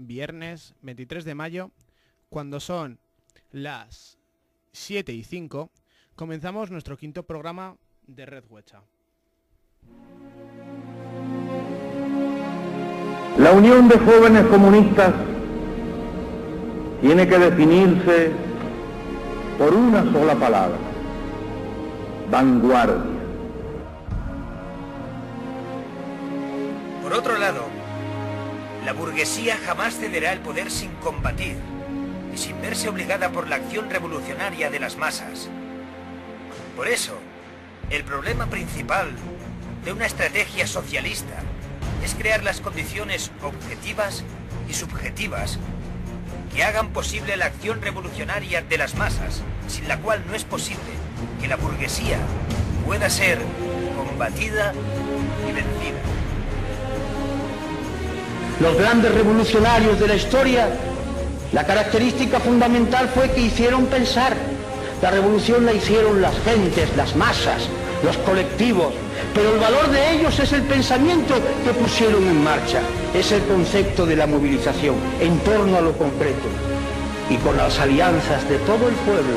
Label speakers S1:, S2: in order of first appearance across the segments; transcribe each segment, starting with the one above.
S1: viernes 23 de mayo, cuando son las 7:05, comenzamos nuestro quinto programa de Red Huecha.
S2: La Unión de Jóvenes Comunistas tiene que definirse por una sola palabra: vanguardia.
S3: Por otro lado, la burguesía jamás cederá el poder sin combatir y sin verse obligada por la acción revolucionaria de las masas. Por eso, el problema principal de una estrategia socialista es crear las condiciones objetivas y subjetivas que hagan posible la acción revolucionaria de las masas, sin la cual no es posible que la burguesía pueda ser combatida y vencida.
S4: Los grandes revolucionarios de la historia, la característica fundamental fue que hicieron pensar. La revolución la hicieron las gentes, las masas, los colectivos, pero el valor de ellos es el pensamiento que pusieron en marcha, es el concepto de la movilización en torno a lo concreto y con las alianzas de todo el pueblo.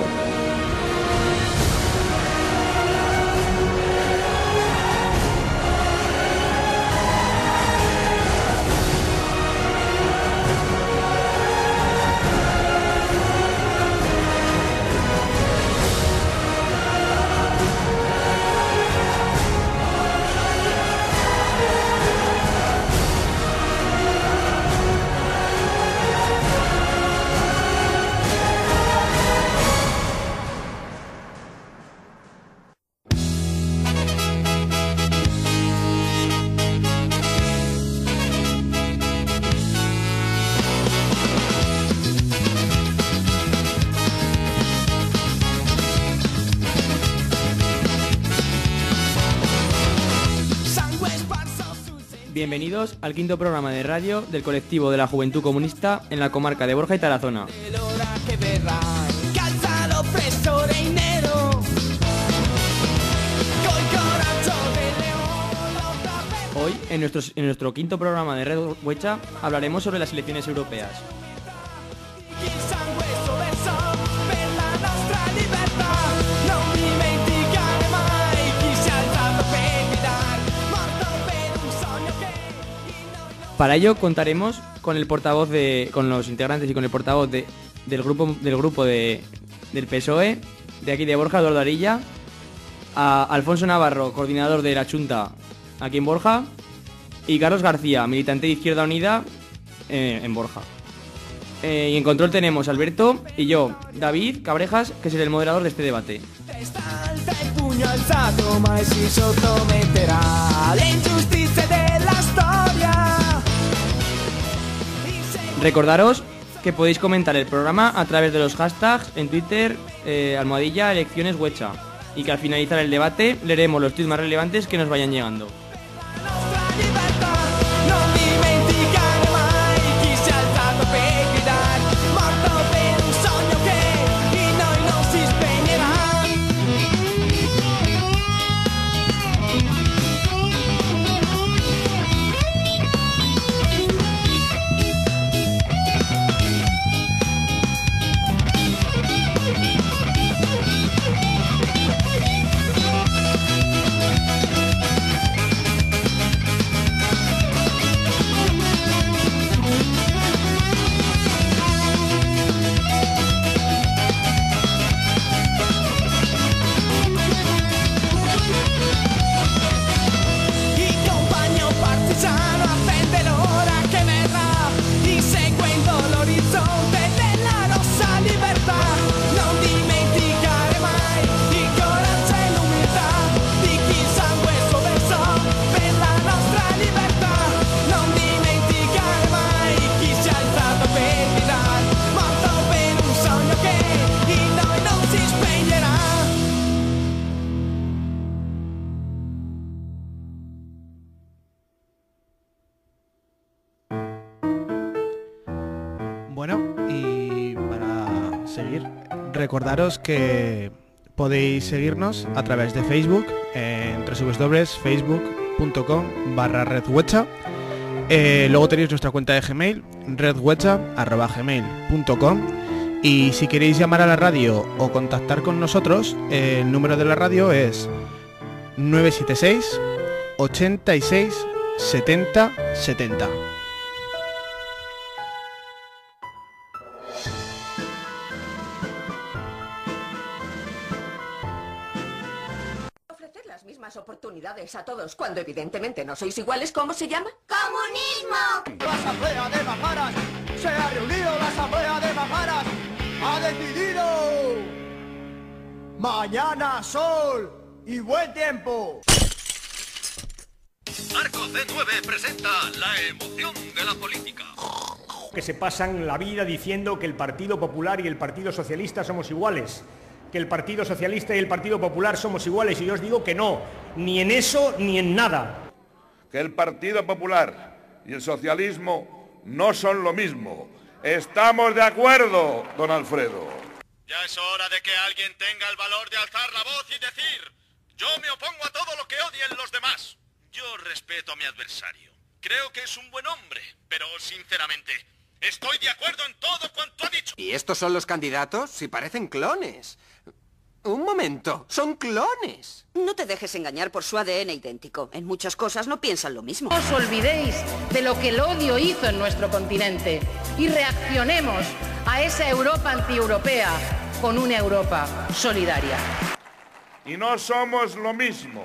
S5: Bienvenidos al quinto programa de radio del colectivo de la Juventud Comunista en la comarca de Borja y Tarazona. Hoy, en nuestro quinto programa de Red Huecha, hablaremos sobre las elecciones europeas. Para ello contaremos con los integrantes y con el portavoz del grupo del PSOE, de aquí de Borja, Eduardo Arilla, a Alfonso Navarro, coordinador de la Junta aquí en Borja, y Carlos García, militante de Izquierda Unida en Borja. Y en control tenemos a Alberto y yo, David Cabrejas, que seré el moderador de este debate. Recordaros que podéis comentar el programa a través de los hashtags en Twitter, almohadilla elecciones Huecha, y que al finalizar el debate leeremos los tweets más relevantes que nos vayan llegando.
S1: Bueno, y para seguir, recordaros que podéis seguirnos a través de Facebook en www.facebook.com/redhuecha. Luego tenéis nuestra cuenta de Gmail, redwhatsapp@gmail.com. Y si queréis llamar a la radio o contactar con nosotros, el número de la radio es 976 86 70 70.
S6: Ofrecer las mismas oportunidades a todos cuando evidentemente no sois iguales, ¿cómo se llama?
S7: ¡Comunismo!
S8: La Asamblea de Majaras se ha reunido, la Asamblea de Majaras ha decidido. Mañana sol y buen tiempo.
S9: Arco C9 presenta la emoción de la política.
S10: Que se pasan la vida diciendo que el Partido Popular y el Partido Socialista somos iguales, que el Partido Socialista y el Partido Popular somos iguales, y yo os digo que no, ni en eso ni en nada.
S11: Que el Partido Popular y el socialismo no son lo mismo. Estamos de acuerdo, don Alfredo.
S9: Ya es hora de que alguien tenga el valor de alzar la voz y decir: yo me opongo a todo lo que odien los demás. Yo respeto a mi adversario. Creo que es un buen hombre, pero sinceramente, estoy de acuerdo en todo cuanto ha dicho.
S12: ¿Y estos son los candidatos? Si parecen clones. Un momento, son clones.
S6: No te dejes engañar por su ADN idéntico. En muchas cosas no piensan lo mismo.
S13: No os olvidéis de lo que el odio hizo en nuestro continente y reaccionemos a esa Europa antieuropea con una Europa solidaria.
S11: Y no somos lo mismo,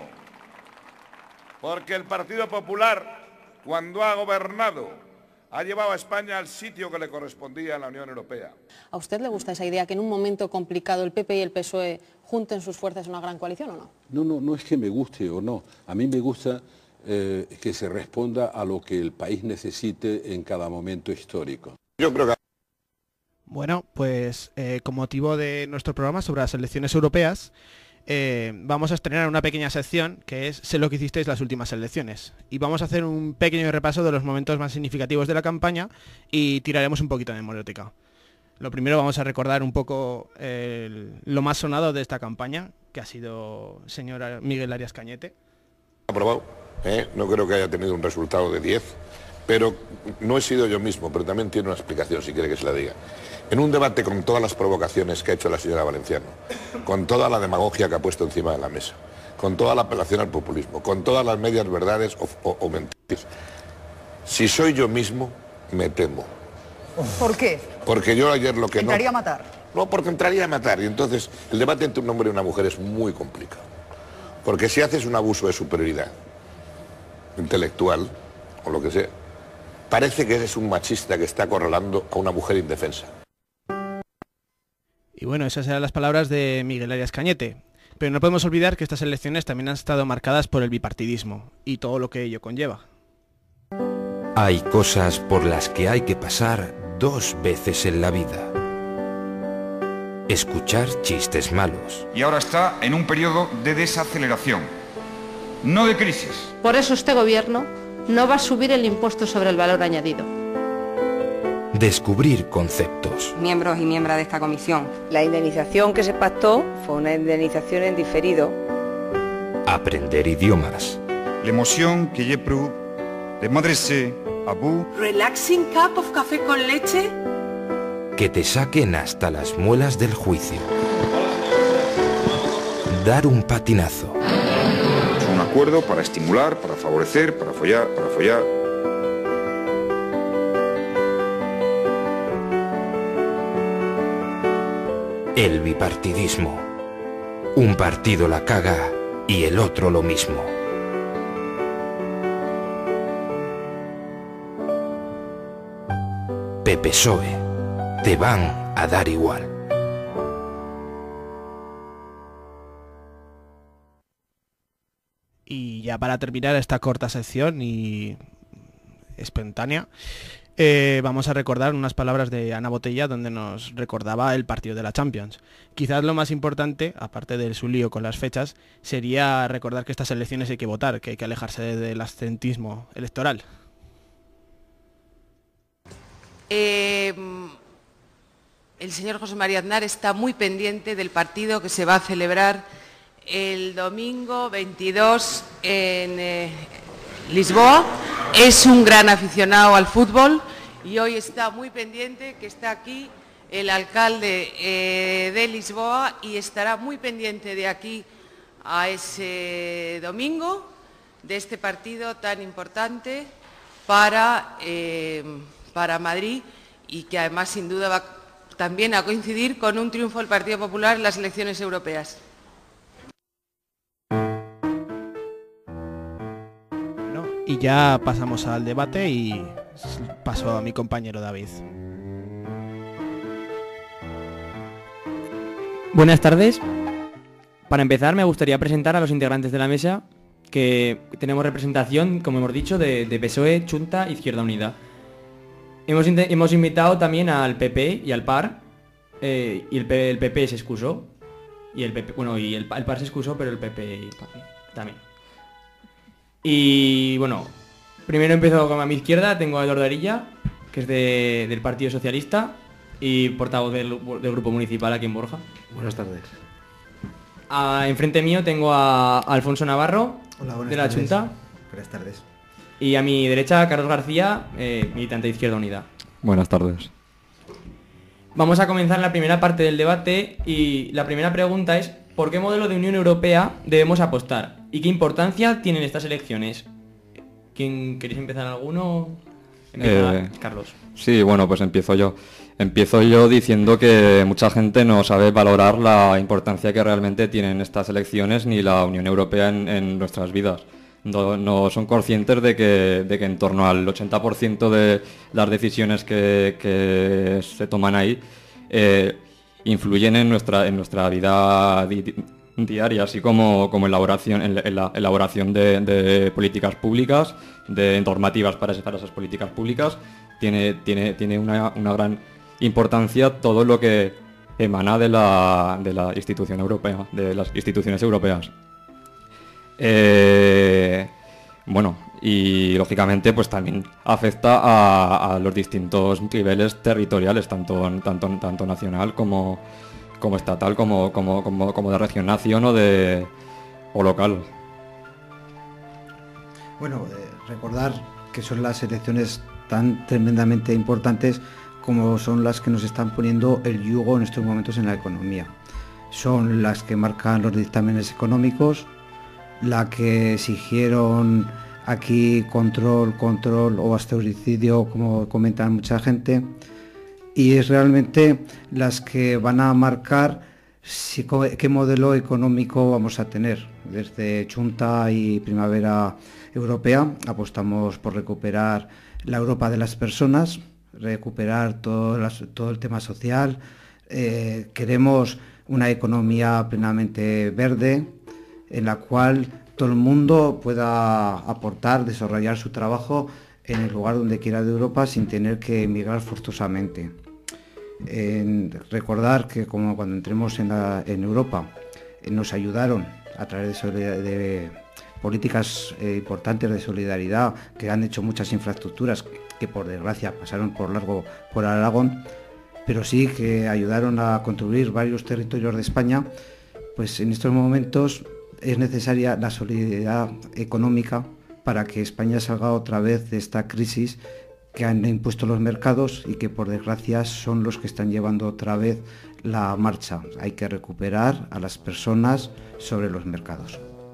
S11: porque el Partido Popular, cuando ha gobernado, ha llevado a España al sitio que le correspondía en la Unión Europea.
S14: ¿A usted le gusta esa idea que en un momento complicado el PP y el PSOE junten sus fuerzas en una gran coalición o no?
S15: No es que me guste o no. A mí me gusta que se responda a lo que el país necesite en cada momento histórico.
S11: Yo creo que...
S1: Bueno, pues con motivo de nuestro programa sobre las elecciones europeas, vamos a estrenar una pequeña sección que es Sé lo que hicisteis las últimas elecciones. Y vamos a hacer un pequeño repaso de los momentos más significativos de la campaña y tiraremos un poquito de hemeroteca. Lo primero, vamos a recordar un poco lo más sonado de esta campaña, que ha sido señor Miguel Arias Cañete.
S11: Aprobado, no creo que haya tenido un resultado de 10, pero no he sido yo mismo, pero también tiene una explicación, si quiere que se la diga. En un debate con todas las provocaciones que ha hecho la señora Valenciano, con toda la demagogia que ha puesto encima de la mesa, con toda la apelación al populismo, con todas las medias verdades o mentiras, si soy yo mismo, me temo.
S16: ¿Por qué?
S11: Porque yo ayer lo que
S16: ¿Entraría a matar?
S11: No, porque entraría a matar, y entonces el debate entre un hombre y una mujer es muy complicado. Porque si haces un abuso de superioridad intelectual, o lo que sea, parece que eres un machista que está acorralando a una mujer indefensa.
S1: Y bueno, esas eran las palabras de Miguel Arias Cañete. Pero no podemos olvidar que estas elecciones también han estado marcadas por el bipartidismo y todo lo que ello conlleva.
S17: Hay cosas por las que hay que pasar 2 veces en la vida. Escuchar chistes malos.
S18: Y ahora está en un periodo de desaceleración, no de crisis.
S13: Por eso este gobierno no va a subir el impuesto sobre el valor añadido.
S17: Descubrir conceptos.
S19: Miembros y miembros de esta comisión.
S20: La indemnización que se pactó fue una indemnización en diferido.
S17: Aprender idiomas.
S18: L'émotion que j'ai pris de m'adresser à vous.
S21: Relaxing cup of café con leche.
S17: Que te saquen hasta las muelas del juicio. Dar un patinazo.
S18: Es un acuerdo para estimular, para favorecer, para follar.
S17: El bipartidismo. Un partido la caga y el otro lo mismo. PSOE. Te van a dar igual.
S1: Y ya para terminar esta corta sección y espontánea, vamos a recordar unas palabras de Ana Botella donde nos recordaba el partido de la Champions. Quizás lo más importante, aparte de su lío con las fechas, sería recordar que estas elecciones hay que votar, que hay que alejarse del abstentismo electoral.
S22: El señor José María Aznar está muy pendiente del partido que se va a celebrar el domingo 22 en Lisboa. Es un gran aficionado al fútbol Y hoy está muy pendiente, que está aquí el alcalde de Lisboa, y estará muy pendiente de aquí a ese domingo, de este partido tan importante para Madrid, y que además sin duda va también a coincidir con un triunfo del Partido Popular en las elecciones europeas.
S1: Y ya pasamos al debate y paso a mi compañero David.
S5: Buenas tardes. Para empezar, me gustaría presentar a los integrantes de la mesa, que tenemos representación, como hemos dicho, de PSOE, Chunta, Izquierda Unida. Hemos invitado también al PP y al PAR, y el PP se excusó, y el PAR se excusó, pero el PP también. Y bueno, primero empiezo con a mi izquierda, tengo a Eduardo Arilla, que es del Partido Socialista y portavoz del Grupo Municipal aquí en Borja.
S7: Buenas tardes.
S5: Enfrente mío tengo a Alfonso Navarro,
S7: Hola, buenas
S5: de la
S7: tardes.
S5: Chunta.
S7: Buenas tardes.
S5: Y a mi derecha, Carlos García, militante de Izquierda Unida.
S16: Buenas tardes.
S5: Vamos a comenzar la primera parte del debate, y la primera pregunta es: ¿por qué modelo de Unión Europea debemos apostar? ¿Y qué importancia tienen estas elecciones? ¿Queréis empezar alguno? Carlos.
S16: Sí, bueno, pues empiezo yo. Empiezo yo diciendo que mucha gente no sabe valorar la importancia que realmente tienen estas elecciones ni la Unión Europea en nuestras vidas. No son conscientes de que en torno al 80% de las decisiones que se toman ahí influyen en nuestra vida diaria, así como en la elaboración de políticas públicas, de normativas para esas políticas públicas. Tiene una gran importancia todo lo que emana de la institución europea, de las instituciones europeas. Bueno, y lógicamente pues también afecta a los distintos niveles territoriales, tanto nacional como estatal, como de región-nación o local.
S7: Bueno, recordar que son las elecciones tan tremendamente importantes como son las que nos están poniendo el yugo en estos momentos en la economía. Son las que marcan los dictámenes económicos, la que exigieron aquí control o hasta homicidio, como comentan mucha gente, y es realmente las que van a marcar qué modelo económico vamos a tener. Desde Chunta y Primavera Europea apostamos por recuperar la Europa de las personas, recuperar todo el tema social. Queremos una economía plenamente verde, en la cual todo el mundo pueda aportar, desarrollar su trabajo en el lugar donde quiera de Europa sin tener que emigrar forzosamente. Recordar que como cuando entremos en Europa nos ayudaron a través de políticas importantes de solidaridad, que han hecho muchas infraestructuras que por desgracia pasaron por Aragón, pero sí que ayudaron a construir varios territorios de España. Pues en estos momentos es necesaria la solidaridad económica para que España salga otra vez de esta crisis que han impuesto los mercados y que por desgracia son los que están llevando otra vez la marcha. Hay que recuperar a las personas sobre los mercados.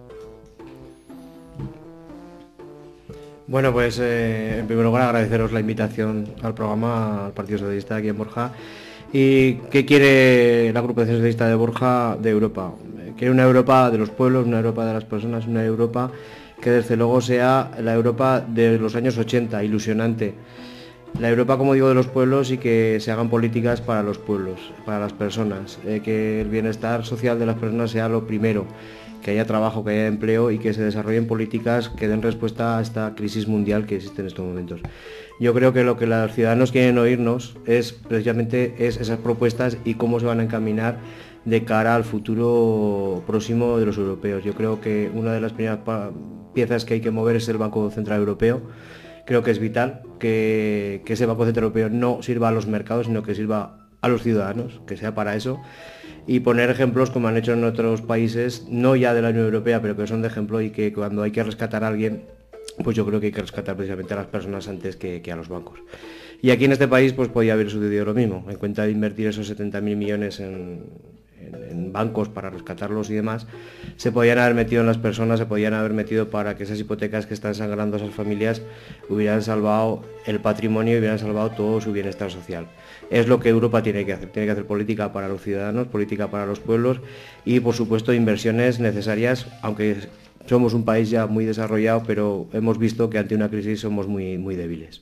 S7: Bueno, pues en primer lugar agradeceros la invitación al programa, al Partido Socialista aquí en Borja. ¿Y qué quiere la Agrupación Socialista de Borja de Europa? Quiere una Europa de los pueblos, una Europa de las personas, una Europa que desde luego sea la Europa de los años 80, ilusionante. La Europa, como digo, de los pueblos, y que se hagan políticas para los pueblos, para las personas. Que el bienestar social de las personas sea lo primero, que haya trabajo, que haya empleo y que se desarrollen políticas que den respuesta a esta crisis mundial que existe en estos momentos. Yo creo que lo que los ciudadanos quieren oírnos es precisamente esas propuestas y cómo se van a encaminar de cara al futuro próximo de los europeos. Yo creo que una de las primeras piezas que hay que mover es el Banco Central Europeo. Creo que es vital que ese Banco Central Europeo no sirva a los mercados, sino que sirva a los ciudadanos, que sea para eso. Y poner ejemplos como han hecho en otros países, no ya de la Unión Europea, pero que son de ejemplo, y que cuando hay que rescatar a alguien, pues yo creo que hay que rescatar precisamente a las personas antes que a los bancos. Y aquí en este país pues podía haber sucedido lo mismo. En cuenta de invertir esos 70.000 millones en bancos para rescatarlos y demás, se podían haber metido en las personas, se podían haber metido para que esas hipotecas que están sangrando a esas familias hubieran salvado el patrimonio y hubieran salvado todo su bienestar social. Es lo que Europa tiene que hacer política para los ciudadanos, política para los pueblos y por supuesto inversiones necesarias, aunque somos un país ya muy desarrollado, pero hemos visto que ante una crisis somos muy débiles.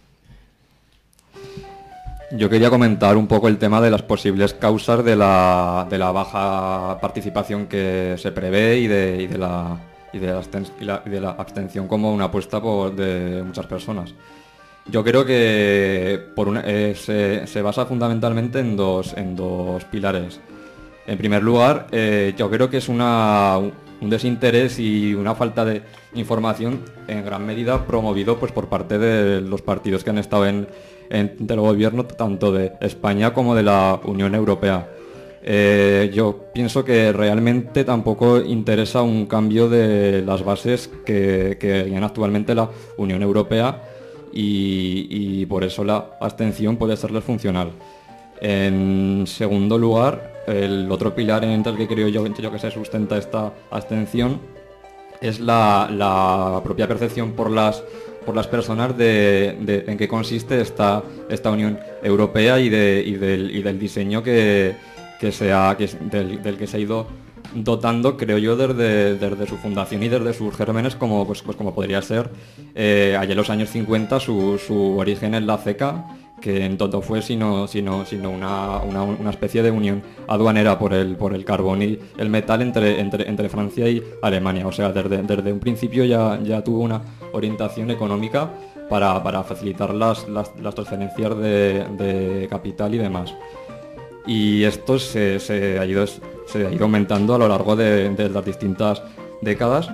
S16: Yo quería comentar un poco el tema de las posibles causas de la baja participación que se prevé y de la abstención como una apuesta de muchas personas. Yo creo que se basa fundamentalmente en dos pilares. En primer lugar, yo creo que es un desinterés y una falta de información en gran medida promovido pues por parte de los partidos que han estado del gobierno tanto de España como de la Unión Europea. Yo pienso que realmente tampoco interesa un cambio de las bases que tiene actualmente la Unión Europea y por eso la abstención puede serles funcional. En segundo lugar, el otro pilar en el que creo yo que se sustenta esta abstención es la propia percepción por las personas de en qué consiste esta Unión Europea y del diseño del que se ha ido dotando, creo yo, desde su fundación y desde sus gérmenes, como podría ser allá en los años 50 su origen en la CECA, que en todo fue sino una especie de unión aduanera por el carbón y el metal entre Francia y Alemania. O sea, desde un principio ya tuvo una orientación económica para facilitar las transferencias de capital y demás. Y esto se ha ido aumentando a lo largo de las distintas décadas.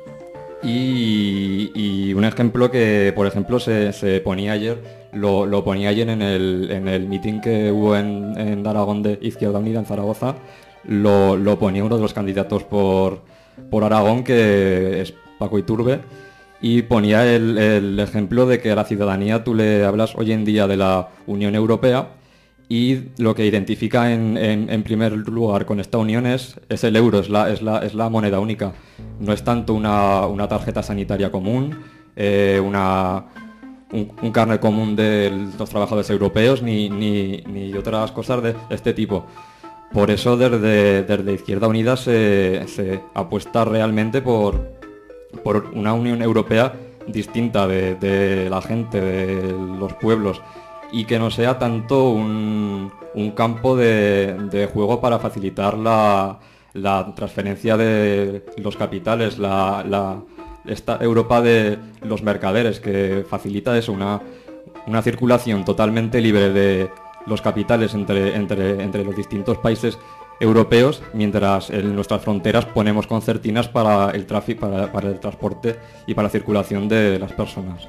S16: Y un ejemplo que, por ejemplo, se ponía ayer, lo ponía ayer en el meeting que hubo en Aragón de Izquierda Unida en Zaragoza, lo ponía uno de los candidatos por Aragón, que es Paco Iturbe, y ponía el ejemplo de que a la ciudadanía tú le hablas hoy en día de la Unión Europea y lo que identifica en primer lugar con esta unión es el euro, es la moneda única. No es tanto una tarjeta sanitaria común, un carnet común de los trabajadores europeos ni otras cosas de este tipo. Por eso desde Izquierda Unida se apuesta realmente por una Unión Europea distinta de la gente, de los pueblos, y que no sea tanto un campo de juego para facilitar la transferencia de los capitales, esta Europa de los mercaderes, que facilita eso, una circulación totalmente libre de los capitales entre los distintos países europeos, mientras en nuestras fronteras ponemos concertinas para el tráfico, para el transporte y para la circulación de las personas.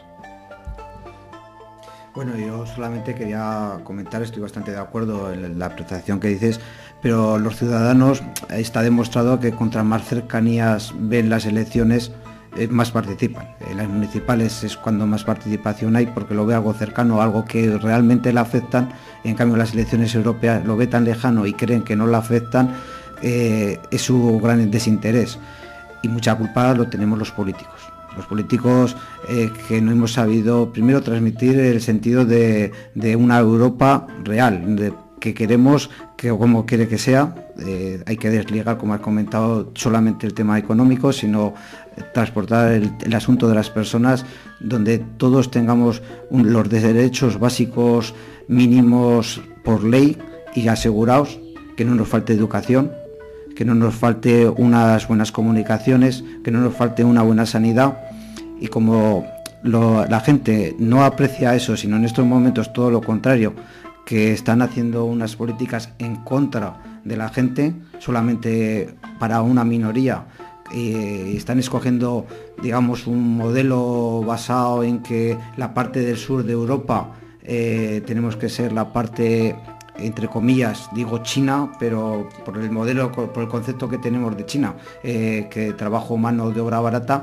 S2: Bueno, yo solamente quería comentar, estoy bastante de acuerdo en la apreciación que dices, pero los ciudadanos, está demostrado que contra más cercanías ven las elecciones, más participan. En las municipales es cuando más participación hay, porque lo ve algo cercano, algo que realmente le afectan. En cambio, las elecciones europeas lo ve tan lejano y creen que no le afectan, es su gran desinterés. Y mucha culpa lo tenemos los políticos. Los políticos que no hemos sabido primero transmitir el sentido de una Europa real, que queremos, que como quiere que sea. Hay que desligar, como has comentado, solamente el tema económico, sino transportar el asunto de las personas, donde todos tengamos los derechos básicos mínimos por ley y asegurados, que no nos falte educación, que no nos falte unas buenas comunicaciones, que no nos falte una buena sanidad. Y como la gente no aprecia eso, sino en estos momentos todo lo contrario, que están haciendo unas políticas en contra de la gente, solamente para una minoría, están escogiendo, digamos, un modelo basado en que la parte del sur de Europa tenemos que ser la parte, entre comillas, digo China, pero por el modelo, por el concepto que tenemos de China, que trabajo humano de obra barata,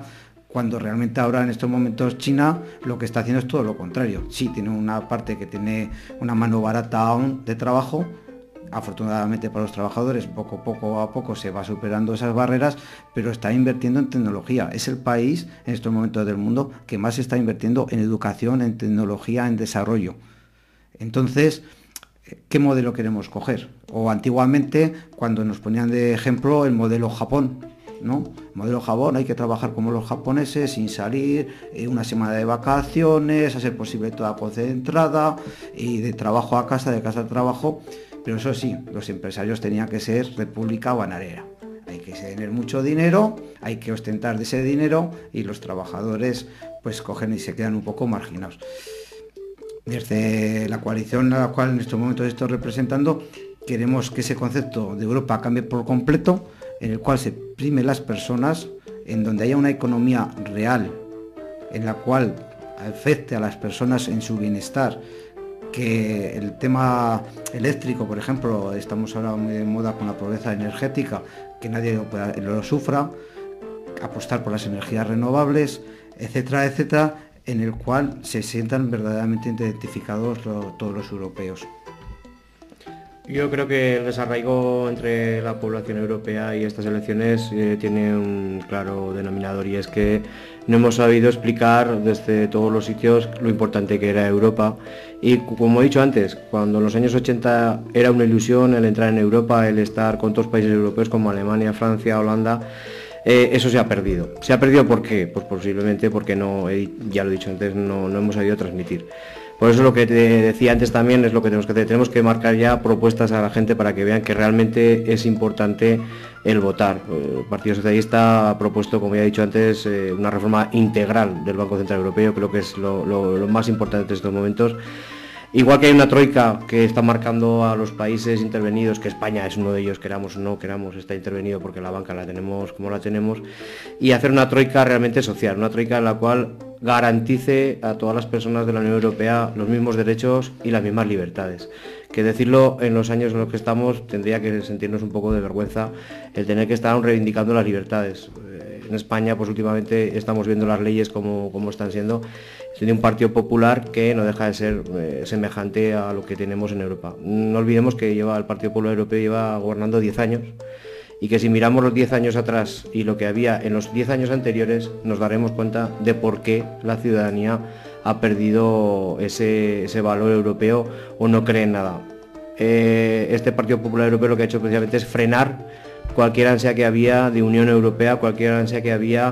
S2: cuando realmente ahora en estos momentos China lo que está haciendo es todo lo contrario. Sí, tiene una parte que tiene una mano barata aún de trabajo. Afortunadamente para los trabajadores, poco a poco se va superando esas barreras, pero está invirtiendo en tecnología. Es el país en estos momentos del mundo que más está invirtiendo en educación, en tecnología, en desarrollo. Entonces, ¿qué modelo queremos coger? O antiguamente, cuando nos ponían de ejemplo el modelo Japón, ¿no? El modelo Japón, hay que trabajar como los japoneses, sin salir, una semana de vacaciones, a ser posible toda concentrada, y de trabajo a casa, de casa a trabajo. Pero eso sí, los empresarios tenían que ser república bananera. Hay que tener mucho dinero, hay que ostentar de ese dinero, y los trabajadores pues cogen y se quedan un poco marginados. Desde la coalición a la cual en estos momentos estoy representando, queremos que ese concepto de Europa cambie por completo, en el cual se prime las personas, en donde haya una economía real, en la cual afecte a las personas en su bienestar, que el tema eléctrico, por ejemplo, estamos ahora muy de moda con la pobreza energética, que nadie lo sufra, apostar por las energías renovables, etcétera, etcétera, en el cual se sientan verdaderamente identificados todos los europeos.
S7: Yo creo que el desarraigo entre la población europea y estas elecciones tiene un claro denominador, y es que no hemos sabido explicar desde todos los sitios lo importante que era Europa. Y como he dicho antes, cuando en los años 80 era una ilusión el entrar en Europa, el estar con todos los países europeos como Alemania, Francia, Holanda, eso se ha perdido. ¿Se ha perdido por qué? Pues posiblemente porque ya lo he dicho antes, no hemos sabido transmitir. Por eso lo que te decía antes también es lo que tenemos que hacer. Tenemos que marcar ya propuestas a la gente para que vean que realmente es importante el votar. El Partido Socialista ha propuesto, como ya he dicho antes, una reforma integral del Banco Central Europeo. Creo que es lo más importante en estos momentos. Igual que hay una troika que está marcando a los países intervenidos, que España es uno de ellos, queramos o no queramos, está intervenido porque la banca la tenemos como la tenemos, y hacer una troika realmente social, una troika en la cual garantice a todas las personas de la Unión Europea los mismos derechos y las mismas libertades. Que decirlo en los años en los que estamos tendría que sentirnos un poco de vergüenza el tener que estar reivindicando las libertades. En España pues últimamente estamos viendo las leyes como están siendo. Tiene un Partido Popular que no deja de ser semejante a lo que tenemos en Europa. No olvidemos que el Partido Popular Europeo lleva gobernando 10 años, y que si miramos los 10 años atrás y lo que había en los 10 años anteriores, nos daremos cuenta de por qué la ciudadanía ha perdido ese valor europeo o no cree en nada. Este Partido Popular Europeo lo que ha hecho precisamente es frenar cualquier ansia que había de Unión Europea, cualquier ansia que había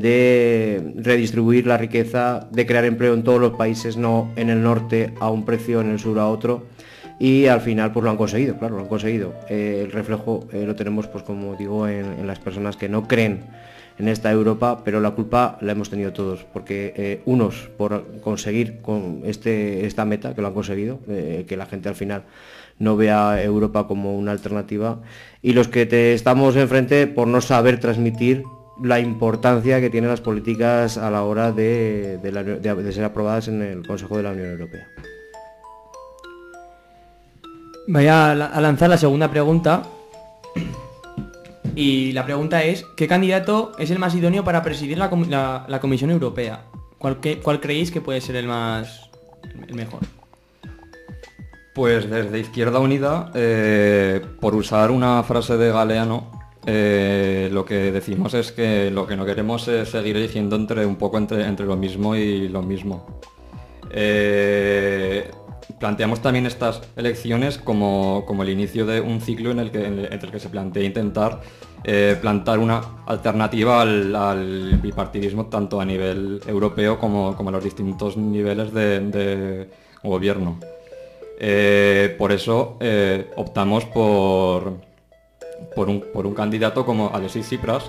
S7: de redistribuir la riqueza, de crear empleo en todos los países, no en el norte a un precio, en el sur a otro, y al final pues lo han conseguido, claro, lo han conseguido. El reflejo lo tenemos, pues como digo, en las personas que no creen en esta Europa, pero la culpa la hemos tenido todos, porque unos por conseguir con esta meta, que lo han conseguido, que la gente al final no vea a Europa como una alternativa, y los que estamos enfrente por no saber transmitir la importancia que tienen las políticas a la hora de ser aprobadas en el Consejo de la Unión Europea.
S5: Voy a lanzar la segunda pregunta. Y la pregunta es, ¿qué candidato es el más idóneo para presidir la Comisión Europea? ¿Cuál creéis que puede ser el mejor?
S16: Pues desde Izquierda Unida, por usar una frase de Galeano, lo que decimos es que lo que no queremos es seguir eligiendo entre lo mismo y lo mismo. Planteamos también estas elecciones como el inicio de un ciclo en el que se plantea intentar plantar una alternativa al bipartidismo tanto a nivel europeo como a los distintos niveles de gobierno. Por eso optamos por un candidato como Alexis Tsipras,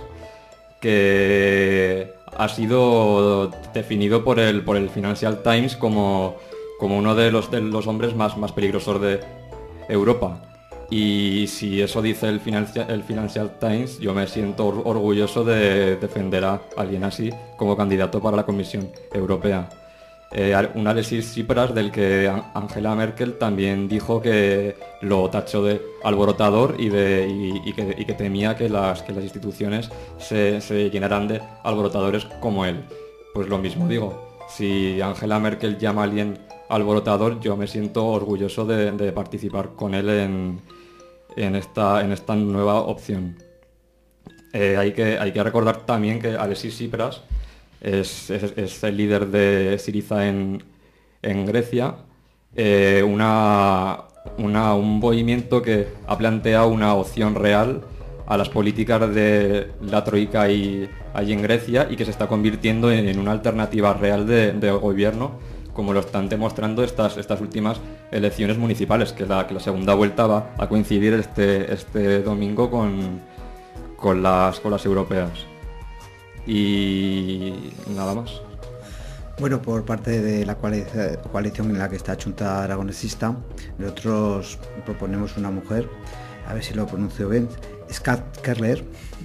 S16: que ha sido definido por el Financial Times como uno de los hombres más peligrosos de Europa. Y si eso dice el Financial Times, yo me siento orgulloso de defender a alguien así como candidato para la Comisión Europea. un Alexis Tsipras del que Angela Merkel también dijo que lo tachó de alborotador y que temía que las instituciones se llenaran de alborotadores como él. Pues lo mismo digo, si Angela Merkel llama a alguien alborotador, yo me siento orgulloso de participar con él en esta nueva opción. Hay que recordar también que Alexis Tsipras es el líder de Syriza en Grecia, un movimiento que ha planteado una opción real a las políticas de la troika allí en Grecia y que se está convirtiendo en una alternativa real de gobierno, como lo están demostrando estas últimas elecciones municipales, que la segunda vuelta va a coincidir este domingo con las europeas. Y nada más.
S2: Bueno, por parte de la coalición en la que está Chunta Aragonesista, nosotros proponemos una mujer, a ver si lo pronuncio bien, Skat Kerler,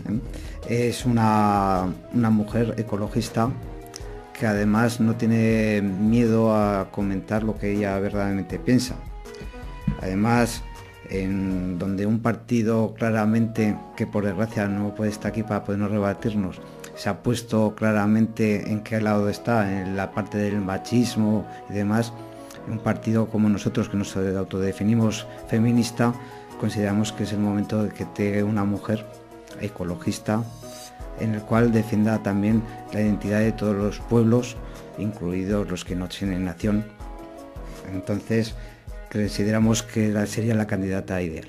S2: es una mujer ecologista que además no tiene miedo a comentar lo que ella verdaderamente piensa. Además, en donde un partido claramente, que por desgracia no puede estar aquí para podernos rebatirnos, se ha puesto claramente en qué lado está, en la parte del machismo y demás, un partido como nosotros, que nos autodefinimos feminista, consideramos que es el momento de que tenga una mujer ecologista, en el cual defienda también la identidad de todos los pueblos, incluidos los que no tienen nación. Entonces, consideramos que sería la candidata ideal.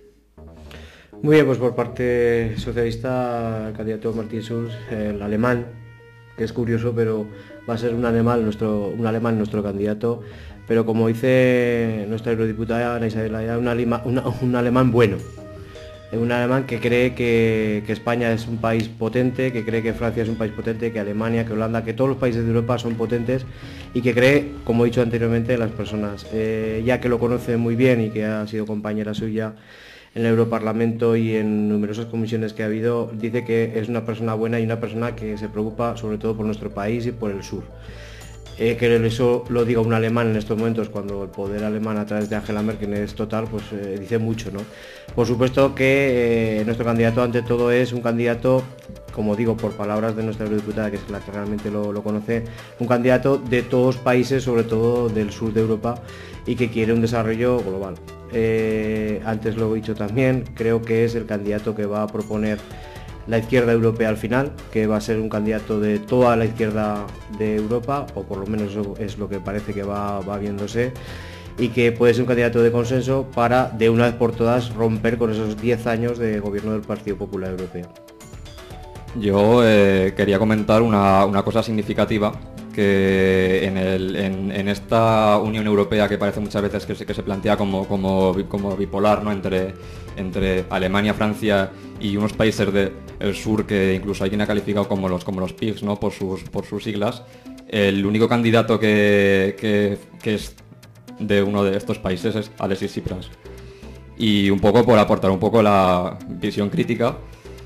S7: Muy bien, pues por parte socialista, el candidato Martin Schulz, el alemán, que es curioso, pero va a ser un alemán nuestro candidato, pero como dice nuestra eurodiputada Ana Isabel Ayala, un alemán bueno. Un alemán que cree que España es un país potente, que cree que Francia es un país potente, que Alemania, que Holanda, que todos los países de Europa son potentes y que cree, como he dicho anteriormente, en las personas. Ya que lo conoce muy bien y que ha sido compañera suya en el Europarlamento y en numerosas comisiones que ha habido, dice que es una persona buena y una persona que se preocupa sobre todo por nuestro país y por el sur. Que eso lo diga un alemán en estos momentos, cuando el poder alemán a través de Angela Merkel es total, pues dice mucho, ¿no? Por supuesto que nuestro candidato ante todo es un candidato, como digo, por palabras de nuestra eurodiputada, que es la que realmente lo conoce, un candidato de todos los países, sobre todo del sur de Europa, y que quiere un desarrollo global. Antes lo he dicho también, creo que es el candidato que va a proponer la izquierda europea al final, que va a ser un candidato de toda la izquierda de Europa, o por lo menos eso es lo que parece que va viéndose, y que puede ser un candidato de consenso para, de una vez por todas, romper con esos 10 años de gobierno del Partido Popular Europeo.
S16: Yo quería comentar una cosa significativa, que en esta Unión Europea, que parece muchas veces que se plantea como bipolar, ¿no? entre Alemania, Francia y unos países del sur, que incluso alguien ha calificado como los PIGS, ¿no? por sus siglas. El único candidato que es de uno de estos países es Alexis Tsipras. Y un poco por aportar un poco la visión crítica,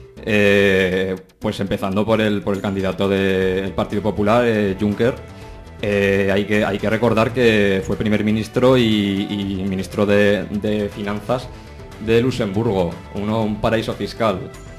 S16: pues empezando por el candidato del Partido Popular, Juncker. Hay que recordar que fue primer ministro y ministro de Finanzas de Luxemburgo, un paraíso fiscal.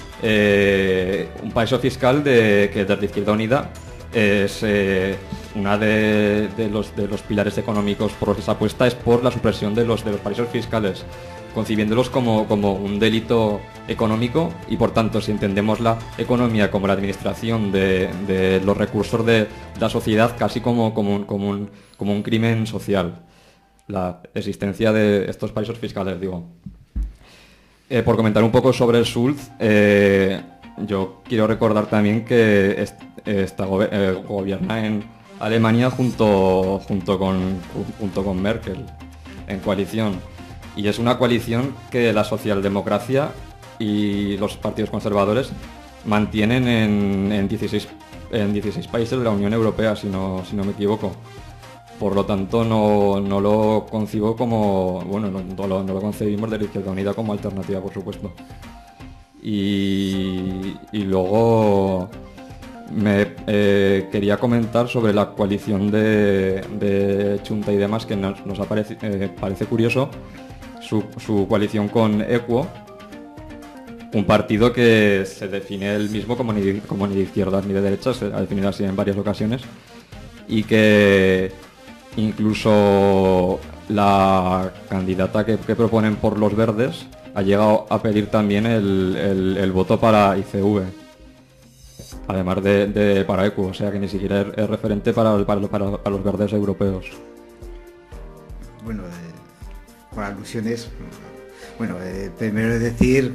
S16: Un paraíso fiscal que desde Izquierda Unida es una de los pilares económicos por los que se apuesta, es por la supresión de los paraísos fiscales, concibiéndolos como un delito económico, y por tanto, si entendemos la economía como la administración de los recursos de la sociedad, casi como un crimen social, la existencia de estos paraísos fiscales, digo. Por comentar un poco sobre el Schulz, yo quiero recordar también que gobierna en Alemania junto con Merkel, en coalición. Y es una coalición que la socialdemocracia y los partidos conservadores mantienen en 16 países de la Unión Europea, si no me equivoco. Por lo tanto, no lo concibo como... Bueno, no lo concebimos de la Izquierda Unida como alternativa, por supuesto. Y luego Quería comentar sobre la coalición de Chunta y demás, que nos parece curioso su coalición con Equo, un partido que se define él mismo como ni de izquierdas ni de derechas, se ha definido así en varias ocasiones, y que incluso la candidata que proponen por los verdes ha llegado a pedir también el voto para ICV, además de para Equo, o sea que ni siquiera es referente para los verdes europeos.
S2: Bueno, por alusiones, bueno, primero decir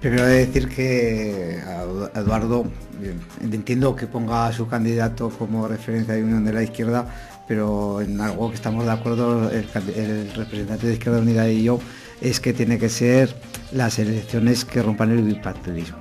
S2: que a Eduardo, entiendo que ponga a su candidato como referencia de Unión de la Izquierda, pero en algo que estamos de acuerdo el representante de Izquierda Unida y yo, es que tiene que ser las elecciones que rompan el bipartidismo.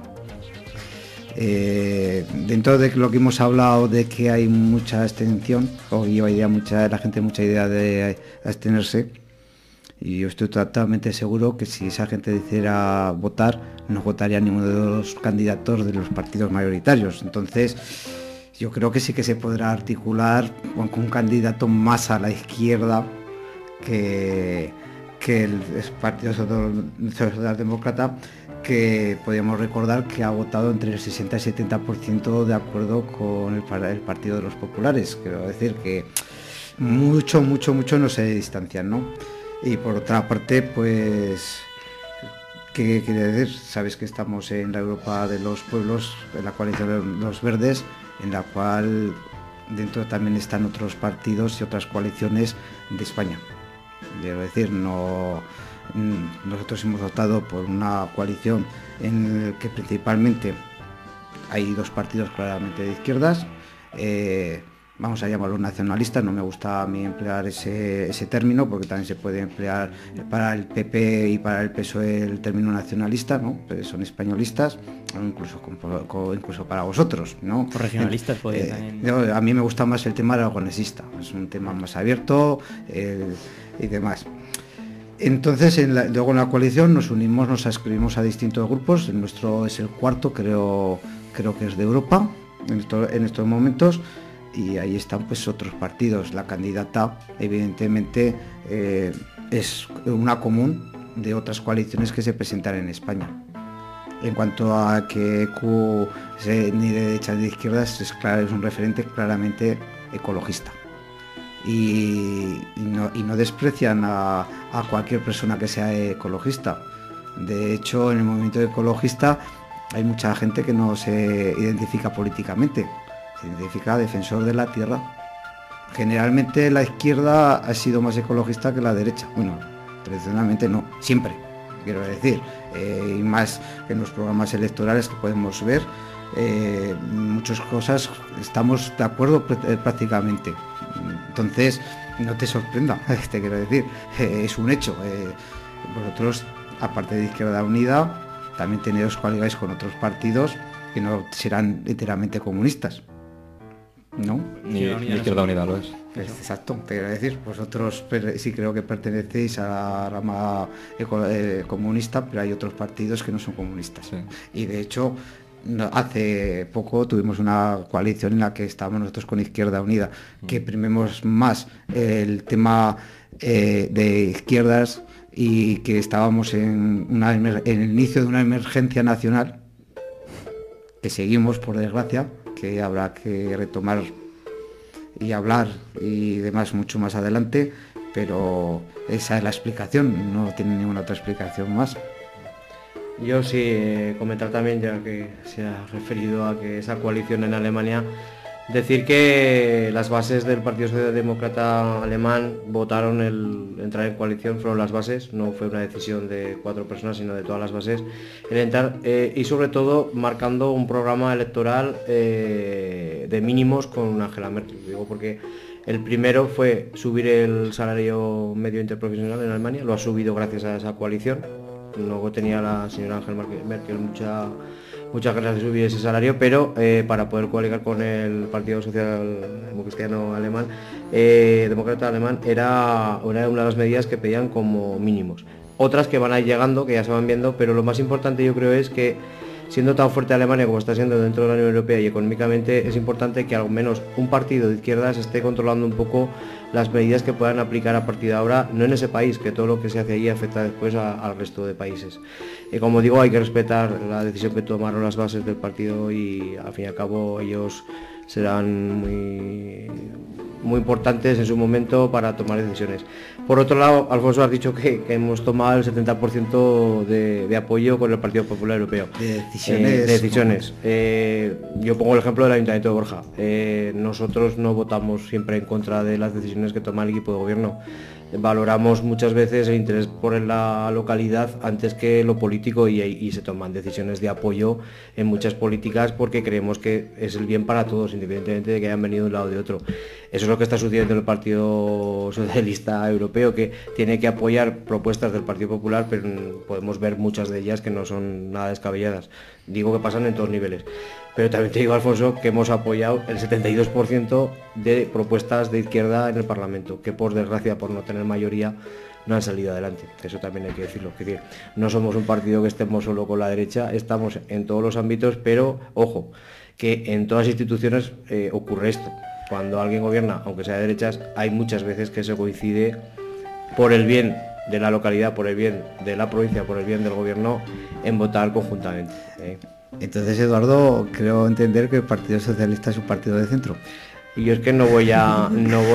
S2: Dentro de lo que hemos hablado de que hay mucha abstención, o lleva la gente mucha idea de abstenerse, y yo estoy totalmente seguro que si esa gente decidiera votar, no votaría ninguno de los candidatos de los partidos mayoritarios. Entonces, yo creo que sí que se podrá articular con un candidato más a la izquierda que el Partido Socialdemócrata, que podríamos recordar que ha votado entre el 60 y 70% de acuerdo con el Partido de los Populares. Quiero decir que mucho no se distancian, ¿no? Y por otra parte, pues, ¿qué quiere decir? Sabes que estamos en la Europa de los pueblos, en la coalición de los verdes, en la cual dentro también están otros partidos y otras coaliciones de España. Quiero decir, nosotros hemos optado por una coalición en la que principalmente hay dos partidos claramente de izquierdas, vamos a llamarlos nacionalistas, no me gusta a mí emplear ese término porque también se puede emplear para el PP y para el PSOE el término nacionalista, ¿no? Pero son españolistas, incluso para vosotros, ¿no?
S5: Por regionalistas puede también.
S2: A mí me gusta más el tema aragonesista, es un tema más abierto y demás. Entonces, luego en la coalición nos unimos, nos adscribimos a distintos grupos, el nuestro es el cuarto, creo que es de Europa en estos momentos, y ahí están pues otros partidos. La candidata evidentemente es una común de otras coaliciones que se presentan en España. En cuanto a que ECU ni de derecha ni de izquierdas, es un referente claramente ecologista. Y no desprecian a cualquier persona que sea ecologista. De hecho, en el movimiento ecologista hay mucha gente que no se identifica políticamente, se identifica defensor de la tierra. Generalmente la izquierda ha sido más ecologista que la derecha. Bueno, tradicionalmente no, siempre, quiero decir. Y más en los programas electorales que podemos ver, muchas cosas estamos de acuerdo prácticamente. Entonces, no te sorprenda, te quiero decir, es un hecho. Vosotros, aparte de Izquierda Unida, también tenéis coaligáis con otros partidos que no serán literalmente comunistas, ¿no?
S16: Ni Izquierda Unida lo es.
S2: Exacto, te quiero decir, vosotros sí creo que pertenecéis a la rama comunista, pero hay otros partidos que no son comunistas. Sí. Y de hecho, hace poco tuvimos una coalición en la que estábamos nosotros con Izquierda Unida, que primemos más el tema de izquierdas y que estábamos en el inicio de una emergencia nacional, que seguimos por desgracia, que habrá que retomar y hablar y demás mucho más adelante, pero esa es la explicación, no tiene ninguna otra explicación más.
S7: Yo sí comentar también, ya que se ha referido a que esa coalición en Alemania, decir que las bases del Partido Socialdemócrata alemán votaron el entrar en coalición, fueron las bases, no fue una decisión de 4 personas, sino de todas las bases, el entrar, y sobre todo marcando un programa electoral de mínimos con Angela Merkel. Digo porque el primero fue subir el salario medio interprofesional en Alemania, lo ha subido gracias a esa coalición. Luego tenía la señora Angela Merkel muchas ganas de subir ese salario, pero para poder coaligar con el Partido Social Cristiano Alemán, Demócrata Alemán, era una de las medidas que pedían como mínimos. Otras que van a ir llegando, que ya se van viendo, pero lo más importante yo creo es que siendo tan fuerte Alemania como está siendo dentro de la Unión Europea y económicamente, es importante que al menos un partido de izquierdas esté controlando un poco las medidas que puedan aplicar a partir de ahora, no en ese país, que todo lo que se hace allí afecta después al resto de países. Como digo, hay que respetar la decisión que tomaron las bases del partido y al fin y al cabo ellos serán muy importantes en su momento para tomar decisiones. Por otro lado, Alfonso, has dicho que hemos tomado el 70% de apoyo con el Partido Popular Europeo.
S2: De decisiones.
S7: Yo pongo el ejemplo del Ayuntamiento de Borja. Nosotros no votamos siempre en contra de las decisiones que toma el equipo de gobierno. Valoramos muchas veces el interés por la localidad antes que lo político y se toman decisiones de apoyo en muchas políticas porque creemos que es el bien para todos, independientemente de que hayan venido de un lado o de otro. Eso es lo que está sucediendo en el Partido Socialista Europeo, que tiene que apoyar propuestas del Partido Popular, pero podemos ver muchas de ellas que no son nada descabelladas. Digo que pasan en todos niveles. Pero también te digo, Alfonso, que hemos apoyado el 72% de propuestas de izquierda en el Parlamento, que por desgracia, por no tener mayoría, no han salido adelante. Eso también hay que decirlo. Es decir, no somos un partido que estemos solo con la derecha, estamos en todos los ámbitos, pero, ojo, que en todas las instituciones ocurre esto. Cuando alguien gobierna, aunque sea de derechas, hay muchas veces que se coincide por el bien de la localidad, por el bien de la provincia, por el bien del gobierno, en votar conjuntamente.
S2: Entonces, Eduardo, creo entender que el Partido Socialista es un partido de centro.
S7: Y yo es que no voy a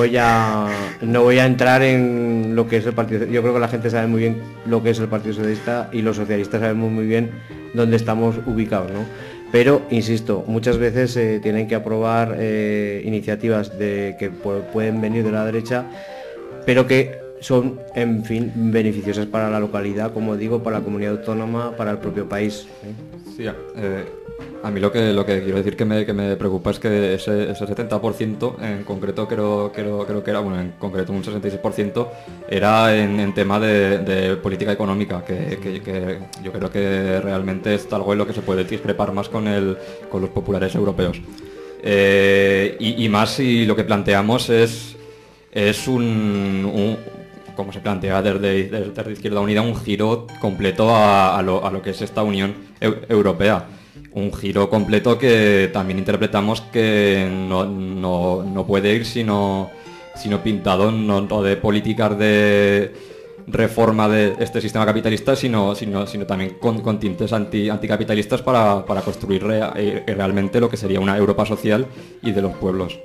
S7: entrar en lo que es el Partido. Yo creo que la gente sabe muy bien lo que es el Partido Socialista y los socialistas sabemos muy bien dónde estamos ubicados, ¿no? Pero, insisto, muchas veces se tienen que aprobar iniciativas que pueden venir de la derecha, pero que son, en fin, beneficiosas para la localidad, como digo, para la comunidad autónoma, para el propio país.
S16: Sí, a mí lo que quiero decir que me preocupa es que ese 70%, en concreto creo que era, bueno, en concreto un 66%, era en tema de política económica, que yo creo que realmente es algo en lo que se puede discrepar más con los populares europeos. Y más si lo que planteamos es un como se plantea desde Izquierda Unida, un giro completo a lo que es esta Unión Europea. Un giro completo que también interpretamos que no puede ir sino pintado no de políticas de reforma de este sistema capitalista, sino también con tintes anticapitalistas para construir realmente lo que sería una Europa social y de los pueblos.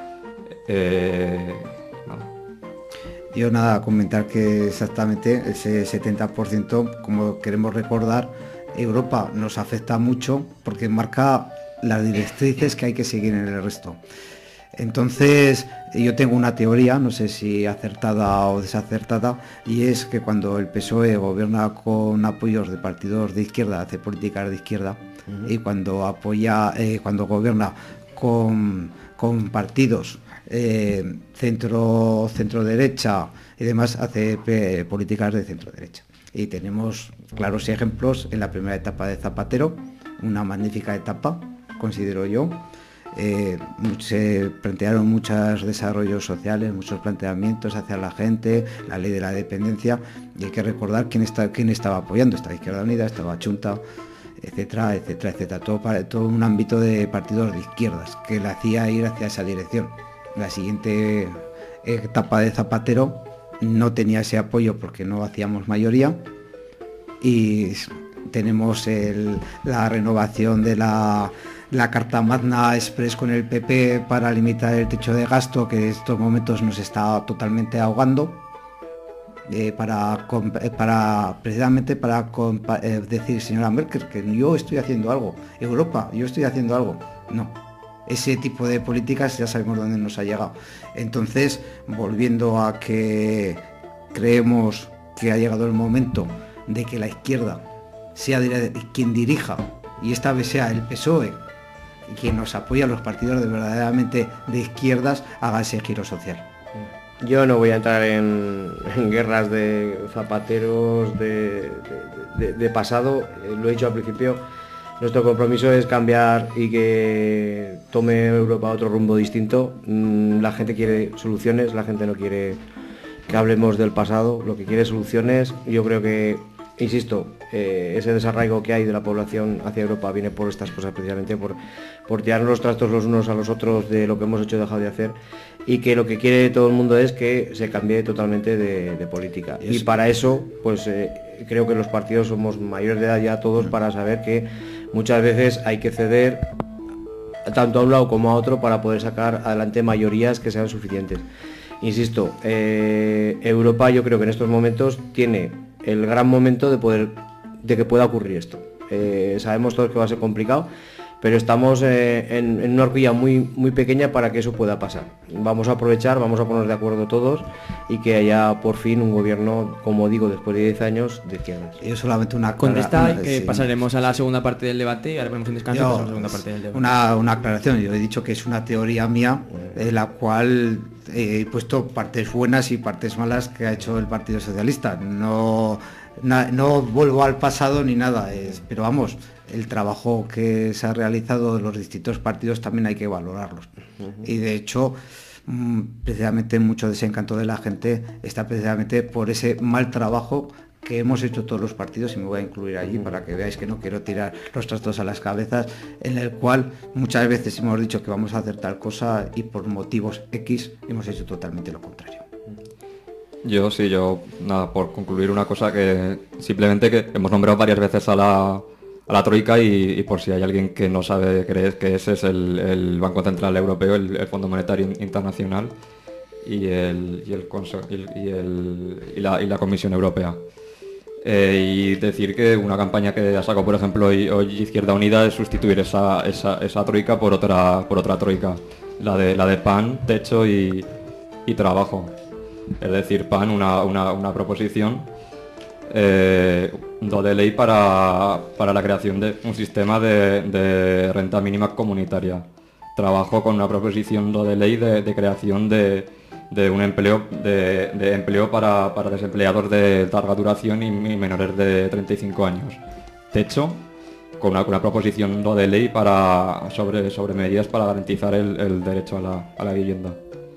S2: Yo nada, comentar que exactamente ese 70%, como queremos recordar, Europa nos afecta mucho porque marca las directrices que hay que seguir en el resto. Entonces, yo tengo una teoría, no sé si acertada o desacertada, y es que cuando el PSOE gobierna con apoyos de partidos de izquierda, hace políticas de izquierda, y cuando gobierna con partidos centro derecha y demás, hace políticas de centro derecha. Y tenemos claros ejemplos en la primera etapa de Zapatero, una magnífica etapa, considero yo. Se plantearon muchos desarrollos sociales, muchos planteamientos hacia la gente, la ley de la dependencia, y hay que recordar quién estaba apoyando. Estaba Izquierda Unida, estaba Chunta, etcétera, etcétera, etcétera. Todo un ámbito de partidos de izquierdas que le hacía ir hacia esa dirección. La siguiente etapa de Zapatero no tenía ese apoyo porque no hacíamos mayoría, y tenemos la renovación de la Carta Magna Express con el PP para limitar el techo de gasto, que en estos momentos nos está totalmente ahogando, precisamente para decir, señora Merkel, que yo estoy haciendo algo, Europa, yo estoy haciendo algo. No, ese tipo de políticas ya sabemos dónde nos ha llegado. Entonces, volviendo a que creemos que ha llegado el momento de que la izquierda sea quien dirija, y esta vez sea el PSOE quien nos apoya a los partidos de verdaderamente de izquierdas, haga ese giro social.
S7: Yo no voy a entrar en guerras de zapateros de pasado, lo he dicho al principio. Nuestro compromiso es cambiar y que tome Europa otro rumbo distinto. La gente quiere soluciones, la gente no quiere que hablemos del pasado, lo que quiere es soluciones. Yo creo que Insisto, ese desarraigo que hay de la población hacia Europa viene por estas cosas, precisamente por tirarnos los trastos los unos a los otros de lo que hemos hecho o dejado de hacer, y que lo que quiere todo el mundo es que se cambie totalmente de política. Y para eso, pues creo que los partidos somos mayores de edad ya todos para saber que muchas veces hay que ceder tanto a un lado como a otro para poder sacar adelante mayorías que sean suficientes. Insisto, Europa yo creo que en estos momentos tiene el gran momento de que pueda ocurrir esto. Sabemos todos que va a ser complicado, pero estamos en una horquilla muy pequeña para que eso pueda pasar. Vamos a aprovechar, vamos a ponernos de acuerdo todos y que haya por fin un gobierno, como digo, después de 10 años de izquierdas.
S2: Yo solamente una
S5: contesta y que pasaremos a la segunda parte del debate y ahora ponemos un descanso y pasamos a la segunda parte del debate.
S2: Una aclaración, yo he dicho que es una teoría mía, de la cual he puesto partes buenas y partes malas que ha hecho el Partido Socialista. No vuelvo al pasado ni nada, pero vamos, el trabajo que se ha realizado en los distintos partidos también hay que valorarlos. Y de hecho, precisamente mucho desencanto de la gente está precisamente por ese mal trabajo que hemos hecho todos los partidos, y me voy a incluir allí para que veáis que no quiero tirar los trastos a las cabezas, en el cual muchas veces hemos dicho que vamos a hacer tal cosa y por motivos X hemos hecho totalmente lo contrario.
S16: Yo nada, por concluir una cosa, que simplemente que hemos nombrado varias veces a la Troika y por si hay alguien que no sabe que ese es el Banco Central Europeo, el Fondo Monetario Internacional y la Comisión Europea. Y decir que una campaña que ha sacado, por ejemplo, hoy Izquierda Unida es sustituir esa troika por otra troika, la de pan, techo y trabajo. Es decir, PAN, una proposición de ley para la creación de un sistema de renta mínima comunitaria. Trabajo con una proposición de ley de creación de un empleo para desempleados de larga duración y menores de 35 años. Techo, con una proposición de ley sobre medidas para garantizar el derecho a la vivienda.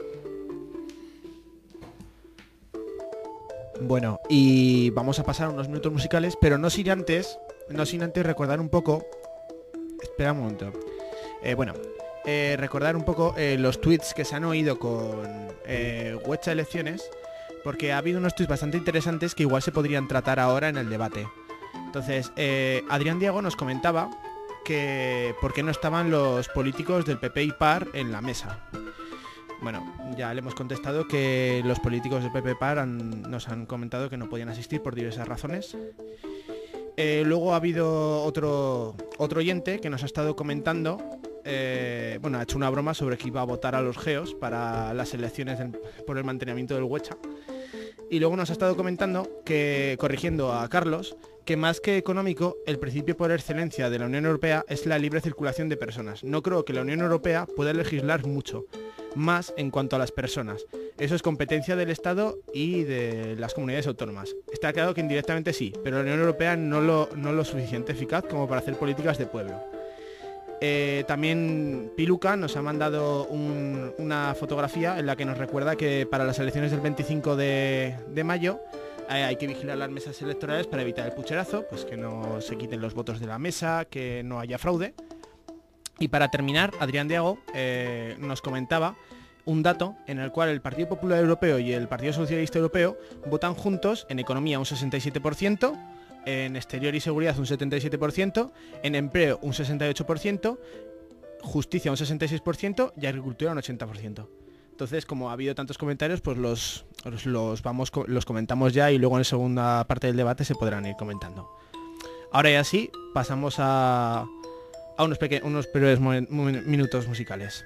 S1: Bueno, y vamos a pasar unos minutos musicales, pero no sin antes recordar un poco. Espera un momento. Recordar un poco los tweets que se han oído con Huecha Elecciones, porque ha habido unos tweets bastante interesantes que igual se podrían tratar ahora en el debate. Entonces, Adrián Diego nos comentaba que por qué no estaban los políticos del PP y PAR en la mesa. Bueno, ya le hemos contestado que los políticos del PP y PAR nos han comentado que no podían asistir por diversas razones. Luego ha habido otro oyente que nos ha estado comentando, ha hecho una broma sobre que iba a votar a los geos para las elecciones por el mantenimiento del Huecha. Y luego nos ha estado comentando, corrigiendo a Carlos, que más que económico, el principio por excelencia de la Unión Europea es la libre circulación de personas. No creo que la Unión Europea pueda legislar mucho más en cuanto a las personas. Eso es competencia del Estado y de las comunidades autónomas. Está claro que indirectamente sí, pero la Unión Europea no lo suficiente eficaz como para hacer políticas de pueblo. También Piluca nos ha mandado una fotografía en la que nos recuerda que para las elecciones del 25 de mayo hay que vigilar las mesas electorales para evitar el pucherazo, pues que no se quiten los votos de la mesa, que no haya fraude. Y para terminar, Adrián Diego nos comentaba un dato en el cual el Partido Popular Europeo y el Partido Socialista Europeo votan juntos en economía un 67%, en exterior y seguridad un 77%, en empleo un 68%, justicia un 66% y agricultura un 80%. Entonces, como ha habido tantos comentarios, pues los comentamos ya y luego en la segunda parte del debate se podrán ir comentando. Ahora ya sí, pasamos a unos breves minutos musicales.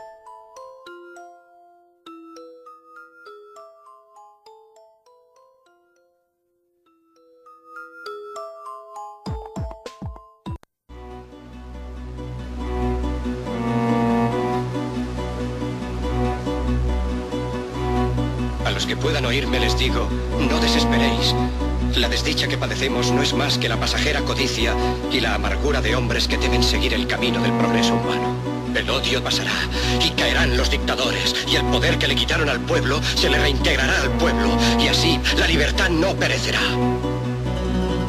S3: A los que puedan oírme les digo, no desesperéis. La desdicha que padecemos no es más que la pasajera codicia y la amargura de hombres que temen seguir el camino del progreso humano. El odio pasará y caerán los dictadores y el poder que le quitaron al pueblo se le reintegrará al pueblo y así la libertad no perecerá.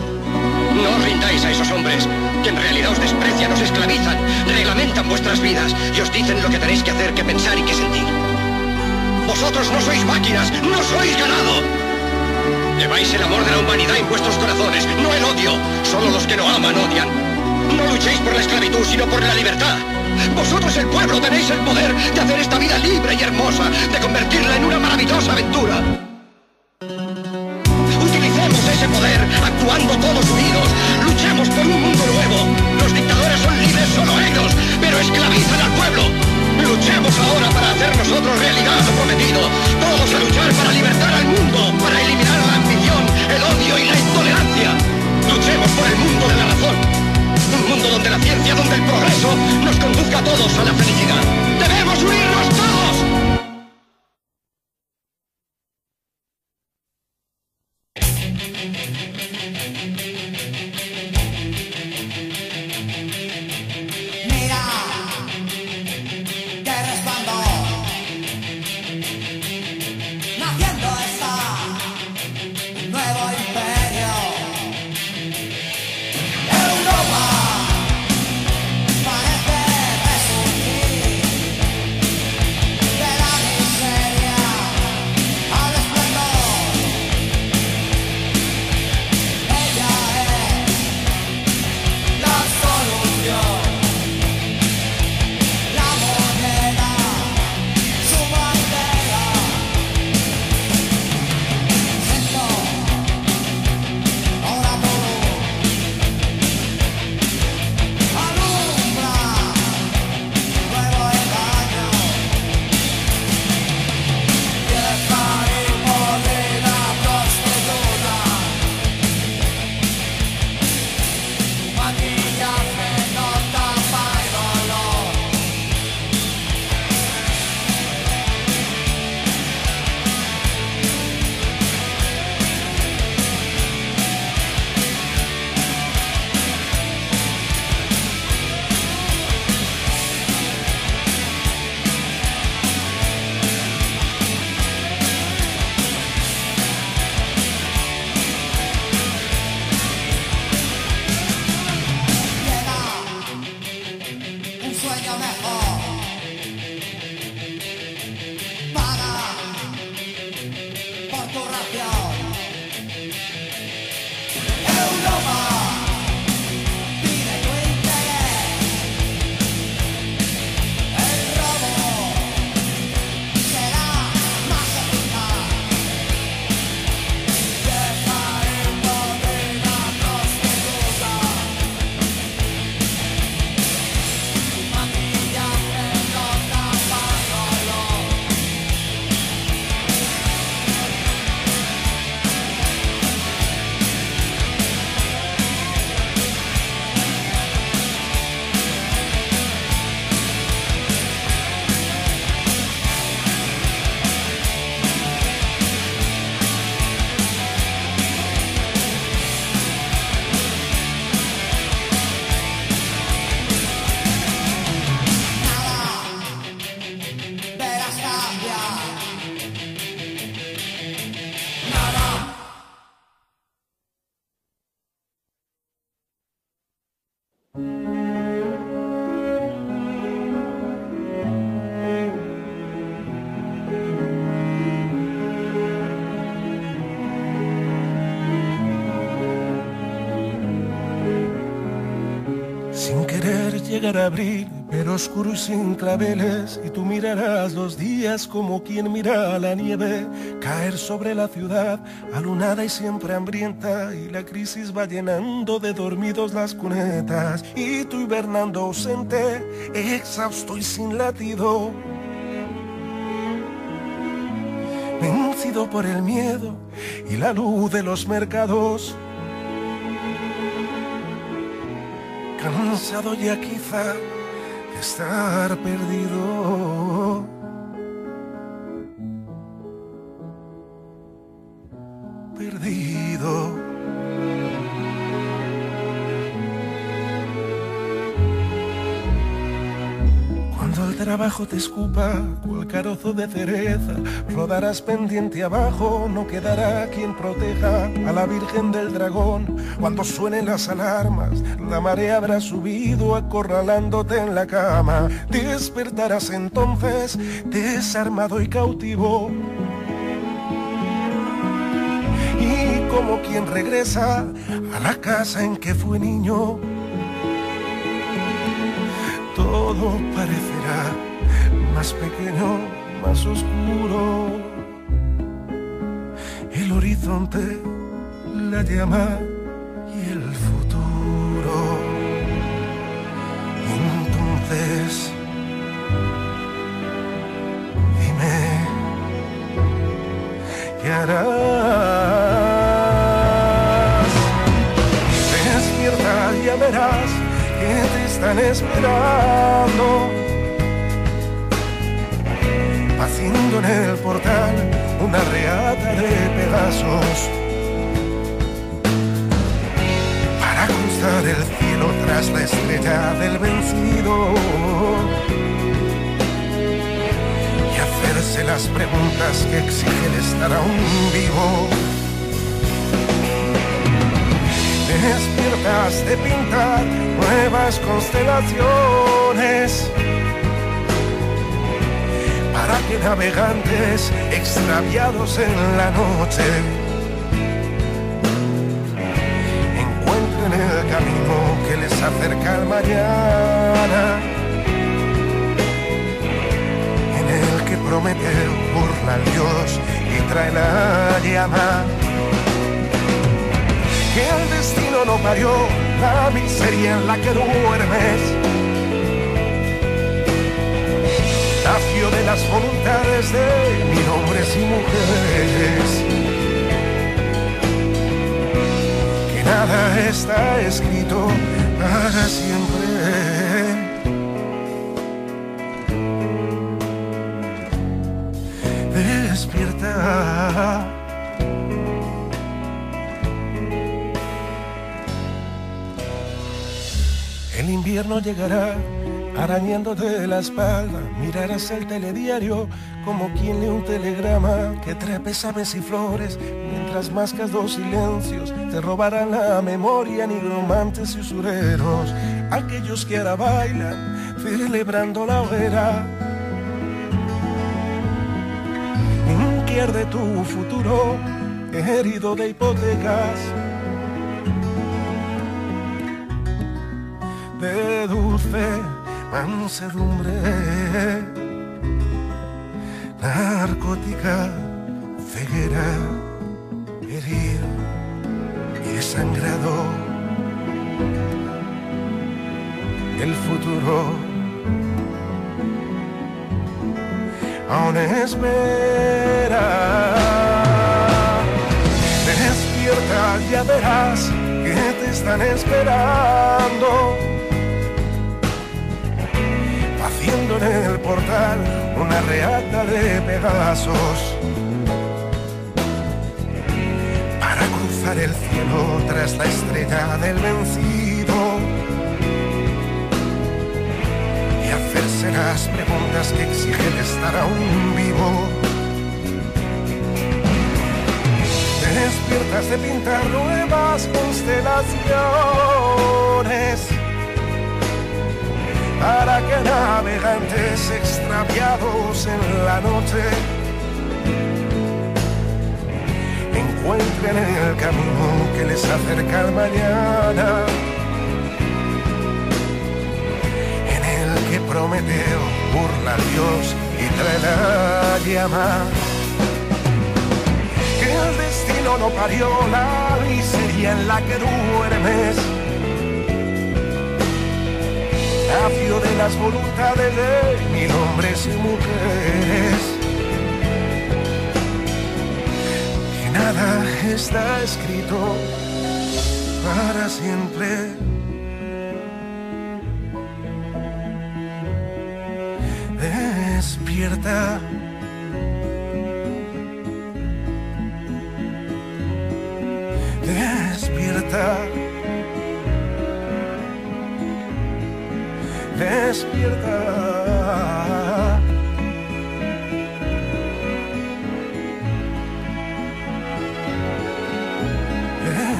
S3: No os rindáis a esos hombres, que en realidad os desprecian, os esclavizan, reglamentan vuestras vidas y os dicen lo que tenéis que hacer, que pensar y que sentir. Vosotros no sois máquinas, no sois ganado. Lleváis el amor de la humanidad en vuestros corazones, no el odio. Solo los que no aman odian. No luchéis por la esclavitud, sino por la libertad. Vosotros, el pueblo, tenéis el poder de hacer esta vida libre y hermosa, de convertirla en una maravillosa aventura. Utilicemos ese poder, actuando todos unidos. Luchemos por un mundo nuevo. Los dictadores son libres solo ellos, pero esclavizan al pueblo. Luchemos ahora para hacer nosotros realidad lo prometido. Todos a luchar para libertar al mundo, para eliminar la ambición, el odio y la intolerancia. Luchemos por el mundo de la razón. Un mundo donde la ciencia, donde el progreso nos conduzca a todos a la felicidad. ¡Debemos unirnos todos!
S4: Llegará abril, pero oscuro y sin claveles, y tú mirarás los días como quien mira la nieve caer sobre la ciudad, alunada y siempre hambrienta, y la crisis va llenando de dormidos las cunetas, y tú hibernando ausente, exhausto y sin latido, vencido por el miedo y la luz de los mercados. Cansado ya quizá de estar perdido. Perdido. Cuando el trabajo te escupa cual carozo de cereza, rodarás pendiente abajo, no quedará quien proteja a la Virgen del Dragón. Cuando suenen las alarmas, la marea habrá subido acorralándote en la cama. Despertarás entonces desarmado y cautivo, y como quien regresa a la casa en que fue niño, todo parecerá más pequeño, más oscuro. El horizonte, la llama y el futuro. Entonces, dime, ¿qué harás? Despierta, ya verás que te están esperando, haciendo en el portal una reata de pedazos, para cruzar el cielo tras la estrella del vencido y hacerse las preguntas que exige el estar aún vivo. Despiertas de pintar nuevas constelaciones para que navegantes extraviados en la noche encuentren el camino que les acerca al mañana, en el que Prometeo burla al Dios y trae la llama. Que el destino no parió la miseria en la que duermes, nació de las voluntades de mil hombres y mujeres, que nada está escrito para siempre. Despierta, el invierno llegará arañándote la espalda, mirarás el telediario como quien lee un telegrama que trae pesames y flores, mientras mascas dos silencios te robarán la memoria, nigromantes y usureros, aquellos que ahora bailan celebrando la hoguera, que arde tu futuro herido de hipotecas, de dulce mansedumbre, narcótica ceguera, herido y desangrado. El futuro aún espera. Despierta, ya verás que te están esperando, haciendo en el portal una reata de pedazos, para cruzar el cielo tras la estrella del vencido y hacerse las preguntas que exigen estar aún vivo. Despiertas de pintar nuevas constelaciones para que navegantes extraviados en la noche encuentren el camino que les acerca al mañana, en el que Prometeo burla a Dios y trae la llama. Que el destino no parió la miseria en la que duermes, nació de las voluntades de mil hombres y mujeres, que nada está escrito para siempre. Despierta, despierta, despierta.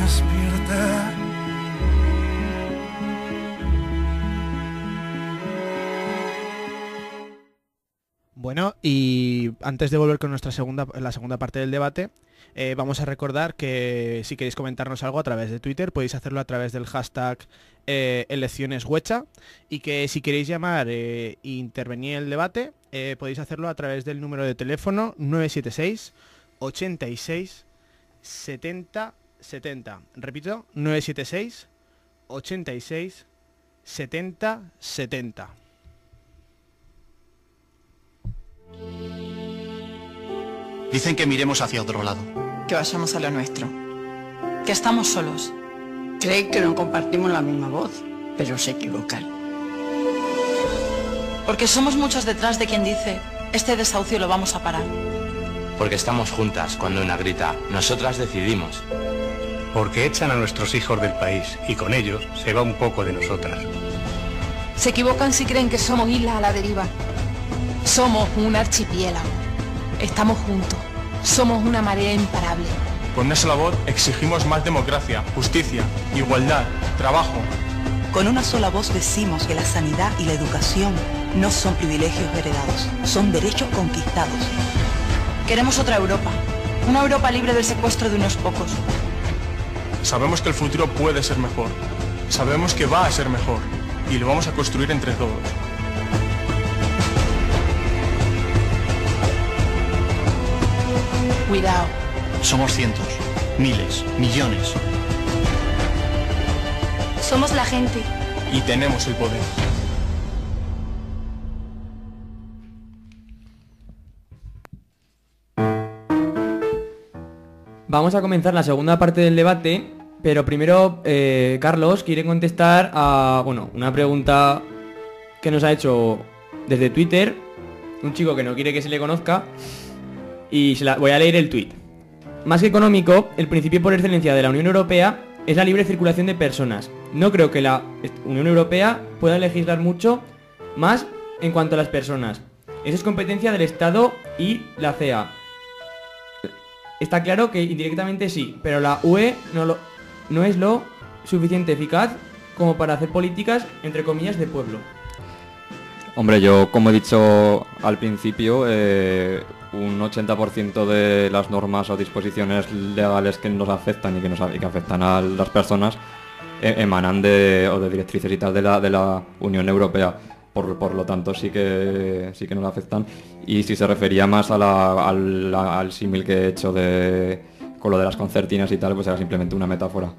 S4: despierta.
S1: Bueno, y antes de volver con la segunda parte del debate, vamos a recordar que si queréis comentarnos algo a través de Twitter, podéis hacerlo a través del hashtag eleccioneshuecha, y que si queréis llamar e intervenir en el debate, podéis hacerlo a través del número de teléfono 976 86 70 70. Repito, 976 86 70 70.
S8: Dicen que miremos hacia otro lado.
S10: Que vayamos a lo nuestro. Que estamos solos. Creen que no compartimos la misma voz, pero se equivocan. Porque somos muchos detrás de quien dice, este desahucio lo vamos a parar.
S23: Porque estamos juntas cuando una grita, nosotras decidimos.
S8: Porque echan a nuestros hijos del país y con ellos se va un poco de nosotras.
S24: Se equivocan si creen que somos islas a la deriva. Somos un archipiélago. Estamos juntos. Somos una marea imparable.
S25: Con una sola voz exigimos más democracia, justicia, igualdad, trabajo.
S26: Con una sola voz decimos que la sanidad y la educación no son privilegios heredados, son derechos conquistados.
S10: Queremos otra Europa. Una Europa libre del secuestro de unos pocos.
S25: Sabemos que el futuro puede ser mejor. Sabemos que va a ser mejor. Y lo vamos a construir entre todos.
S10: Cuidado.
S8: Somos cientos, miles, millones.
S24: Somos la gente.
S25: Y tenemos el poder.
S5: Vamos a comenzar la segunda parte del debate, pero primero Carlos quiere contestar a una pregunta que nos ha hecho desde Twitter un chico que no quiere que se le conozca, y voy a leer el tuit. Más que económico, el principio por excelencia de la Unión Europea es la libre circulación de personas. No creo que la Unión Europea pueda legislar mucho más en cuanto a las personas. Eso es competencia del Estado y la CEA. Está claro que indirectamente sí, pero la UE no es lo suficiente eficaz como para hacer políticas, entre comillas, de pueblo.
S16: Hombre, yo como he dicho al principio, un 80% de las normas o disposiciones legales que nos afectan y que afectan a las personas emanan de directrices y tal de la Unión Europea. Por lo tanto sí que nos afectan. Y si se refería más al símil que he hecho con lo de las concertinas y tal, pues era simplemente una metáfora.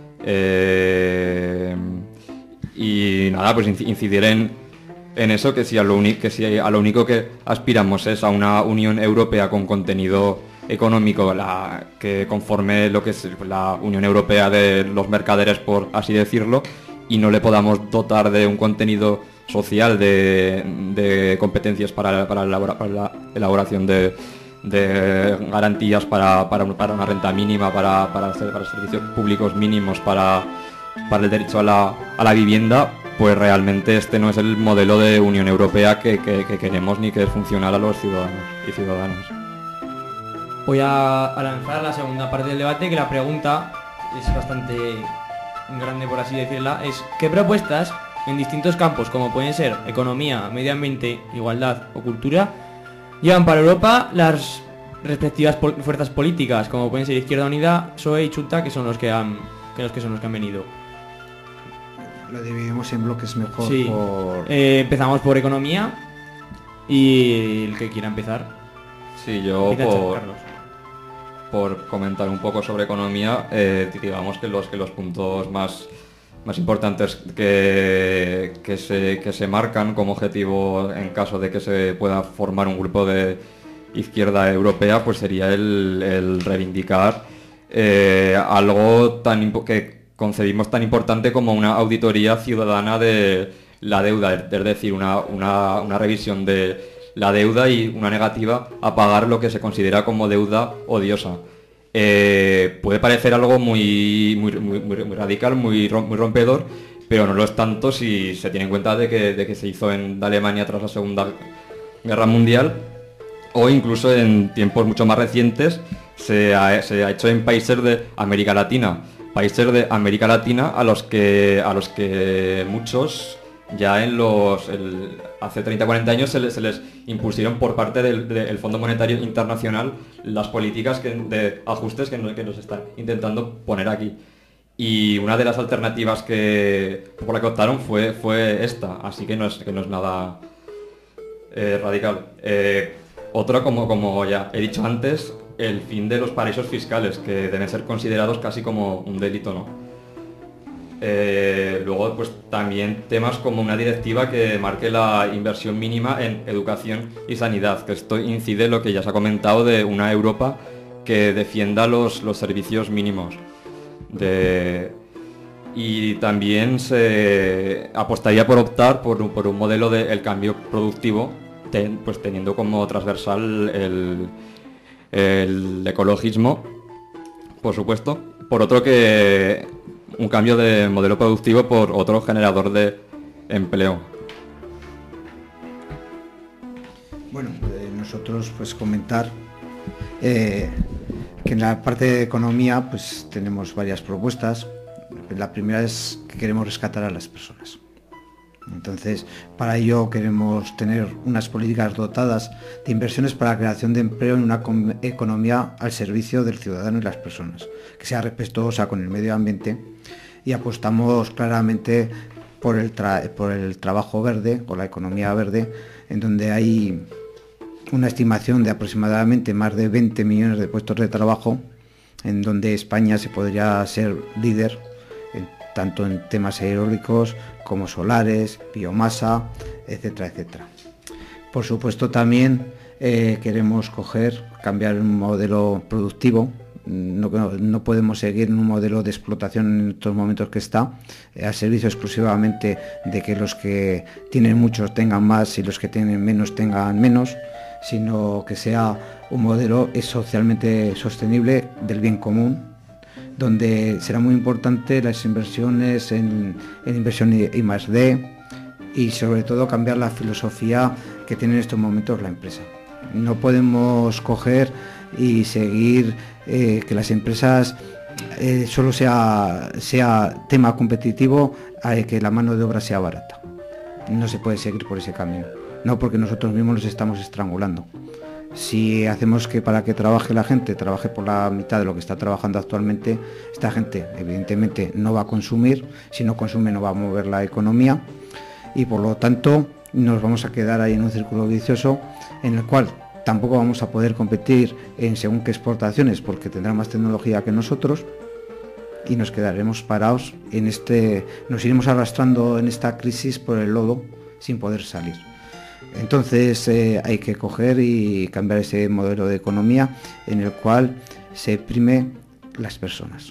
S16: Y nada, pues incidir en eso, que si a lo único que aspiramos es a una Unión Europea con contenido económico, que conforme lo que es la Unión Europea de los mercaderes, por así decirlo, y no le podamos dotar de un contenido social, de competencias para la elaboración de garantías para una renta mínima, para servicios públicos mínimos, para el derecho a la vivienda, pues realmente este no es el modelo de Unión Europea que queremos ni que es funcional a los ciudadanos y ciudadanas.
S5: Voy a lanzar la segunda parte del debate, que la pregunta es bastante grande, por así decirla, es ¿qué propuestas en distintos campos, como pueden ser economía, medio ambiente, igualdad o cultura, llevan para Europa las respectivas fuerzas políticas, como pueden ser Izquierda Unida, PSOE y Chunta, que son los que han venido?
S2: Lo dividimos en bloques mejor.
S5: Sí. Empezamos por economía y el que quiera empezar.
S16: Sí, yo por comentar un poco sobre economía, digamos que los puntos más importantes que se marcan como objetivo en caso de que se pueda formar un grupo de izquierda europea, pues sería el reivindicar algo que concebimos tan importante como una auditoría ciudadana de la deuda, es decir, una revisión de la deuda y una negativa a pagar lo que se considera como deuda odiosa. Puede parecer algo muy radical, muy rompedor, pero no lo es tanto si se tiene en cuenta de que se hizo en Alemania tras la Segunda Guerra Mundial, o incluso en tiempos mucho más recientes se ha hecho en países de América Latina. países de América Latina a los que muchos ya hace 30-40 años se les impusieron por parte del Fondo Monetario Internacional las políticas de ajustes que nos están intentando poner aquí. Y una de las alternativas por la que optaron fue esta, así que no es nada radical. Otro, como ya he dicho antes, el fin de los paraísos fiscales, que deben ser considerados casi como un delito, ¿no? Luego, pues también temas como una directiva que marque la inversión mínima en educación y sanidad, que esto incide en lo que ya se ha comentado de una Europa que defienda los servicios mínimos. Y también se apostaría por optar por un modelo del cambio productivo, pues teniendo como transversal el ecologismo, por supuesto. Por otro, que un cambio de modelo productivo por otro generador de empleo.
S2: Bueno, nosotros pues comentar que en la parte de economía pues tenemos varias propuestas. La primera es que queremos rescatar a las personas. Entonces, para ello queremos tener unas políticas dotadas de inversiones para la creación de empleo en una economía al servicio del ciudadano y las personas, que sea respetuosa con el medio ambiente, y apostamos claramente por el trabajo verde, o la economía verde, en donde hay una estimación de aproximadamente más de 20 millones de puestos de trabajo, en donde España se podría ser líder tanto en temas eólicos como solares, biomasa, etcétera, etcétera. Por supuesto también queremos cambiar un modelo productivo. No podemos seguir en un modelo de explotación en estos momentos que está, al servicio exclusivamente de que los que tienen muchos tengan más y los que tienen menos tengan menos, sino que sea un modelo socialmente sostenible del bien común, donde será muy importante las inversiones en inversión I+D, y sobre todo cambiar la filosofía que tiene en estos momentos la empresa. No podemos coger y seguir que las empresas solo sea tema competitivo, que la mano de obra sea barata. No se puede seguir por ese camino, no, porque nosotros mismos los estamos estrangulando. Si hacemos que para que trabaje la gente, trabaje por la mitad de lo que está trabajando actualmente, esta gente evidentemente no va a consumir. Si no consume, no va a mover la economía, y por lo tanto nos vamos a quedar ahí en un círculo vicioso en el cual tampoco vamos a poder competir en según qué exportaciones, porque tendrán más tecnología que nosotros, y nos quedaremos parados nos iremos arrastrando en esta crisis por el lodo sin poder salir. Entonces hay que coger y cambiar ese modelo de economía en el cual se prime las personas.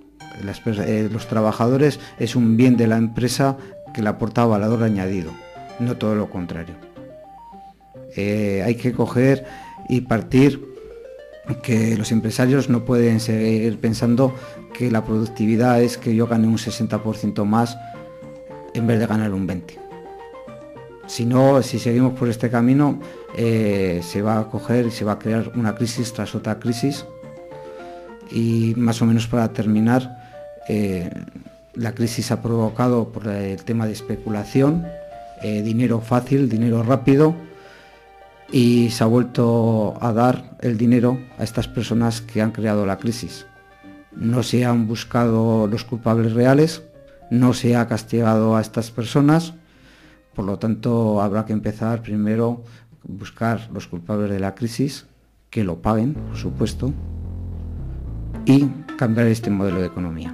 S2: Los trabajadores es un bien de la empresa que le aporta valor añadido, no todo lo contrario. Hay que coger y partir que los empresarios no pueden seguir pensando que la productividad es que yo gane un 60% más en vez de ganar un 20%. Si no, si seguimos por este camino, se va a coger y se va a crear una crisis tras otra crisis. Y más o menos para terminar, la crisis ha provocado por el tema de especulación, dinero fácil, dinero rápido, y se ha vuelto a dar el dinero a estas personas que han creado la crisis. No se han buscado los culpables reales, no se ha castigado a estas personas. Por lo tanto, habrá que empezar primero a buscar los culpables de la crisis, que lo paguen, por supuesto, y cambiar este modelo de economía.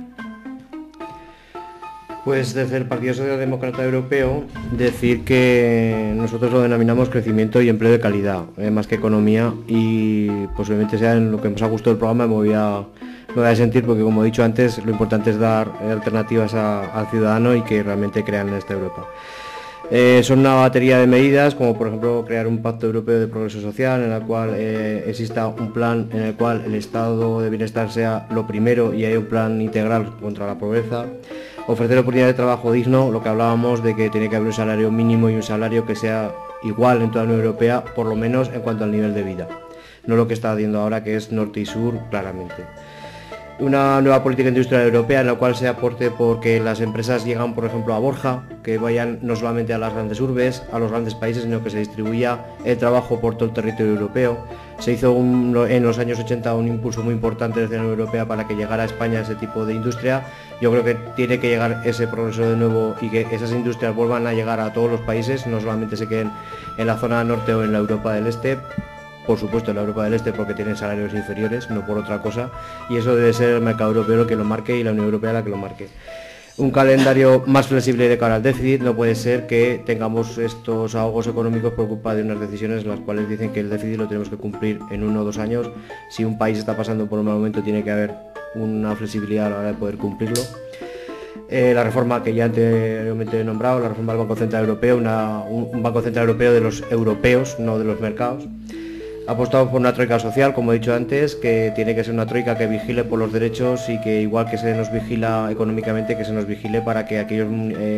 S7: Pues desde el Partido Socialdemócrata Europeo decir que nosotros lo denominamos crecimiento y empleo de calidad, más que economía, y posiblemente sea en lo que más a gusto del programa me voy a sentir, porque como he dicho antes, lo importante es dar alternativas al ciudadano y que realmente crean en esta Europa. Son una batería de medidas, como por ejemplo crear un pacto europeo de progreso social en el cual exista un plan en el cual el estado de bienestar sea lo primero y haya un plan integral contra la pobreza, ofrecer oportunidades de trabajo digno, lo que hablábamos de que tiene que haber un salario mínimo y un salario que sea igual en toda la Unión Europea, por lo menos en cuanto al nivel de vida, no lo que está haciendo ahora, que es norte y sur claramente. una nueva política industrial europea en la cual se aporte porque las empresas llegan, por ejemplo, a Borja, que vayan no solamente a las grandes urbes, a los grandes países, sino que se distribuya el trabajo por todo el territorio europeo. Se hizo en los años 80 un impulso muy importante desde la Unión Europea para que llegara a España ese tipo de industria. Yo creo que tiene que llegar ese progreso de nuevo y que esas industrias vuelvan a llegar a todos los países, no solamente se queden en la zona norte o en la Europa del Este. Por supuesto en la Europa del Este porque tienen salarios inferiores, no por otra cosa, y eso debe ser el mercado europeo lo que lo marque y la Unión Europea la que lo marque. Un calendario más flexible de cara al déficit. No puede ser que tengamos estos ahogos económicos por culpa de unas decisiones en las cuales dicen que el déficit lo tenemos que cumplir en 1 o 2 años. Si un país está pasando por un mal momento tiene que haber una flexibilidad a la hora de poder cumplirlo. La reforma que ya anteriormente he nombrado, la reforma del Banco Central Europeo, un Banco Central Europeo de los europeos, no de los mercados. Apostamos por una troika social, como he dicho antes, que tiene que ser una troika que vigile por los derechos y que igual que se nos vigila económicamente, que se nos vigile para que aquellos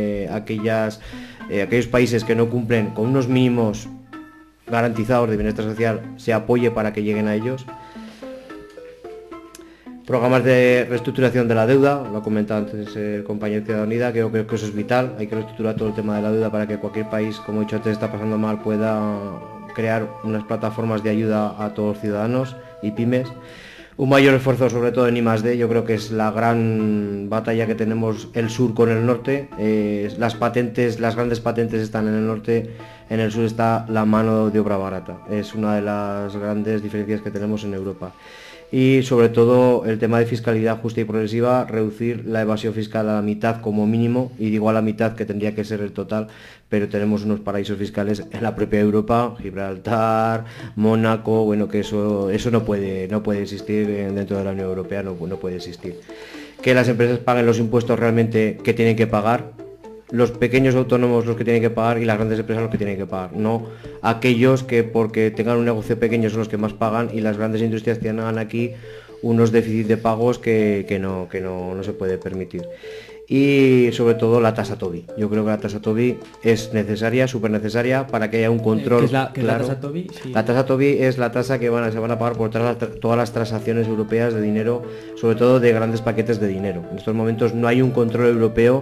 S7: países que no cumplen con unos mínimos garantizados de bienestar social se apoye para que lleguen a ellos. Programas de reestructuración de la deuda, lo ha comentado antes el compañero de Izquierda Unida, creo que eso es vital, hay que reestructurar todo el tema de la deuda para que cualquier país, como he dicho antes, está pasando mal, pueda crear unas plataformas de ayuda a todos los ciudadanos y pymes. Un mayor esfuerzo sobre todo en I+D, yo creo que es la gran batalla que tenemos el sur con el norte. Las grandes patentes están en el norte, en el sur está la mano de obra barata. Es una de las grandes diferencias que tenemos en Europa. Y sobre todo el tema de fiscalidad justa y progresiva, reducir la evasión fiscal a la mitad como mínimo, y digo a la mitad que tendría que ser el total, pero tenemos unos paraísos fiscales en la propia Europa, Gibraltar, Mónaco, bueno, que eso no puede existir dentro de la Unión Europea, no puede existir. Que las empresas paguen los impuestos realmente que tienen que pagar, los pequeños autónomos los que tienen que pagar y las grandes empresas los que tienen que pagar, no aquellos que porque tengan un negocio pequeño son los que más pagan y las grandes industrias tengan aquí unos déficits de pagos que no se puede permitir. Y sobre todo la tasa Tobin. Yo creo que la tasa Tobin es necesaria, súper necesaria, para que haya un control.
S5: ¿Qué es la
S7: claro.
S5: tasa Tobin? Sí.
S7: La tasa Tobin es la tasa que se van a pagar por todas las transacciones europeas de dinero, sobre todo de grandes paquetes de dinero. En estos momentos no hay un control europeo.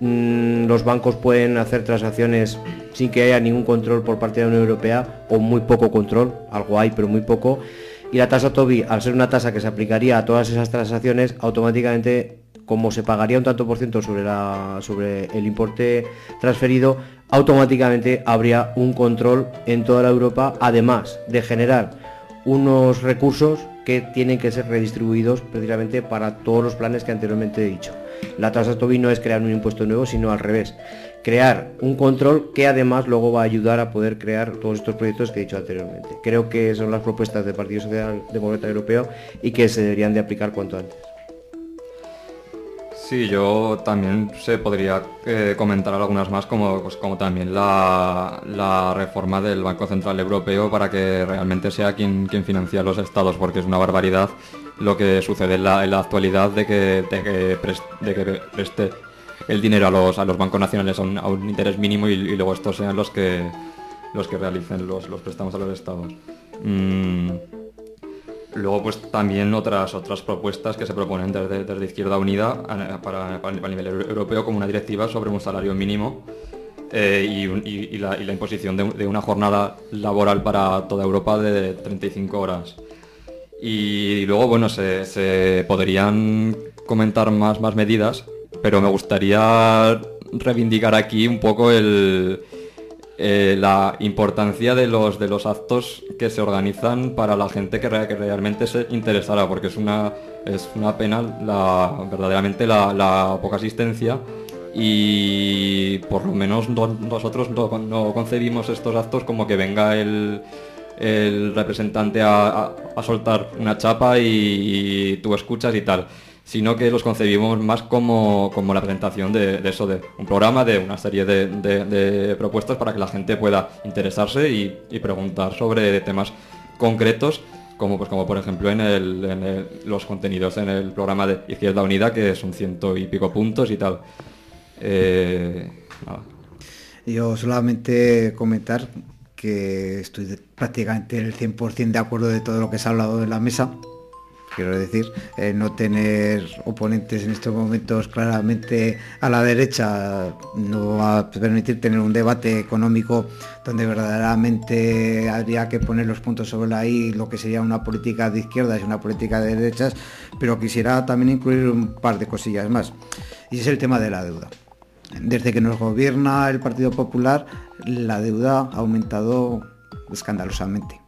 S7: Los bancos pueden hacer transacciones sin que haya ningún control por parte de la Unión Europea, o muy poco control, algo hay pero muy poco. Y la tasa Tobin, al ser una tasa que se aplicaría a todas esas transacciones, automáticamente, como se pagaría un tanto por ciento sobre el importe transferido, automáticamente habría un control en toda la Europa, además de generar unos recursos que tienen que ser redistribuidos precisamente para todos los planes que anteriormente he dicho. La tasa Tobin no es crear un impuesto nuevo, sino al revés, crear un control que además luego va a ayudar a poder crear todos estos proyectos que he dicho anteriormente. Creo que son las propuestas del Partido Socialdemócrata Europeo y que se deberían de aplicar cuanto antes.
S16: Sí, yo también se podría comentar algunas más, como también la reforma del Banco Central Europeo para que realmente sea quien financia a los estados, porque es una barbaridad lo que sucede en la actualidad de que preste el dinero a los bancos nacionales a un interés mínimo y luego estos sean los que realicen los préstamos a los estados. Luego pues también otras propuestas que se proponen desde Izquierda Unida para el nivel europeo, como una directiva sobre un salario mínimo y la imposición de una jornada laboral para toda Europa de 35 horas. Y luego bueno, se podrían comentar más medidas, pero me gustaría reivindicar aquí un poco la importancia de los actos que se organizan para la gente que realmente se interesara, porque es una pena verdaderamente la poca asistencia, y por lo menos nosotros no concebimos estos actos como que venga el representante a soltar una chapa y tú escuchas y tal, sino que los concebimos más como la presentación de un programa, de una serie de propuestas para que la gente pueda interesarse y preguntar sobre temas concretos, como por ejemplo en los contenidos en el programa de Izquierda Unida, que son 100 y pico puntos y tal. Nada.
S2: Yo solamente comentar que estoy prácticamente el 100% de acuerdo de todo lo que se ha hablado en la mesa. Quiero decir, no tener oponentes en estos momentos claramente a la derecha no va a permitir tener un debate económico donde verdaderamente habría que poner los puntos sobre la I, lo que sería una política de izquierdas y una política de derechas, pero quisiera también incluir un par de cosillas más, y es el tema de la deuda. Desde que nos gobierna el Partido Popular, la deuda ha aumentado escandalosamente.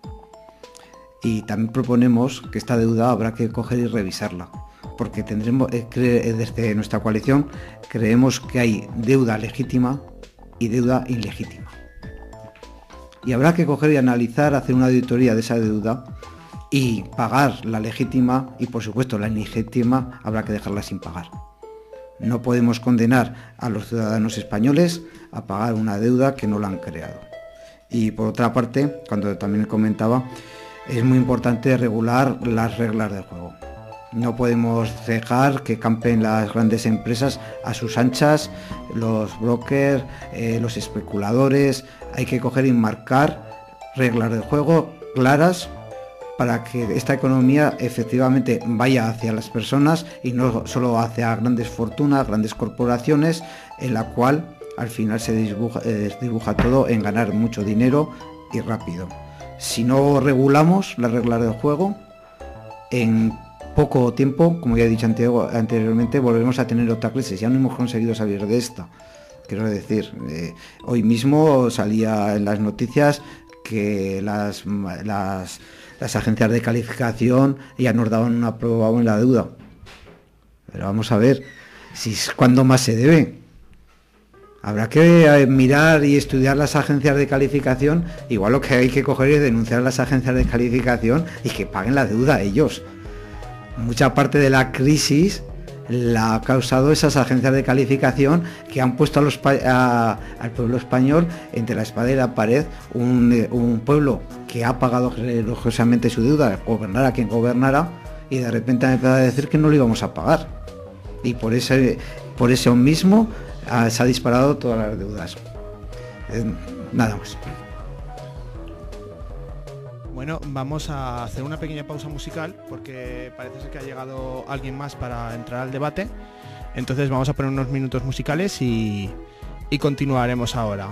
S2: Y también proponemos que esta deuda habrá que coger y revisarla, porque desde nuestra coalición creemos que hay deuda legítima y deuda ilegítima. Y habrá que coger y analizar, hacer una auditoría de esa deuda y pagar la legítima, y por supuesto la ilegítima habrá que dejarla sin pagar. No podemos condenar a los ciudadanos españoles a pagar una deuda que no la han creado. Y por otra parte, cuando también comentaba, es muy importante regular las reglas del juego. No podemos dejar que campen las grandes empresas a sus anchas, los brokers, los especuladores. Hay que coger y marcar reglas del juego claras para que esta economía efectivamente vaya hacia las personas y no solo hacia grandes fortunas, grandes corporaciones, en la cual al final se dibuja todo en ganar mucho dinero y rápido. Si no regulamos las reglas del juego, en poco tiempo, como ya he dicho anteriormente, volveremos a tener otra crisis. Ya no hemos conseguido salir de esta. Quiero decir, hoy mismo salía en las noticias que las agencias de calificación ya nos daban un aprobado en la deuda. Pero vamos a ver, ¿cuándo más se debe? Habrá que mirar y estudiar las agencias de calificación. Igual lo que hay que coger es denunciar a las agencias de calificación y que paguen la deuda a ellos. Mucha parte de la crisis la ha causado esas agencias de calificación que han puesto al pueblo español entre la espada y la pared, un pueblo que ha pagado generosamente su deuda, gobernara quien gobernara, y de repente me empezó a decir que no lo íbamos a pagar. Y por eso mismo se ha disparado todas las deudas. Nada más.
S1: Bueno, vamos a hacer una pequeña pausa musical porque parece ser que ha llegado alguien más para entrar al debate. Entonces vamos a poner unos minutos musicales y continuaremos ahora.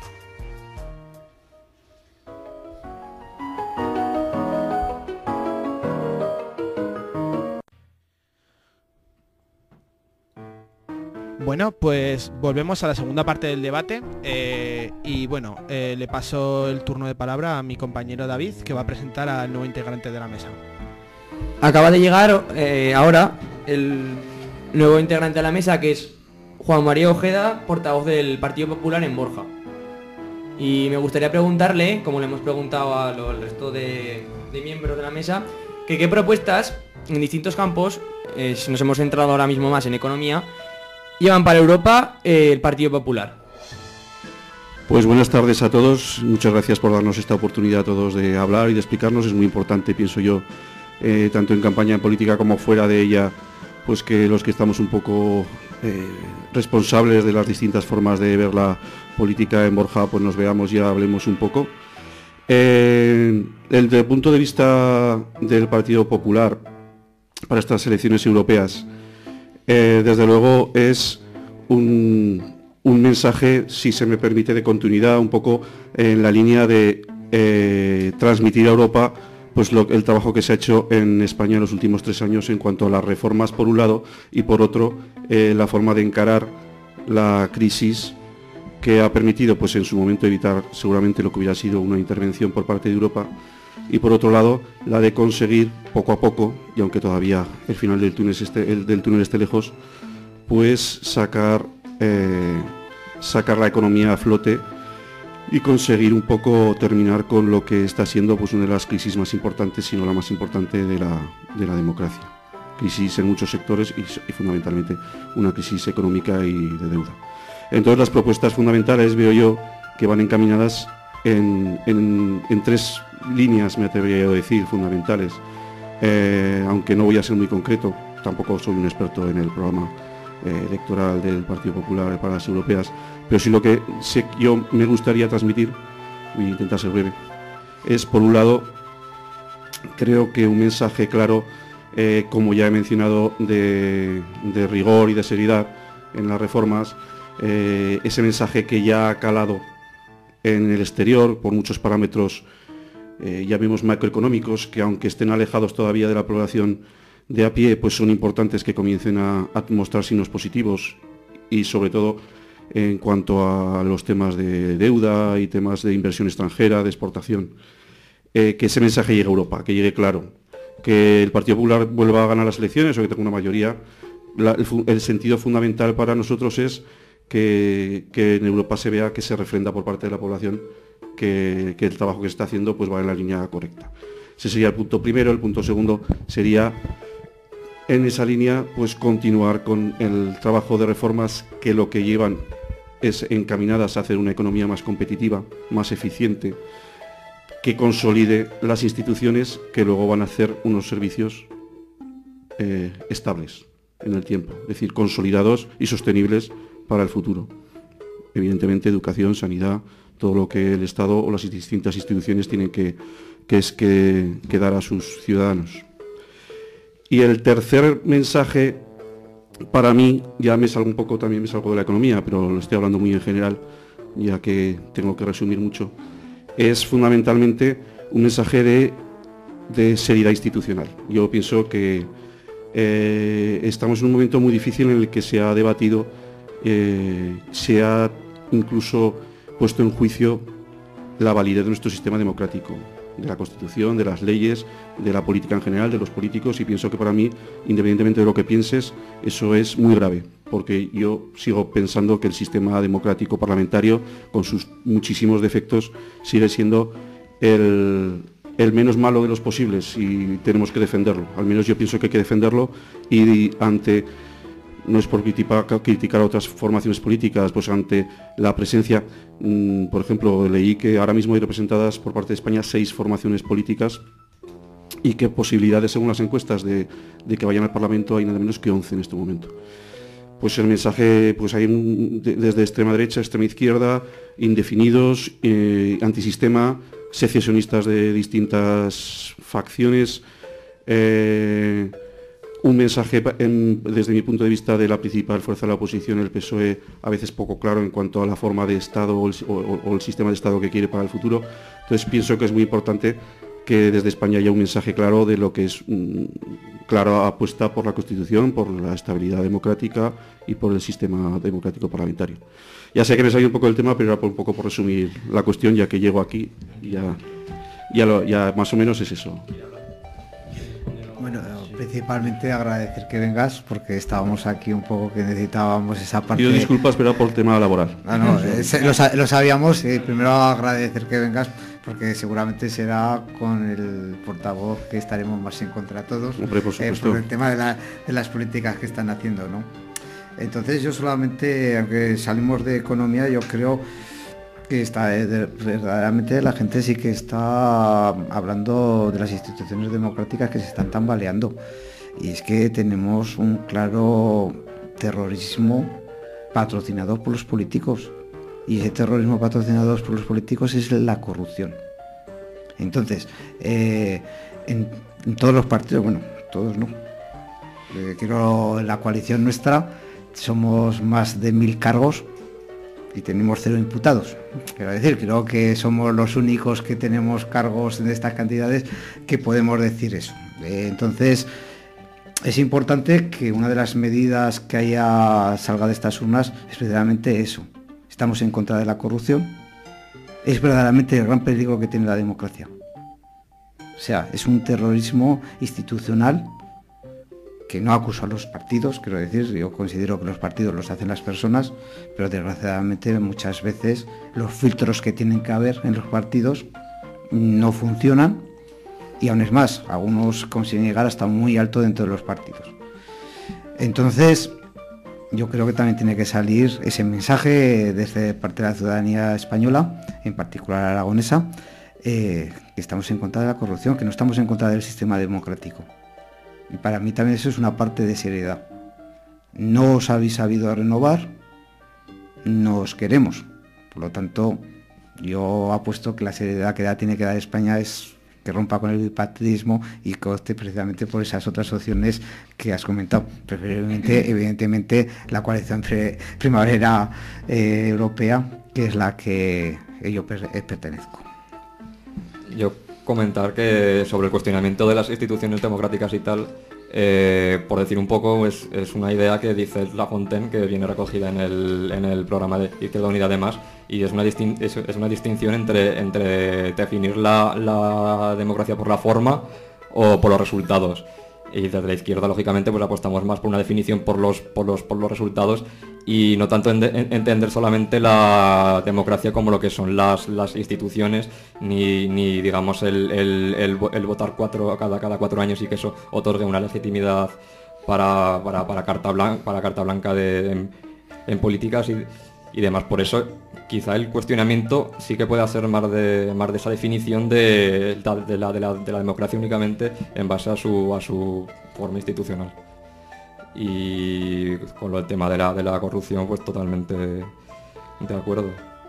S1: Bueno, pues volvemos a la segunda parte del debate y bueno, le paso el turno de palabra a mi compañero David, que va a presentar al nuevo integrante de la mesa.
S5: Acaba de llegar ahora el nuevo integrante de la mesa, que es Juan María Ojeda, portavoz del Partido Popular en Borja. Y me gustaría preguntarle, como le hemos preguntado al resto de miembros de la mesa, que qué propuestas en distintos campos, si nos hemos centrado ahora mismo más en economía, llevan para Europa el Partido Popular.
S6: Pues buenas tardes a todos, muchas gracias por darnos esta oportunidad a todos de hablar y de explicarnos. Es muy importante, pienso yo, tanto en campaña política como fuera de ella, pues que los que estamos un poco responsables de las distintas formas de ver la política en Borja, pues nos veamos y hablemos un poco. Desde el punto de vista del Partido Popular para estas elecciones europeas, desde luego es un mensaje, si se me permite, de continuidad, un poco en la línea de transmitir a Europa pues el trabajo que se ha hecho en España en los últimos 3 años en cuanto a las reformas por un lado y por otro la forma de encarar la crisis que ha permitido pues en su momento evitar seguramente lo que hubiera sido una intervención por parte de Europa, y por otro lado la de conseguir poco a poco, y aunque todavía el final del túnel esté lejos, pues sacar la economía a flote y conseguir un poco terminar con lo que está siendo pues una de las crisis más importantes, si no la más importante de la democracia. Crisis en muchos sectores y fundamentalmente una crisis económica y de deuda. Entonces las propuestas fundamentales veo yo que van encaminadas en 3 líneas, me atrevería a decir, fundamentales. Aunque no voy a ser muy concreto, tampoco soy un experto en el programa electoral del Partido Popular para las europeas, pero sí lo que yo me gustaría transmitir, voy a intentar ser breve, es por un lado, creo que un mensaje claro como ya he mencionado, de rigor y de seriedad en las reformas, ese mensaje que ya ha calado en el exterior por muchos parámetros, ya vemos macroeconómicos, que aunque estén alejados todavía de la población de a pie, pues son importantes que comiencen a mostrar signos positivos, y sobre todo en cuanto a los temas de deuda y temas de inversión extranjera, de exportación, que ese mensaje llegue a Europa, que llegue claro, que el Partido Popular vuelva a ganar las elecciones o que tenga una mayoría. El sentido fundamental para nosotros es que en Europa se vea que se refrenda por parte de la población que el trabajo que se está haciendo pues va en la línea correcta. Ese sería el punto primero. El punto segundo sería, en esa línea, pues continuar con el trabajo de reformas que lo que llevan es encaminadas a hacer una economía más competitiva, más eficiente, que consolide las instituciones que luego van a hacer unos servicios estables en el tiempo, es decir, consolidados y sostenibles para el futuro. Evidentemente, educación, sanidad, todo lo que el Estado o las distintas instituciones tienen que dar a sus ciudadanos. Y el tercer mensaje, para mí, ya me salgo un poco, también me salgo de la economía, pero lo estoy hablando muy en general, ya que tengo que resumir mucho, es fundamentalmente un mensaje de seriedad institucional. Yo pienso que estamos en un momento muy difícil en el que se ha debatido, se ha incluso puesto en juicio la validez de nuestro sistema democrático, de la Constitución, de las leyes, de la política en general, de los políticos, y pienso que para mí, independientemente de lo que pienses, eso es muy grave, porque yo sigo pensando que el sistema democrático parlamentario, con sus muchísimos defectos, sigue siendo el menos malo de los posibles, y tenemos que defenderlo. Al menos yo pienso que hay que defenderlo, y no es por criticar a otras formaciones políticas, pues ante la presencia, por ejemplo, leí que ahora mismo hay representadas por parte de España 6 formaciones políticas, y que posibilidades, según las encuestas, de que vayan al Parlamento hay nada menos que 11 en este momento. Pues el mensaje, pues hay desde extrema derecha, extrema izquierda, indefinidos, antisistema, secesionistas de distintas facciones, un mensaje, desde mi punto de vista, de la principal fuerza de la oposición, el PSOE, a veces poco claro en cuanto a la forma de Estado o el sistema de Estado que quiere para el futuro. Entonces pienso que es muy importante que desde España haya un mensaje claro de lo que es clara apuesta por la Constitución, por la estabilidad democrática y por el sistema democrático parlamentario. Ya sé que me salió un poco del tema, pero era un poco por resumir la cuestión, ya que llego aquí, ya más o menos es eso.
S2: Bueno, principalmente agradecer que vengas, porque estábamos aquí un poco que necesitábamos esa parte.
S6: Pido disculpas, pero por tema laboral.
S2: Lo sabíamos. Primero agradecer que vengas, porque seguramente será con el portavoz que estaremos más en contra todos.
S6: Hombre, por supuesto.
S2: Por el tema de las políticas que están haciendo, ¿no? Entonces yo solamente, aunque salimos de economía, yo creo que verdaderamente la gente sí que está hablando de las instituciones democráticas que se están tambaleando, y es que tenemos un claro terrorismo patrocinado por los políticos, y ese terrorismo patrocinado por los políticos es la corrupción. Entonces, en todos los partidos, bueno, todos no, la coalición nuestra somos más de 1000 cargos y tenemos 0 imputados. Quiero decir, creo que somos los únicos que tenemos cargos de estas cantidades que podemos decir eso. Entonces, es importante que una de las medidas que salga de estas urnas es precisamente eso. Estamos en contra de la corrupción. Es verdaderamente el gran peligro que tiene la democracia. O sea, es un terrorismo institucional que no acuso a los partidos, quiero decir, yo considero que los partidos los hacen las personas, pero desgraciadamente muchas veces los filtros que tienen que haber en los partidos no funcionan, y aún es más, algunos consiguen llegar hasta muy alto dentro de los partidos. Entonces, yo creo que también tiene que salir ese mensaje desde parte de la ciudadanía española, en particular aragonesa, que estamos en contra de la corrupción, que no estamos en contra del sistema democrático. Y para mí también eso es una parte de seriedad. No os habéis sabido renovar, no os queremos. Por lo tanto, yo apuesto que la seriedad que tiene que dar España es rompa con el bipartidismo y que opte precisamente por esas otras opciones que has comentado. Preferiblemente, evidentemente, la coalición Primavera Europea, que es la que yo pertenezco.
S16: Yo comentar que sobre el cuestionamiento de las instituciones democráticas y tal, por decir un poco, es una idea que dice La Fontaine, que viene recogida en el programa de Izquierda Unida además, y es una distinción entre definir la democracia por la forma o por los resultados. Y desde la izquierda, lógicamente, pues apostamos más por una definición por los resultados y no tanto entender solamente la democracia como lo que son las instituciones, ni digamos el votar cada 4 años y que eso otorgue una legitimidad para carta blanca en políticas y demás. Por eso quizá el cuestionamiento sí que puede ser más de esa definición de la democracia únicamente en base a su forma institucional. Y con el tema de la corrupción, pues totalmente de acuerdo.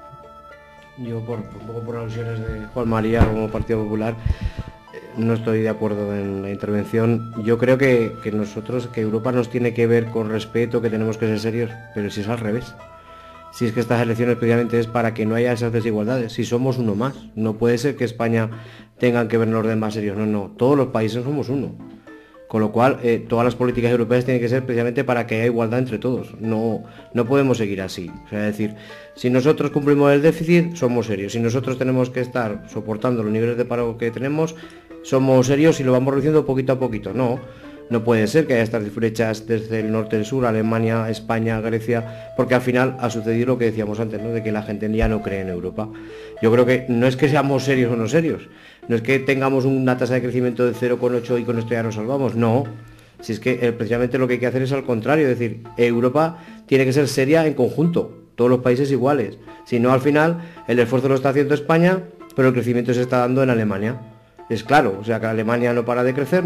S7: Yo un poco por alusiones de Juan María como Partido Popular, no estoy de acuerdo en la intervención. Yo creo que Europa nos tiene que ver con respeto, que tenemos que ser serios, pero si es al revés. Si es que estas elecciones precisamente es para que no haya esas desigualdades, si somos uno más. No puede ser que España tengan que vernos de más serios, no, todos los países somos uno. Con lo cual, todas las políticas europeas tienen que ser precisamente para que haya igualdad entre todos. No podemos seguir así. O sea, es decir, si nosotros cumplimos el déficit, somos serios. Si nosotros tenemos que estar soportando los niveles de paro que tenemos, somos serios y lo vamos reduciendo poquito a poquito. No puede ser que haya estas brechas desde el norte al sur, Alemania, España, Grecia, porque al final ha sucedido lo que decíamos antes, ¿no? De que la gente ya no cree en Europa. Yo creo que no es que seamos serios o no serios, no es que tengamos una tasa de crecimiento de 0,8 y con esto ya nos salvamos, no. Si es que precisamente lo que hay que hacer es al contrario, es decir, Europa tiene que ser seria en conjunto, todos los países iguales. Si no, al final, el esfuerzo lo está haciendo España, pero el crecimiento se está dando en Alemania. Es claro, o sea que Alemania no para de crecer,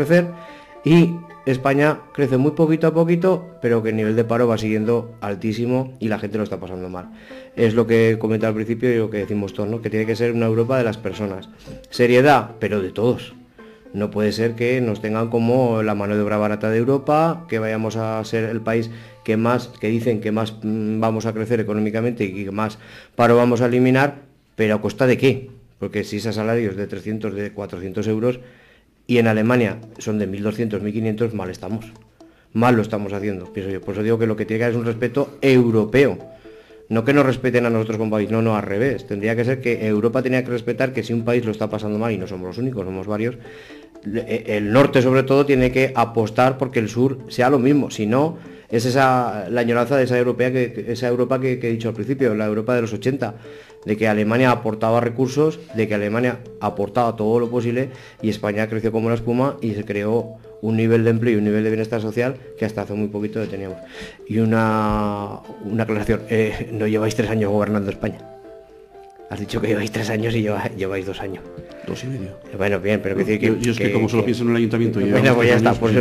S7: y España crece muy poquito a poquito, pero que el nivel de paro va siguiendo altísimo y la gente lo está pasando mal. Es lo que comenté al principio y lo que decimos todos, ¿no? Que tiene que ser una Europa de las personas. Seriedad, pero de todos. No puede ser que nos tengan como la mano de obra barata de Europa, que vayamos a ser el país que dicen que más vamos a crecer económicamente y que más paro vamos a eliminar, pero ¿a costa de qué? Porque si esos salarios de 300, de 400 euros... y en Alemania son de 1.200, 1.500, mal estamos. Mal lo estamos haciendo, pienso yo. Por eso digo que lo que tiene que haber es un respeto europeo. No que nos respeten a nosotros como país, no, al revés. Tendría que ser que Europa tenía que respetar que si un país lo está pasando mal, y no somos los únicos, somos varios, el norte sobre todo tiene que apostar porque el sur sea lo mismo. Si no, es la añoranza de esa Europa que he dicho al principio, la Europa de los 80, de que Alemania aportaba recursos, de que Alemania aportaba todo lo posible y España creció como la espuma y se creó un nivel de empleo y un nivel de bienestar social que hasta hace muy poquito teníamos. Y una aclaración, no lleváis 3 años gobernando España. Has dicho que lleváis 3 años y lleváis 2 años.
S6: 2 y medio.
S7: Bueno, bien, pero
S6: yo es que como solo pienso en el ayuntamiento...
S7: Bueno, pues ya está, pues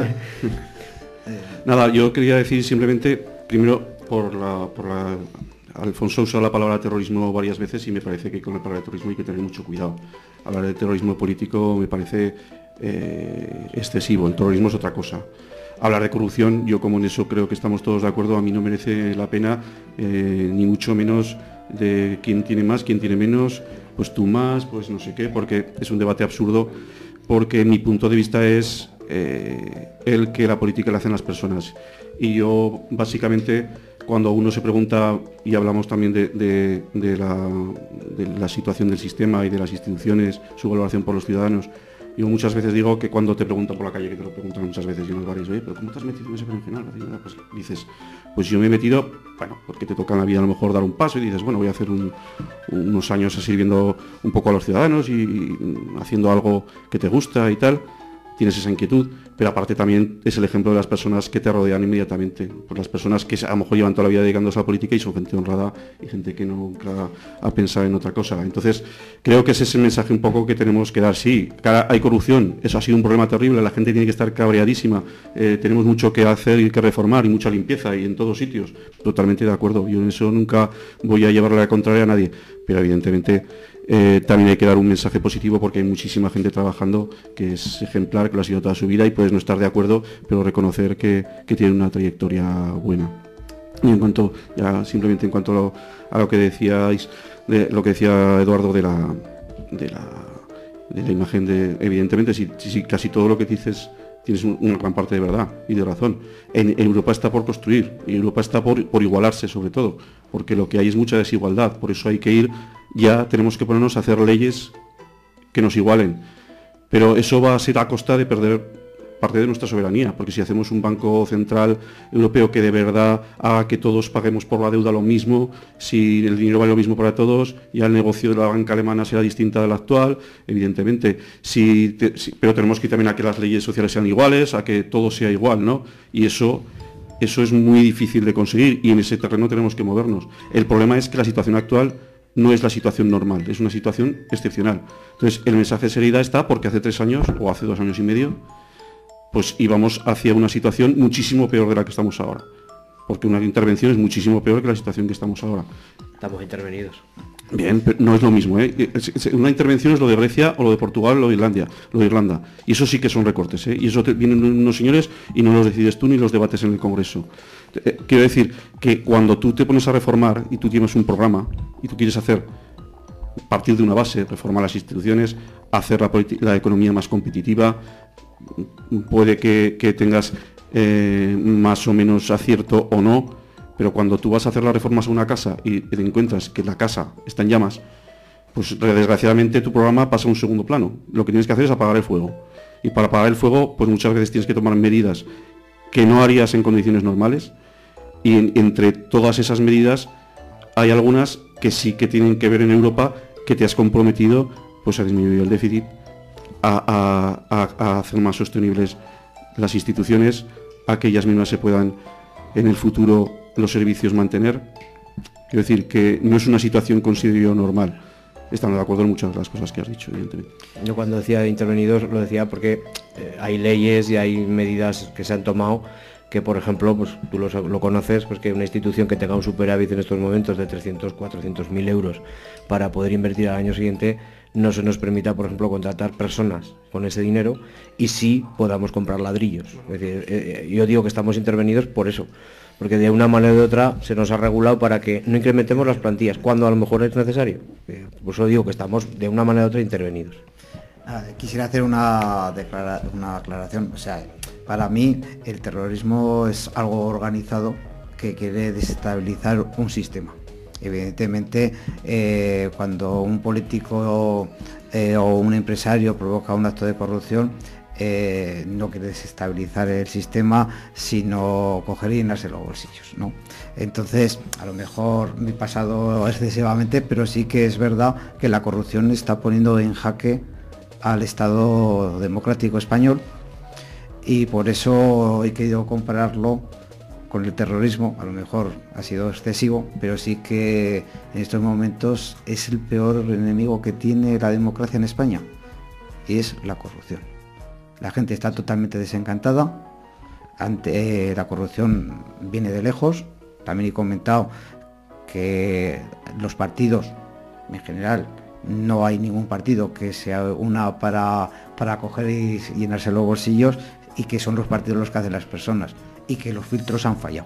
S6: Nada, yo quería decir simplemente, primero, Alfonso usa la palabra terrorismo varias veces y me parece que con la palabra terrorismo hay que tener mucho cuidado. Hablar de terrorismo político me parece excesivo, el terrorismo es otra cosa. Hablar de corrupción, yo como en eso creo que estamos todos de acuerdo, a mí no merece la pena, ni mucho menos de quién tiene más, quién tiene menos, pues tú más, pues no sé qué, porque es un debate absurdo, porque mi punto de vista es el que la política la hacen las personas. Y yo básicamente, cuando uno se pregunta, y hablamos también de la situación del sistema y de las instituciones, su valoración por los ciudadanos, yo muchas veces digo que cuando te preguntan por la calle, que te lo preguntan muchas veces y en los bares, oye, pero ¿cómo te has metido en ese berenjenal? Pues dices, pues yo me he metido, bueno, porque te toca en la vida a lo mejor dar un paso y dices, bueno, voy a hacer unos años sirviendo un poco a los ciudadanos y haciendo algo que te gusta y tal. Tienes esa inquietud, pero aparte también es el ejemplo de las personas que te rodean inmediatamente, por las personas que a lo mejor llevan toda la vida dedicándose a la política y son gente honrada y gente que nunca ha pensado en otra cosa. Entonces, creo que ese es el mensaje un poco que tenemos que dar. Sí, hay corrupción, eso ha sido un problema terrible, la gente tiene que estar cabreadísima, tenemos mucho que hacer y que reformar y mucha limpieza y en todos sitios, totalmente de acuerdo. Yo en eso nunca voy a llevarle la contraria a nadie, pero evidentemente También hay que dar un mensaje positivo porque hay muchísima gente trabajando que es ejemplar, que lo ha sido toda su vida y puedes no estar de acuerdo, pero reconocer que tiene una trayectoria buena. Y en cuanto, ya simplemente en cuanto a lo que decíais, lo que decía Eduardo de la imagen evidentemente, si casi todo lo que dices tienes una gran parte de verdad y de razón. En Europa está por construir, y Europa está por igualarse sobre todo, porque lo que hay es mucha desigualdad, por eso hay que ir, ya tenemos que ponernos a hacer leyes que nos igualen, pero eso va a ser a costa de perder parte de nuestra soberanía, porque si hacemos un Banco Central Europeo que de verdad haga que todos paguemos por la deuda lo mismo, si el dinero vale lo mismo para todos, ya el negocio de la banca alemana será distinta de la actual, evidentemente, pero tenemos que ir también a que las leyes sociales sean iguales, a que todo sea igual, ¿no? Y eso es muy difícil de conseguir y en ese terreno tenemos que movernos. El problema es que la situación actual no es la situación normal, es una situación excepcional. Entonces, el mensaje de seriedad está porque hace 3 años, o hace 2 años y medio, pues íbamos hacia una situación muchísimo peor de la que estamos ahora. Porque una intervención es muchísimo peor que la situación que estamos ahora.
S7: Estamos intervenidos.
S6: Bien, pero no es lo mismo, ¿eh? Una intervención es lo de Grecia o lo de Portugal o lo de Irlanda. Y eso sí que son recortes, ¿eh? Y eso vienen unos señores y no los decides tú ni los debates en el Congreso. Quiero decir que cuando tú te pones a reformar y tú tienes un programa y tú quieres partir de una base, reformar las instituciones, hacer la economía más competitiva, puede que tengas más o menos acierto o no, pero cuando tú vas a hacer las reformas a una casa y te encuentras que la casa está en llamas, pues desgraciadamente tu programa pasa a un segundo plano. Lo que tienes que hacer es apagar el fuego. Y para apagar el fuego, pues muchas veces tienes que tomar medidas que no harías en condiciones normales. Y entre todas esas medidas hay algunas que sí que tienen que ver en Europa, que te has comprometido pues a disminuir el déficit, a hacer más sostenibles las instituciones, a que ellas mismas se puedan en el futuro los servicios mantener. Quiero decir que no es una situación, considero yo, normal. Estamos de acuerdo en muchas de las cosas que has dicho, evidentemente.
S7: Yo cuando decía intervenidos lo decía porque hay leyes y hay medidas que se han tomado que, por ejemplo, pues tú lo conoces, pues que una institución que tenga un superávit en estos momentos de 300, 400.000 euros para poder invertir al año siguiente, no se nos permita, por ejemplo, contratar personas con ese dinero y sí podamos comprar ladrillos. Es decir, yo digo que estamos intervenidos por eso, porque de una manera u de otra se nos ha regulado para que no incrementemos las plantillas, cuando a lo mejor es necesario. Por eso digo que estamos de una manera u otra intervenidos.
S2: Quisiera hacer una aclaración. O sea, para mí el terrorismo es algo organizado que quiere desestabilizar un sistema. Evidentemente, cuando un político o un empresario provoca un acto de corrupción, no quiere desestabilizar el sistema, sino coger y llenarse los bolsillos, ¿no? Entonces, a lo mejor mi pasado excesivamente, pero sí que es verdad que la corrupción está poniendo en jaque al Estado democrático español y por eso he querido compararlo con el terrorismo. A lo mejor ha sido excesivo, pero sí que en estos momentos es el peor enemigo que tiene la democracia en España y es la corrupción. La gente está totalmente desencantada ante la corrupción, viene de lejos. También he comentado que los partidos en general, no hay ningún partido que sea una para coger y llenarse los bolsillos, y que son los partidos los que hacen las personas y que los filtros han fallado.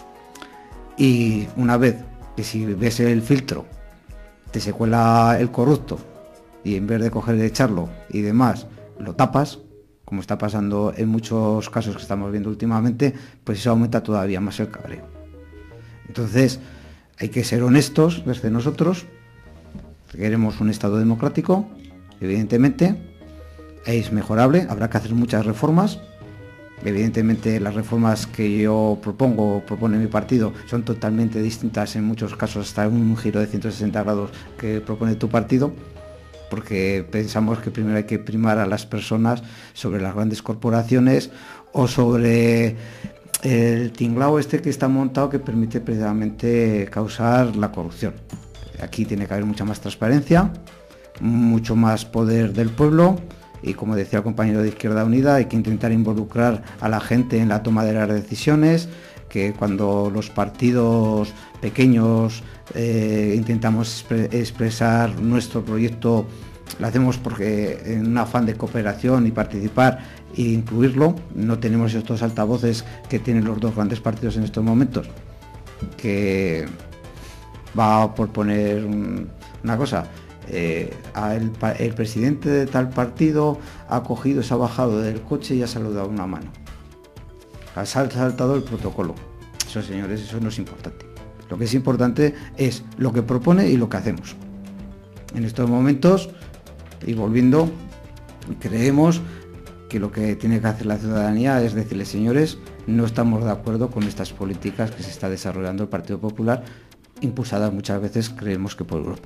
S2: Y una vez que si ves el filtro te se cuela el corrupto y en vez de coger y echarlo y demás lo tapas, como está pasando en muchos casos que estamos viendo últimamente, pues eso aumenta todavía más el cabreo. Entonces hay que ser honestos desde nosotros. Queremos un Estado democrático, evidentemente, es mejorable, habrá que hacer muchas reformas. Evidentemente las reformas que yo propone mi partido, son totalmente distintas en muchos casos, hasta un giro de 160 grados que propone tu partido, porque pensamos que primero hay que primar a las personas sobre las grandes corporaciones o sobre el tinglao que está montado, que permite precisamente causar la corrupción. Aquí tiene que haber mucha más transparencia, mucho más poder del pueblo y, como decía el compañero de Izquierda Unida, hay que intentar involucrar a la gente en la toma de las decisiones, que cuando los partidos pequeños intentamos expresar nuestro proyecto, lo hacemos porque en un afán de cooperación y participar e incluirlo. No tenemos estos altavoces que tienen los dos grandes partidos en estos momentos, que va por poner una cosa, el presidente de tal partido ha cogido, se ha bajado del coche y ha saludado una mano, ha saltado el protocolo. Eso, señores, eso no es importante. Lo que es importante es lo que propone y lo que hacemos. En estos momentos, y volviendo, creemos que lo que tiene que hacer la ciudadanía es decirle, señores, no estamos de acuerdo con estas políticas que se está desarrollando el Partido Popular, impulsadas muchas veces, creemos que por Europa.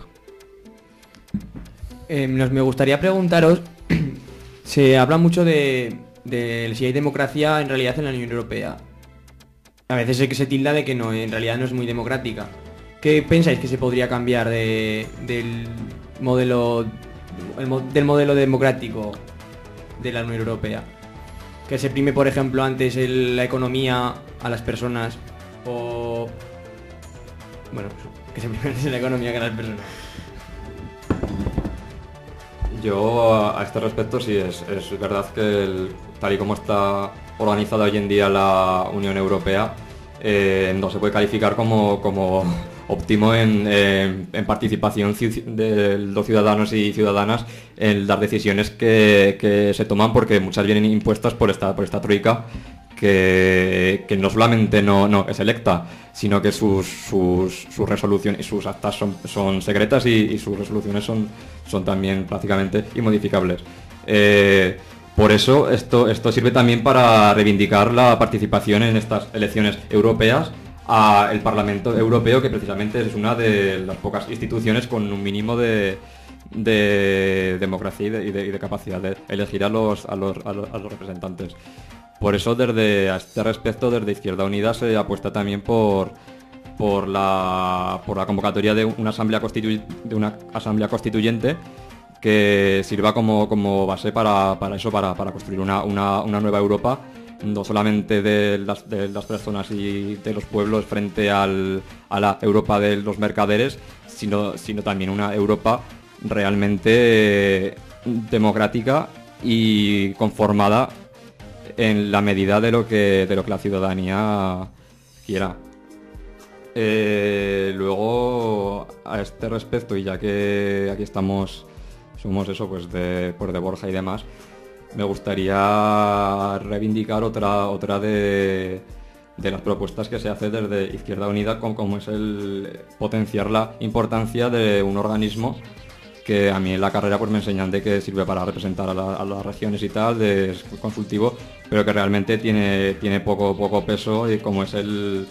S5: Me gustaría preguntaros, se habla mucho de si hay democracia en realidad en la Unión Europea. A veces es que se tilda de que no, en realidad no es muy democrática. ¿Qué pensáis que se podría cambiar del modelo democrático de la Unión Europea? Que se prime, por ejemplo, antes la economía a las personas, o... Bueno, que se prime antes la economía que a las personas.
S16: Yo a este respecto sí, es verdad que tal y como está organizada hoy en día la Unión Europea, no se puede calificar como óptimo en participación de los ciudadanos y ciudadanas en las decisiones que se toman, porque muchas vienen impuestas por esta troika que no solamente no es electa, sino que sus resoluciones y sus actas son secretas y sus resoluciones son también prácticamente inmodificables. Por eso esto sirve también para reivindicar la participación en estas elecciones europeas al Parlamento Europeo, que precisamente es una de las pocas instituciones con un mínimo de democracia y de capacidad de elegir a los representantes. Por eso, a este respecto, desde Izquierda Unida se apuesta también por la convocatoria de una asamblea constituyente que sirva como base para construir una nueva Europa, no solamente de las personas y de los pueblos frente a la Europa de los mercaderes, sino también una Europa realmente democrática y conformada en la medida de lo que la ciudadanía quiera. Luego, a este respecto, y ya que aquí somos eso, pues de Borja y demás, me gustaría reivindicar otra de las propuestas que se hace desde Izquierda Unida, como es el potenciar la importancia de un organismo que a mí en la carrera pues me enseñan de que sirve para representar a las regiones y tal, de consultivo, pero que realmente tiene poco peso, y como es el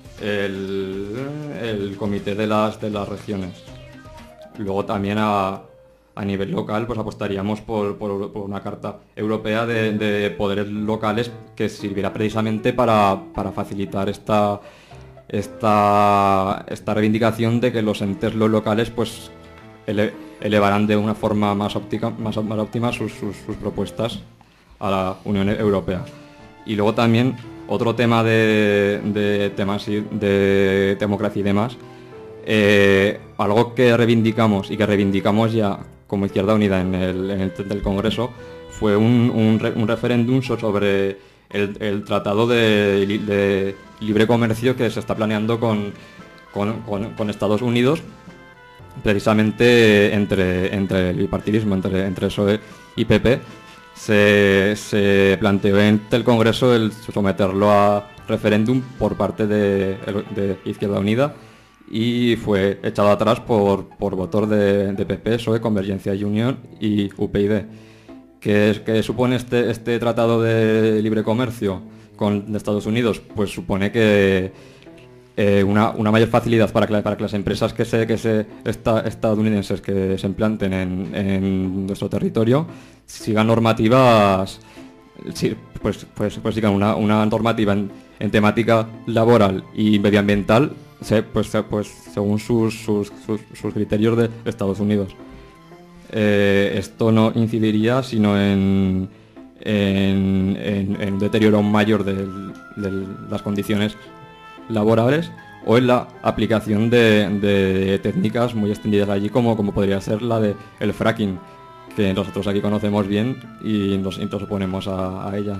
S16: comité de las regiones. Luego también a nivel local pues apostaríamos por una carta europea de poderes locales que sirviera precisamente para facilitar esta reivindicación de que los entes locales pues elevarán de una forma más óptima sus propuestas a la Unión Europea. Y luego también otro tema de temas de democracia y demás, algo que reivindicamos ya como Izquierda Unida en el del Congreso, fue un referéndum sobre el tratado de libre comercio que se está planeando con Estados Unidos, precisamente entre el bipartidismo, entre PSOE y PP. Se planteó en el Congreso el someterlo a referéndum por parte de Izquierda Unida, y fue echado atrás por votos de PP, PSOE, Convergencia y Unión y UPyD. ¿Qué supone este tratado de libre comercio con Estados Unidos? Pues supone que una mayor facilidad para que las empresas estadounidenses que se implanten en nuestro territorio sigan normativas, pues sigan una normativa en temática laboral y medioambiental, pues según sus criterios de Estados Unidos. Esto no incidiría sino en un deterioro aún mayor de las condiciones laborales o en la aplicación de técnicas muy extendidas allí como podría ser la de el fracking, que nosotros aquí conocemos bien y nos oponemos a ella.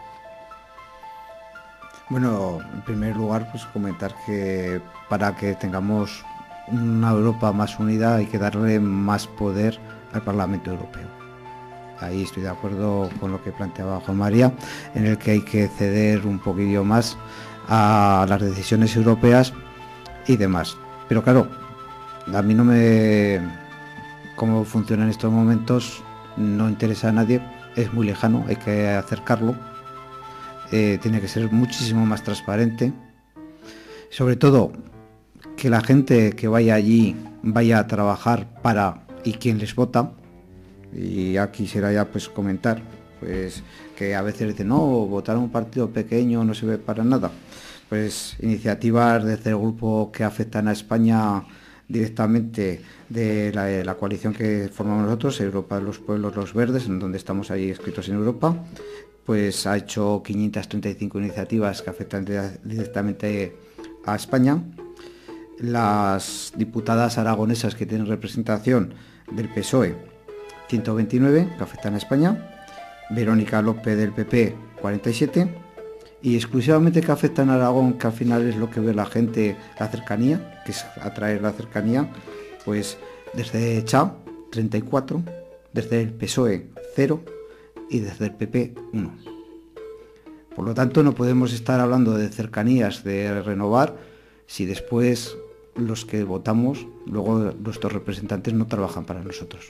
S2: Bueno, en primer lugar, pues comentar que para que tengamos una Europa más unida hay que darle más poder al Parlamento Europeo. Ahí estoy de acuerdo con lo que planteaba Juan María, en el que hay que ceder un poquillo más a las decisiones europeas y demás. Pero claro, a mí cómo funciona en estos momentos no interesa a nadie, es muy lejano, hay que acercarlo. Tiene que ser muchísimo más transparente, sobre todo que la gente que vaya allí vaya a trabajar para y quien les vota. Y aquí quisiera ya pues comentar pues que a veces dicen no, votar a un partido pequeño no sirve para nada. Pues iniciativas desde el grupo que afectan a España directamente de la coalición que formamos nosotros, Europa de los Pueblos, los Verdes, en donde estamos ahí escritos en Europa, pues ha hecho 535 iniciativas que afectan directamente a España. Las diputadas aragonesas que tienen representación del PSOE, 129, que afectan a España. Verónica López del PP, 47. Y exclusivamente que afectan a Aragón, que al final es lo que ve la gente, la cercanía, que es atraer la cercanía, pues desde CHA, 34, desde el PSOE, 0, y desde el PP 1. Por lo tanto, no podemos estar hablando de cercanías, de renovar, si después los que votamos, luego nuestros representantes no trabajan para nosotros.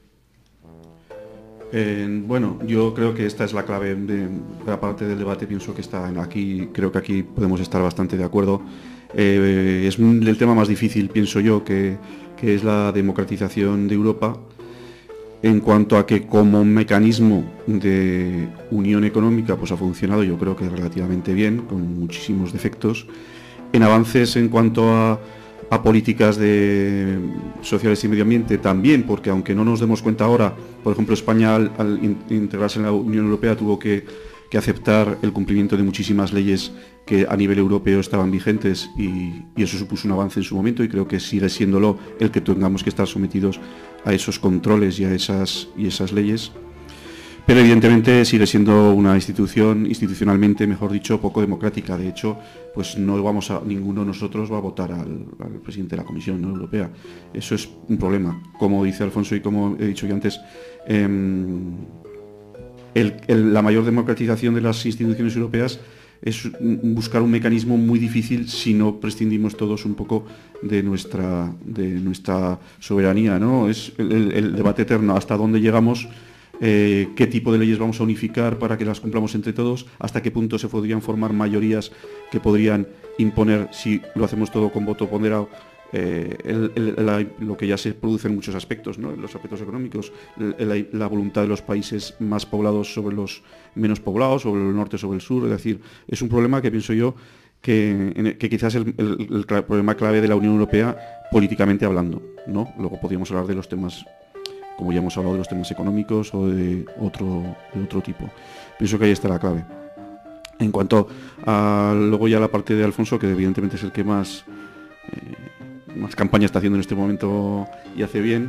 S6: Bueno, yo creo que esta es la clave de la parte del debate. Pienso que está aquí, creo que aquí podemos estar bastante de acuerdo. Es el tema más difícil, pienso yo, que es la democratización de Europa, en cuanto a que como mecanismo de unión económica pues ha funcionado, yo creo que relativamente bien, con muchísimos defectos. En avances en cuanto a políticas sociales y medio ambiente también, porque aunque no nos demos cuenta ahora, por ejemplo, España al integrarse en la Unión Europea tuvo que aceptar el cumplimiento de muchísimas leyes que a nivel europeo estaban vigentes y eso supuso un avance en su momento, y creo que sigue siéndolo el que tengamos que estar sometidos a esos controles y a esas leyes. Pero evidentemente sigue siendo una institución, institucionalmente, mejor dicho, poco democrática. De hecho, pues ninguno de nosotros va a votar al presidente de la Comisión Europea. Eso es un problema. Como dice Alfonso y como he dicho yo antes, la mayor democratización de las instituciones europeas es buscar un mecanismo muy difícil si no prescindimos todos un poco de nuestra soberanía, ¿no? Es el debate eterno, hasta dónde llegamos, qué tipo de leyes vamos a unificar para que las cumplamos entre todos, hasta qué punto se podrían formar mayorías que podrían imponer, si lo hacemos todo con voto ponderado, lo que ya se produce en muchos aspectos, ¿no? En los aspectos económicos, la voluntad de los países más poblados sobre los menos poblados, sobre el norte sobre el sur. Es decir, es un problema que pienso yo que quizás es el problema clave de la Unión Europea políticamente hablando, ¿no? Luego podríamos hablar de los temas, como ya hemos hablado, de los temas económicos o de otro tipo. Pienso que ahí está la clave. En cuanto a luego ya la parte de Alfonso, que evidentemente es el que más campaña está haciendo en este momento y hace bien.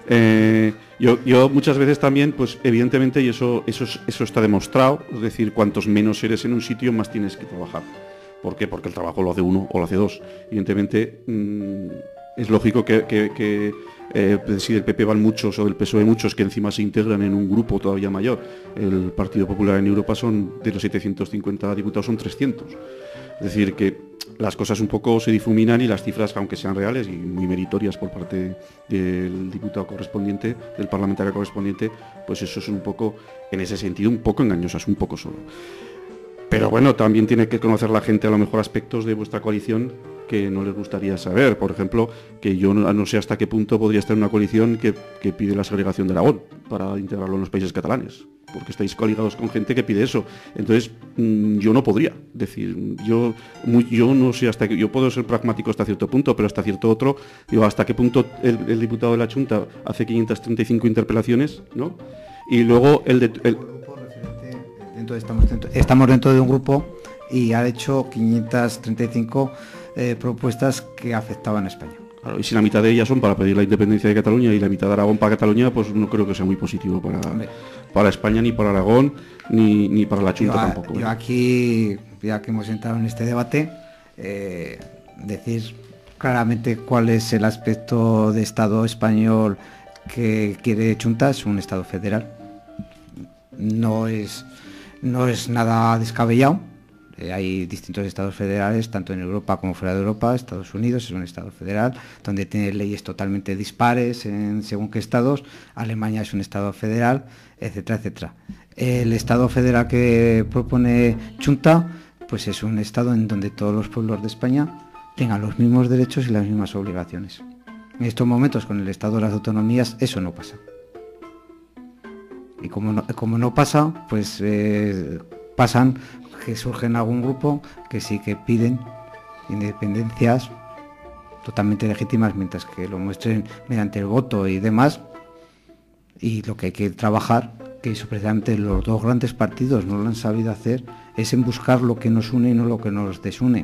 S6: Yo muchas veces también, pues evidentemente, y eso está demostrado, es decir, cuantos menos eres en un sitio, más tienes que trabajar. ¿Por qué? Porque el trabajo lo hace uno o lo hace dos. Evidentemente, es lógico que si del PP van muchos o del PSOE muchos, que encima se integran en un grupo todavía mayor. El Partido Popular en Europa de los 750 diputados son 300. Es decir, que las cosas un poco se difuminan y las cifras, aunque sean reales y muy meritorias por parte del diputado correspondiente, del parlamentario correspondiente, pues eso es un poco, en ese sentido, un poco engañosas, un poco solo. Pero bueno, también tiene que conocer la gente a lo mejor aspectos de vuestra coalición que no les gustaría saber. Por ejemplo, que yo no sé hasta qué punto podría estar en una coalición que pide la segregación de Aragón para integrarlo en los países catalanes, porque estáis coligados con gente que pide eso. Entonces, yo no podría decir, yo no sé hasta qué, yo puedo ser pragmático hasta cierto punto, pero hasta cierto otro, digo, hasta qué punto el diputado de la Junta hace 535 interpelaciones, ¿no? Y luego estamos dentro de un grupo
S2: y ha hecho 535 propuestas que afectaban a España.
S6: Claro, y si la mitad de ellas son para pedir la independencia de Cataluña y la mitad de Aragón para Cataluña, pues no creo que sea muy positivo para España, ni para Aragón, ni para la Junta tampoco.
S2: Yo aquí, ya que hemos entrado en este debate, decir claramente cuál es el aspecto de Estado español que quiere Junta. Es un Estado federal. No es nada descabellado. Hay distintos estados federales, tanto en Europa como fuera de Europa. Estados Unidos es un estado federal, donde tiene leyes totalmente dispares según qué estados. Alemania es un estado federal, etcétera, etcétera. El estado federal que propone Junta, pues es un estado en donde todos los pueblos de España tengan los mismos derechos y las mismas obligaciones. En estos momentos, con el estado de las autonomías, eso no pasa. Y como no pasa, pues pasan que surgen algún grupo que sí que piden independencias totalmente legítimas, mientras que lo muestren mediante el voto y demás. Y lo que hay que trabajar, que eso precisamente los dos grandes partidos no lo han sabido hacer, es en buscar lo que nos une y no lo que nos desune.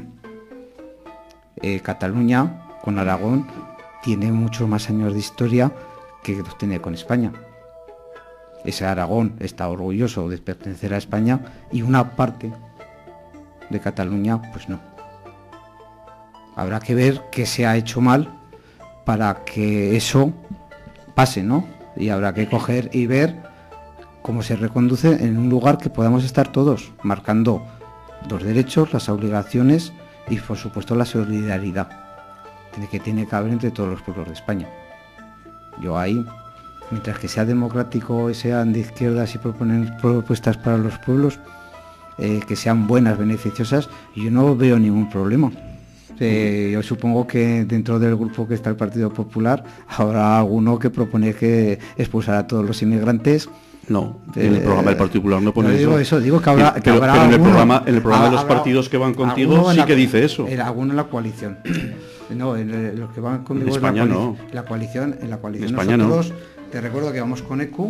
S2: Cataluña con Aragón tiene muchos más años de historia que los tiene con España. Ese Aragón está orgulloso de pertenecer a España y una parte de Cataluña pues no. Habrá que ver qué se ha hecho mal para que eso pase, ¿no? Y habrá que coger y ver cómo se reconduce en un lugar que podamos estar todos, marcando los derechos, las obligaciones y por supuesto la solidaridad que tiene que haber entre todos los pueblos de España. Yo ahí, mientras que sea democrático y sean de izquierdas y proponen propuestas para los pueblos, que sean buenas, beneficiosas, yo no veo ningún problema. Yo supongo que dentro del grupo que está el Partido Popular habrá alguno que propone que expulsar a todos los inmigrantes.
S6: No, en el programa del Partido Popular no pone eso.
S2: Digo que habrá,
S6: pero en el programa de los partidos que van contigo sí que dice eso.
S2: Alguno en la coalición. No, los que van conmigo
S6: en España no.
S2: En la coalición
S6: en España
S2: nosotros,
S6: no.
S2: Te recuerdo que vamos con ECU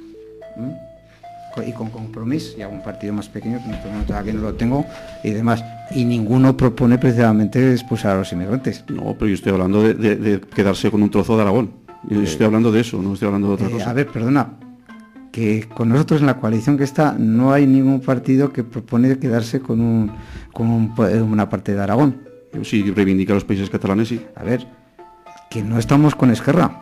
S2: y con Compromís y algún partido más pequeño que en este momento aquí no lo tengo y demás, y ninguno propone precisamente expulsar a los inmigrantes.
S6: No, pero yo estoy hablando de quedarse con un trozo de Aragón. Yo estoy hablando de eso, no estoy hablando de otra cosa.
S2: A ver, perdona, que con nosotros en la coalición que está no hay ningún partido que propone quedarse con una parte de Aragón.
S6: Sí, reivindica a los países catalanes, sí.
S2: A ver, que no estamos con Esquerra.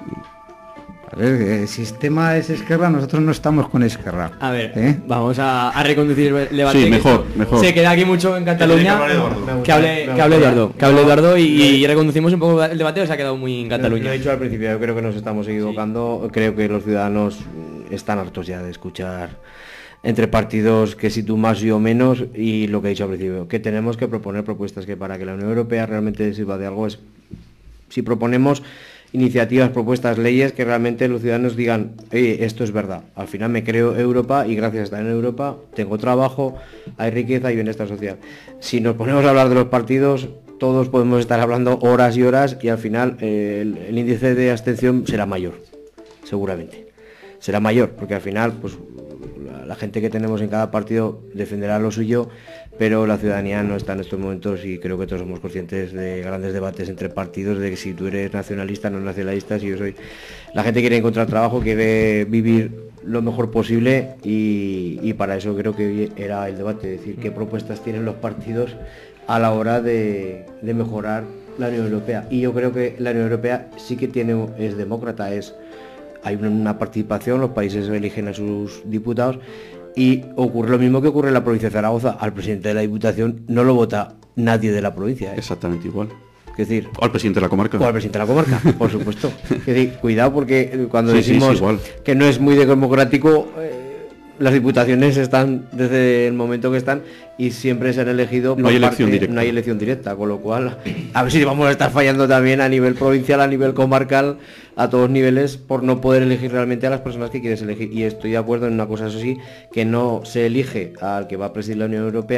S2: A ver, el sistema es Esquerra, nosotros no estamos con Esquerra.
S5: A ver, vamos a reconducir el debate.
S6: Sí, mejor.
S5: Se queda aquí mucho en Cataluña. Que hable Eduardo y reconducimos un poco el debate, o se ha quedado muy en Cataluña.
S7: Lo he dicho al principio, yo creo que nos estamos equivocando. Sí. Creo que los ciudadanos están hartos ya de escuchar entre partidos que si tú más yo menos, y lo que he dicho al principio, que tenemos que proponer propuestas que para que la Unión Europea realmente sirva de algo es si proponemos iniciativas, propuestas, leyes que realmente los ciudadanos digan, esto es verdad, al final me creo Europa y gracias a estar en Europa tengo trabajo, hay riqueza y bienestar social. Si nos ponemos a hablar de los partidos, todos podemos estar hablando horas y horas y al final el índice de abstención será mayor, seguramente. Será mayor, porque al final pues la gente que tenemos en cada partido defenderá lo suyo, pero la ciudadanía no está en estos momentos y creo que todos somos conscientes de grandes debates entre partidos, de que si tú eres nacionalista, no nacionalista, si yo soy... La gente quiere encontrar trabajo, quiere vivir lo mejor posible y para eso creo que era el debate, es decir, qué propuestas tienen los partidos a la hora de mejorar la Unión Europea. Y yo creo que la Unión Europea sí que es demócrata, hay una participación, los países eligen a sus diputados y ocurre lo mismo que ocurre en la provincia de Zaragoza. Al presidente de la Diputación no lo vota nadie de la provincia.
S6: Exactamente igual.
S7: Es decir,
S6: o al presidente de la comarca.
S7: O al presidente de la comarca, por supuesto. Es decir, cuidado porque cuando decimos que no es muy democrático, las diputaciones están desde el momento que están y siempre se han elegido
S6: no hay elección directa.
S7: No hay elección directa, con lo cual a ver si vamos a estar fallando también a nivel provincial, a nivel comarcal, a todos niveles, por no poder elegir realmente a las personas que quieres elegir. Y estoy de acuerdo en una cosa, eso sí, que no se elige al que va a presidir la Unión Europea,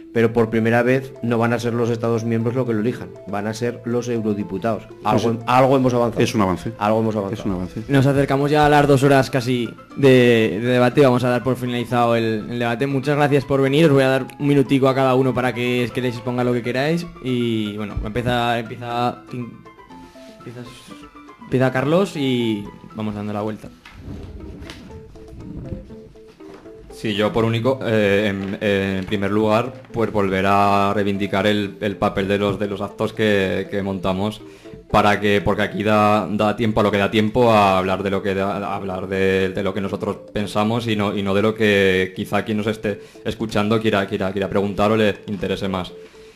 S7: pero por primera vez no van a ser los Estados miembros lo que lo elijan, van a ser los eurodiputados. Algo hemos avanzado.
S6: Es un avance.
S7: Algo hemos avanzado.
S6: Es un avance.
S5: Nos acercamos ya a las 2 horas casi de debate. Vamos a dar por finalizado el debate. Muchas gracias por venir. Os voy a dar un minutico a cada uno para que queréis exponga lo que queráis. Y bueno, empieza Carlos y vamos dando la vuelta.
S16: Sí, yo por único, en primer lugar, pues volver a reivindicar el papel de los actos que montamos, porque aquí da tiempo a lo que da tiempo a hablar de lo que de lo que nosotros pensamos y no de lo que quizá quien nos esté escuchando quiera preguntar o le interese más.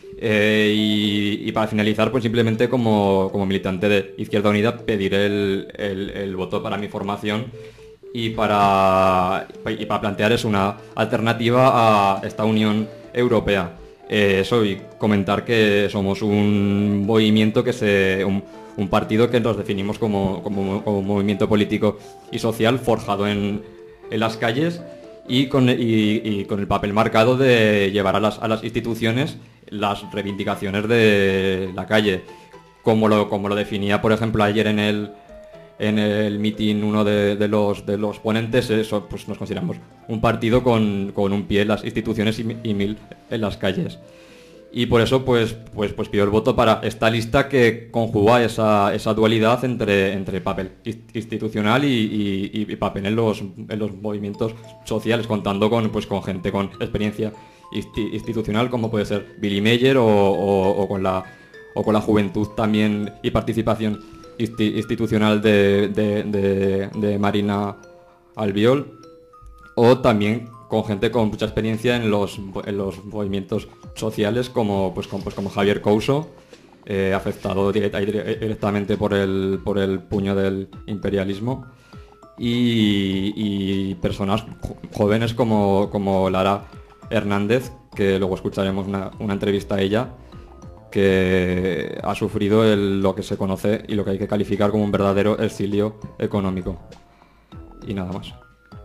S16: Y para finalizar, pues simplemente como militante de Izquierda Unida, pedir el voto para mi formación y para plantear una alternativa a esta Unión Europea. Y comentar que somos un movimiento un partido que nos definimos como movimiento político y social forjado en las calles y con el papel marcado de llevar a las instituciones las reivindicaciones de la calle, como lo definía, por ejemplo, ayer en el mitin uno de los ponentes. Eso, pues nos consideramos un partido con un pie en las instituciones y 1000 en las calles. Y por eso pues pido el voto para esta lista que conjuga esa dualidad entre papel institucional y papel en los movimientos sociales, contando con gente con experiencia institucional, como puede ser Billy Meyer o con la juventud también y participación institucional de Marina Albiol, o también con gente con mucha experiencia en los movimientos sociales como Javier Couso, afectado directamente por el puño del imperialismo, y personas jóvenes como Lara Hernández, que luego escucharemos una entrevista a ella, que ha sufrido lo que se conoce y lo que hay que calificar como un verdadero exilio económico. Y nada más.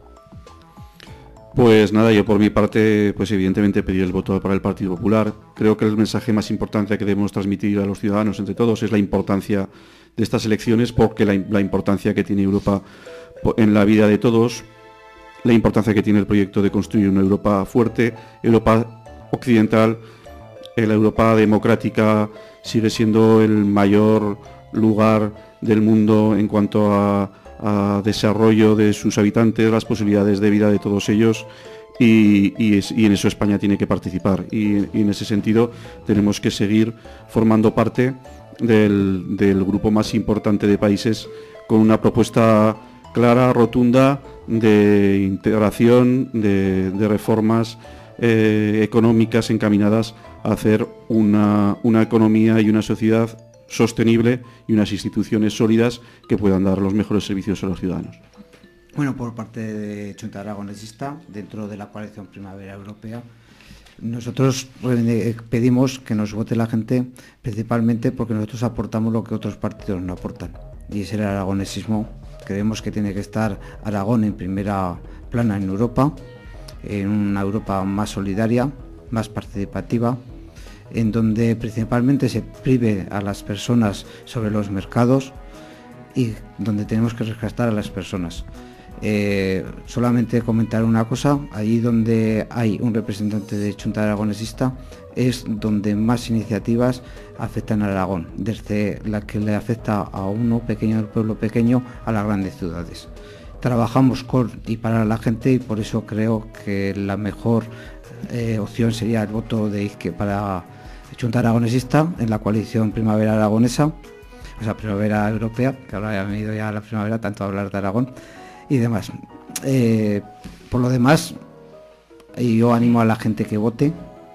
S6: Pues nada, yo por mi parte, pues evidentemente pedir el voto para el Partido Popular. Creo que el mensaje más importante que debemos transmitir a los ciudadanos entre todos es la importancia de estas elecciones, porque la importancia que tiene Europa en la vida de todos, la importancia que tiene el proyecto de construir una Europa fuerte, Europa occidental. La Europa democrática sigue siendo el mayor lugar del mundo en cuanto a desarrollo de sus habitantes, las posibilidades de vida de todos ellos, y en eso España tiene que participar, y en ese sentido tenemos que seguir formando parte del grupo más importante de países con una propuesta clara, rotunda, de integración, de reformas económicas encaminadas a hacer una economía y una sociedad sostenible y unas instituciones sólidas que puedan dar los mejores servicios a los ciudadanos.
S2: Bueno, por parte de Junta Aragonesista, dentro de la coalición Primavera Europea, nosotros pedimos que nos vote la gente, principalmente porque nosotros aportamos lo que otros partidos no aportan, y es el aragonesismo. Creemos que tiene que estar Aragón en primera plana en Europa, en una Europa más solidaria, más participativa, en donde principalmente se prive a las personas sobre los mercados y donde tenemos que rescatar a las personas. Solamente comentar una cosa: allí donde hay un representante de Junta Aragonesista es donde más iniciativas afectan a Aragón, desde la que le afecta a uno pequeño, al pueblo pequeño, a las grandes ciudades. Trabajamos con y para la gente, y por eso creo que la mejor opción sería el voto para Junta Aragonesista en la coalición Primavera Aragonesa, o sea, Primavera Europea, que ahora ya me he ido ya a la primavera, tanto a hablar de Aragón y demás. Por lo demás, yo animo a la gente que vote.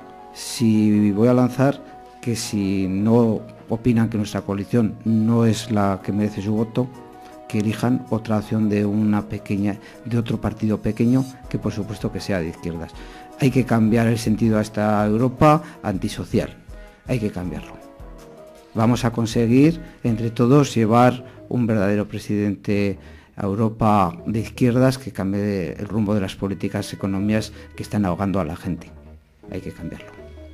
S2: Si voy a lanzar que si no opinan que nuestra coalición no es la que merece su voto, que elijan otra opción de otro partido pequeño, que por supuesto que sea de izquierdas. Hay que cambiar el sentido a esta Europa antisocial, hay que cambiarlo. Vamos a conseguir entre todos llevar un verdadero presidente a Europa de izquierdas que cambie el rumbo de las políticas, economías que están ahogando a la gente. Hay que cambiarlo.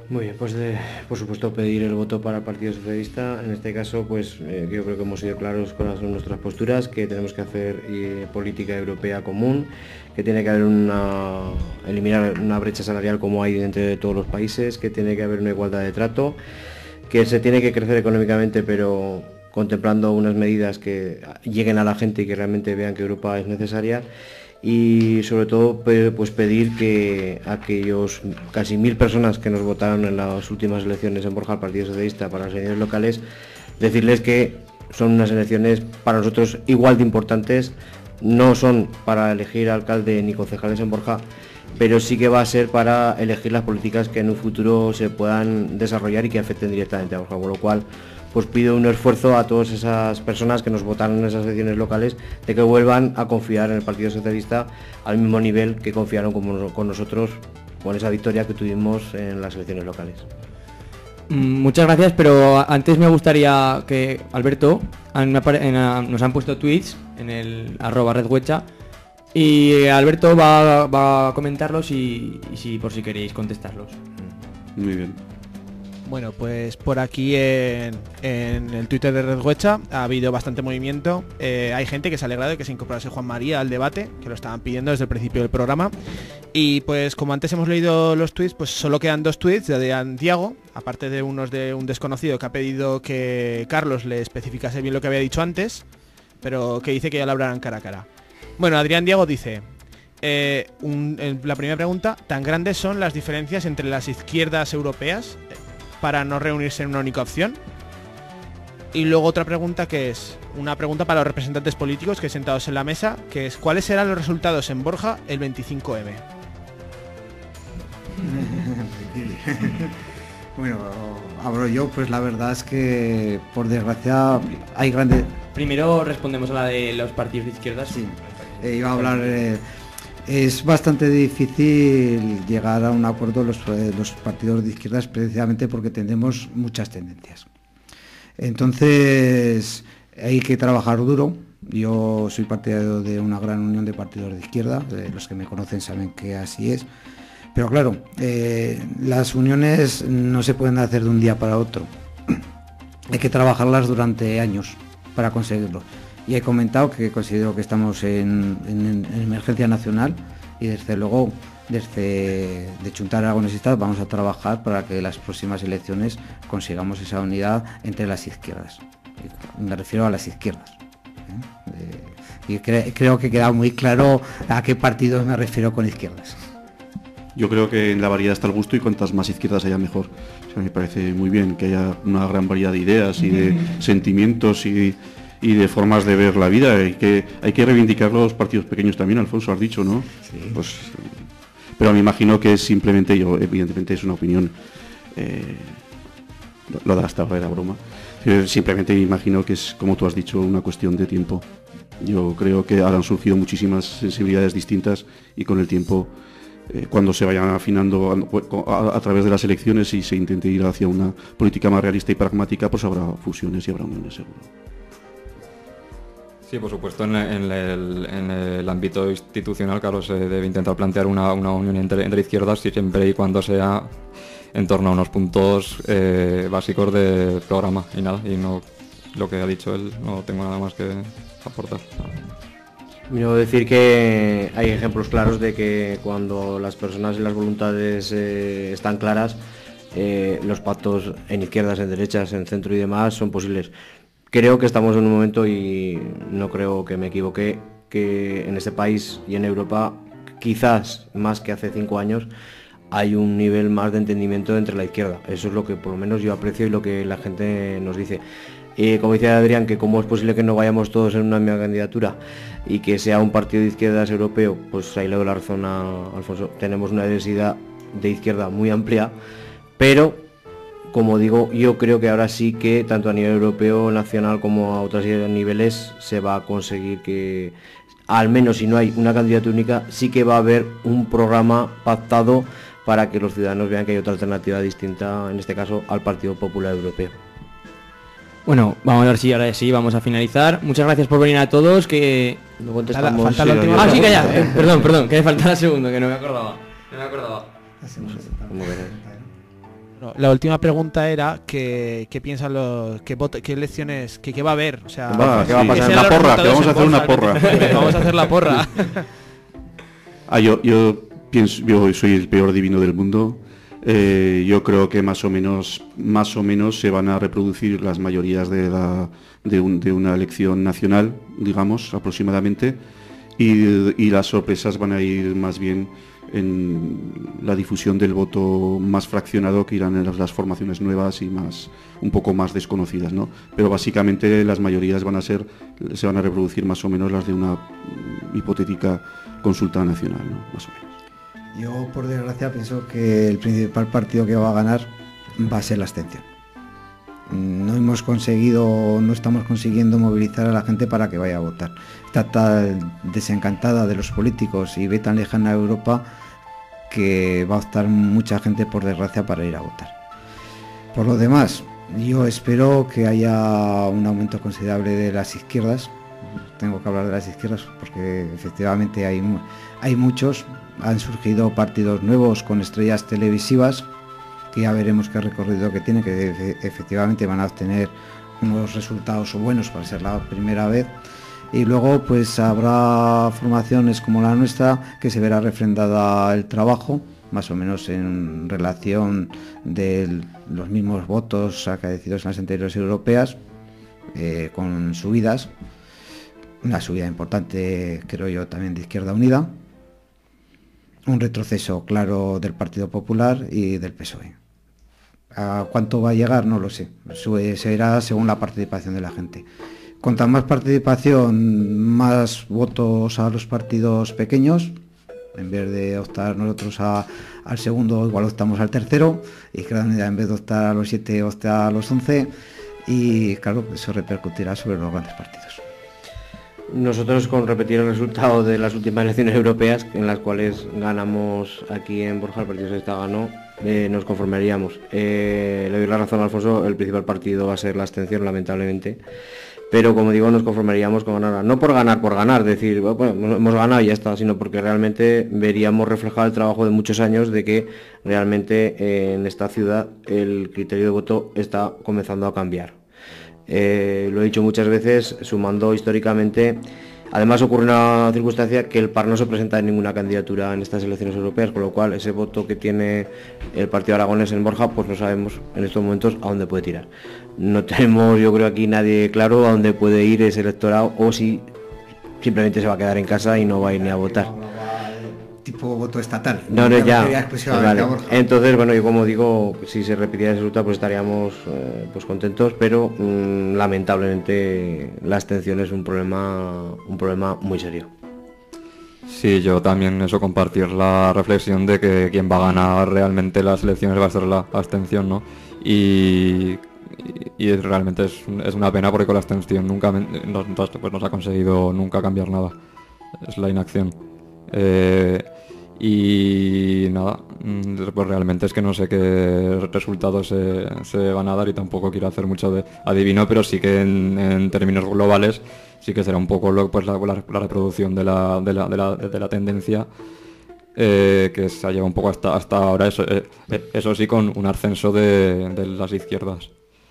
S7: Muy bien, pues por supuesto pedir el voto para el Partido Socialista. En este caso, pues yo creo que hemos sido claros con nuestras posturas, que tenemos que hacer política europea común, que tiene que haber eliminar una brecha salarial como hay dentro de todos los países, que tiene que haber una igualdad de trato, que se tiene que crecer económicamente, pero contemplando unas medidas que lleguen a la gente y que realmente vean que Europa es necesaria. Y sobre todo pues pedir que aquellos casi 1000 personas que nos votaron en las últimas elecciones en Borja al Partido Socialista para las elecciones locales, decirles que son unas elecciones para nosotros igual de importantes. No son para elegir alcalde ni concejales en Borja, pero sí que va a ser para elegir las políticas que en un futuro se puedan desarrollar y que afecten directamente a Borja, con lo cual pues pido un esfuerzo a todas esas personas que nos votaron en esas elecciones locales de que vuelvan a confiar en el Partido Socialista al mismo nivel que confiaron con nosotros con esa victoria que tuvimos en las elecciones locales.
S5: Muchas gracias, pero antes me gustaría que Alberto, nos han puesto tweets en el @redhuecha y Alberto va a comentarlos y por si queréis contestarlos.
S6: Muy bien.
S1: Bueno, pues por aquí en el Twitter de Red Huecha ha habido bastante movimiento. Hay gente que se ha alegrado de que se incorporase Juan María al debate, que lo estaban pidiendo desde el principio del programa. Y pues como antes hemos leído los tweets, pues solo quedan 2 tweets de Adrián Diago, aparte de unos de un desconocido que ha pedido que Carlos le especificase bien lo que había dicho antes, pero que dice que ya lo hablarán cara a cara. Bueno, Adrián Diago dice... la primera pregunta: ¿tan grandes son las diferencias entre las izquierdas europeas para no reunirse en una única opción? Y luego otra pregunta, que es una pregunta para los representantes políticos que sentados en la mesa, que es: ¿cuáles serán los resultados en Borja el 25M?
S2: Bueno, abro yo, pues la verdad es que por desgracia hay grandes...
S5: Primero respondemos a la de los partidos de izquierdas.
S2: Sí, iba a hablar... Es bastante difícil llegar a un acuerdo los partidos de izquierdas, precisamente porque tenemos muchas tendencias. Entonces hay que trabajar duro. Yo soy partidario de una gran unión de partidos de izquierda, los que me conocen saben que así es. Pero claro, las uniones no se pueden hacer de un día para otro. Hay que trabajarlas durante años para conseguirlo. Y he comentado que considero que estamos en emergencia nacional y desde luego, desde de Chuntar Aragonesistas, vamos a trabajar para que en las próximas elecciones consigamos esa unidad entre las izquierdas. Me refiero a las izquierdas. Y creo que queda muy claro a qué partido me refiero con izquierdas.
S6: Yo creo que en la variedad está el gusto y cuantas más izquierdas haya mejor. O sea, me parece muy bien que haya una gran variedad de ideas y de sentimientos y de formas de ver la vida. Hay que reivindicar los partidos pequeños también, Alfonso, has dicho, ¿no? Sí. Pues, pero me imagino que simplemente evidentemente es una opinión, lo de hasta ahora era broma, simplemente me imagino que es, como tú has dicho, una cuestión de tiempo. Yo creo que habrán surgido muchísimas sensibilidades distintas y con el tiempo, cuando se vayan afinando a través de las elecciones y se intente ir hacia una política más realista y pragmática, pues habrá fusiones y habrá uniones, seguro.
S16: Sí, por supuesto, en el ámbito institucional, claro, se debe intentar plantear una unión entre izquierdas, siempre y cuando sea en torno a unos puntos básicos de programa y nada, y no lo que ha dicho él, no tengo nada más que aportar.
S7: Quiero decir que hay ejemplos claros de que cuando las personas y las voluntades están claras, los pactos en izquierdas, en derechas, en centro y demás son posibles. Creo que estamos en un momento, y no creo que me equivoqué, que en este país y en Europa, quizás más que hace 5 años, hay un nivel más de entendimiento entre la izquierda. Eso es lo que por lo menos yo aprecio y lo que la gente nos dice. Como decía Adrián, que cómo es posible que no vayamos todos en una misma candidatura y que sea un partido de izquierdas europeo, pues ahí le doy la razón a Alfonso. Tenemos una diversidad de izquierda muy amplia, pero como digo, yo creo que ahora sí que tanto a nivel europeo, nacional, como a otros niveles se va a conseguir que, al menos si no hay una candidatura única, sí que va a haber un programa pactado para que los ciudadanos vean que hay otra alternativa distinta, en este caso al Partido Popular Europeo.
S5: Bueno, vamos a ver si ahora sí vamos a finalizar. Muchas gracias por venir a todos, que
S7: no contestamos.
S5: Falta la última. Ah, sí, que ya. Perdón, que me falta la segunda, que no me acordaba.
S7: Como verás.
S1: La última pregunta era qué piensan qué elecciones, qué va a haber, o sea,
S6: ¿qué va a pasar? La porra, que vamos a hacer una porra.
S1: Vamos a hacer la porra.
S6: Yo pienso, yo soy el peor divino del mundo. Yo creo que más o menos se van a reproducir las mayorías de una elección nacional, digamos, aproximadamente, y las sorpresas van a ir más bien en la difusión del voto más fraccionado, que irán en las formaciones nuevas y un poco más desconocidas, ¿no? Pero básicamente las mayorías se van a reproducir más o menos las de una hipotética consulta nacional, ¿no? Más o menos.
S2: Yo, por desgracia, pienso que el principal partido que va a ganar va a ser la abstención. No estamos consiguiendo movilizar a la gente para que vaya a votar. Está tan desencantada de los políticos y ve tan lejana a Europa que va a optar mucha gente, por desgracia, para ir a votar. Por lo demás, yo espero que haya un aumento considerable de las izquierdas. Tengo que hablar de las izquierdas porque efectivamente hay muchos. Han surgido partidos nuevos con estrellas televisivas, que ya veremos qué recorrido que tienen, que efectivamente van a obtener unos resultados buenos para ser la primera vez. Y luego pues habrá formaciones como la nuestra, que se verá refrendada el trabajo, más o menos en relación de los mismos votos acaecidos en las anteriores europeas, con subidas. Una subida importante, creo yo, también de Izquierda Unida. Un retroceso claro del Partido Popular y del PSOE. ¿A cuánto va a llegar? No lo sé. Será según la participación de la gente. Cuanta más participación, más votos a los partidos pequeños. En vez de optar nosotros al segundo, igual optamos al tercero. Y Izquierda Unida, en vez de optar a los 7, opta a los 11. Y claro, eso repercutirá sobre los grandes partidos.
S7: Nosotros, con repetir el resultado de las últimas elecciones europeas, en las cuales ganamos aquí en Borja, el Partido Socialista ganó, nos conformaríamos. Le doy la razón a Alfonso, el principal partido va a ser la abstención, lamentablemente, pero como digo, nos conformaríamos con ganar, no por ganar, decir, bueno, hemos ganado y ya está, sino porque realmente veríamos reflejado el trabajo de muchos años de que realmente en esta ciudad el criterio de voto está comenzando a cambiar. Lo he dicho muchas veces, sumando históricamente. Además ocurre una circunstancia, que el PAR no se presenta en ninguna candidatura en estas elecciones europeas, con lo cual ese voto que tiene el Partido Aragonés en Borja, pues no sabemos en estos momentos a dónde puede tirar. No tenemos, yo creo, aquí nadie claro a dónde puede ir ese electorado, o si simplemente se va a quedar en casa y no va a ir ni a votar.
S2: Tipo voto estatal.
S7: No, ya. Vale. Entonces, bueno, yo como digo, si se repitiera ese resultado, pues estaríamos pues contentos, pero lamentablemente la abstención es un problema muy serio.
S16: Sí, yo también compartir la reflexión de que quien va a ganar realmente las elecciones va a ser la abstención, ¿no? Y realmente es una pena, porque con la abstención nunca no se ha conseguido nunca cambiar nada. Es la inacción. Y nada, pues realmente es que no sé qué resultados se van a dar, y tampoco quiero hacer mucho de adivino, pero sí que en términos globales sí que será un poco la reproducción de la tendencia que se ha llevado un poco hasta ahora, eso sí, con un ascenso de las izquierdas.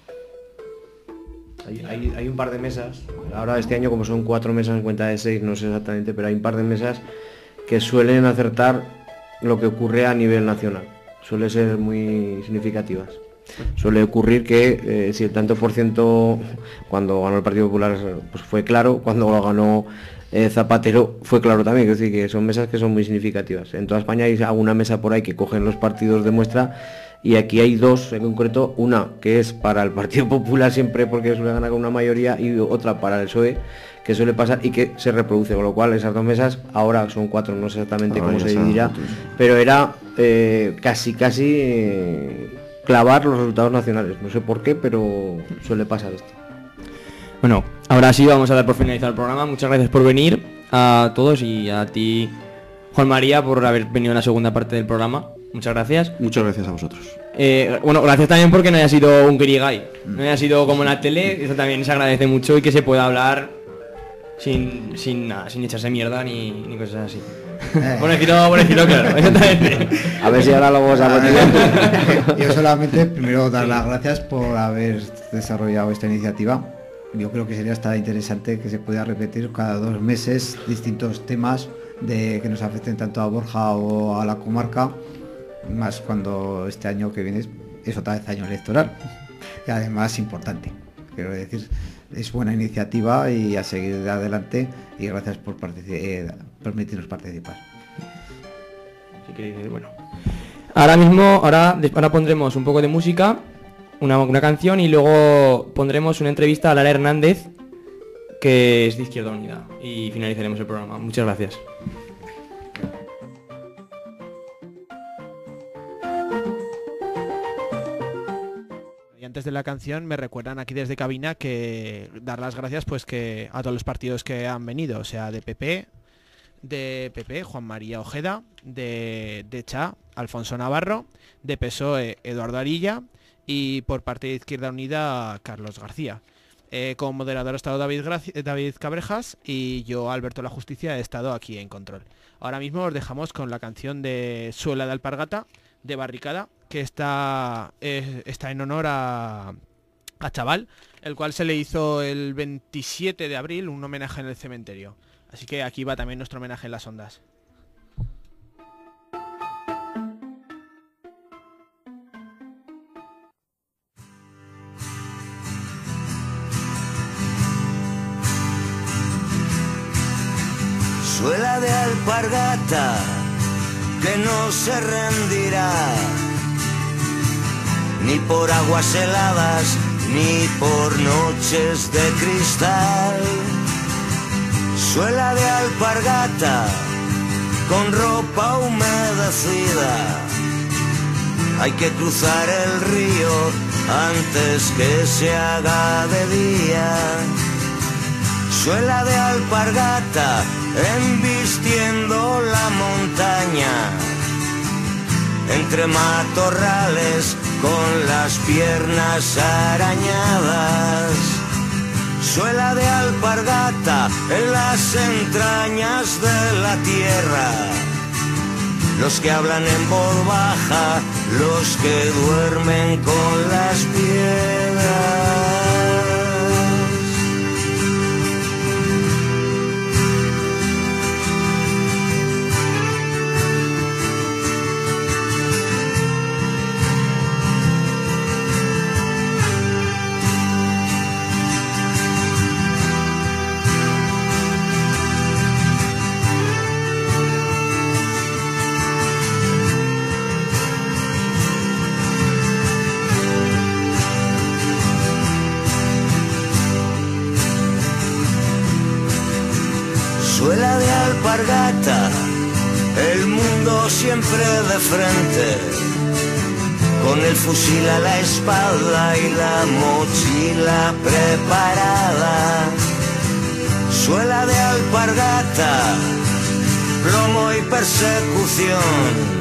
S7: Hay un par de mesas, ahora este año, como son 4 mesas en cuenta de 6, no sé exactamente, pero hay un par de mesas que suelen acertar lo que ocurre a nivel nacional. Suele ser muy significativas. Suele ocurrir que si el tanto por ciento, cuando ganó el Partido Popular, pues fue claro, cuando lo ganó Zapatero fue claro también, es decir, que son mesas que son muy significativas. En toda España hay alguna mesa por ahí que cogen los partidos de muestra, y aquí hay dos en concreto, una que es para el Partido Popular siempre, porque suele ganar con una mayoría, y otra para el PSOE, que suele pasar y que se reproduce, con lo cual esas dos mesas, ahora son 4, no sé exactamente cómo se dividirá, pero era casi clavar los resultados nacionales, no sé por qué, pero suele pasar esto.
S5: Bueno, ahora sí vamos a dar por finalizado el programa. Muchas gracias por venir a todos, y a ti, Juan María, por haber venido en la segunda parte del programa. Muchas gracias.
S6: Muchas gracias a vosotros.
S5: Bueno, gracias también porque no haya sido un guirigay, no haya sido como en la tele, eso también se agradece mucho, y que se pueda hablar sin echarse mierda ni cosas así. Por decirlo claro.
S7: A ver si ahora lo vamos a continuar.
S2: Yo solamente primero dar las gracias por haber desarrollado esta iniciativa. Yo creo que sería hasta interesante que se pudiera repetir cada 2 meses distintos temas que nos afecten tanto a Borja o a la comarca, más cuando este año que viene es otra vez año electoral y además importante. Quiero decir, es buena iniciativa y a seguir adelante, y gracias por permitirnos participar.
S5: Así que, bueno, ahora pondremos un poco de música, una canción, y luego pondremos una entrevista a Lara Hernández, que es de Izquierda Unida, y finalizaremos el programa. Muchas gracias.
S1: Antes de la canción me recuerdan aquí desde cabina que dar las gracias pues que a todos los partidos que han venido, o sea, de PP, Juan María Ojeda, de CHA, Alfonso Navarro, de PSOE, Eduardo Arilla, y por parte de Izquierda Unida, Carlos García. Como moderador ha estado David Cabrejas, y yo, Alberto La Justicia, he estado aquí en control. Ahora mismo os dejamos con la canción de Suela de Alpargata, de Barricada, que está en honor a Chaval, el cual se le hizo el 27 de abril un homenaje en el cementerio. Así que aquí va también nuestro homenaje en las ondas.
S9: Suela de alpargata que no se rendirá, ni por aguas heladas, ni por noches de cristal. Suela de alpargata con ropa humedecida, hay que cruzar el río antes que se haga de día. Suela de alpargata embistiendo la montaña, entre matorrales con las piernas arañadas. Suela de alpargata en las entrañas de la tierra, los que hablan en voz baja, los que duermen con las piedras. Suela de alpargata, el mundo siempre de frente, con el fusil a la espalda y la mochila preparada. Suela de alpargata, plomo y persecución,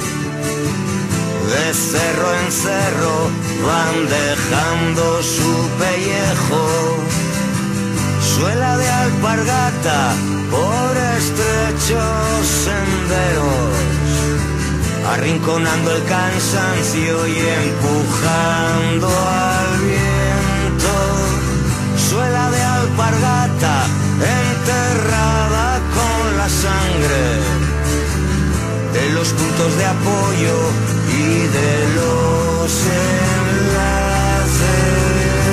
S9: de cerro en cerro van dejando su pellejo. Suela de alpargata por estrechos senderos, arrinconando el cansancio y empujando al viento. Suela de alpargata enterrada con la sangre de los puntos de apoyo y de los enlaces.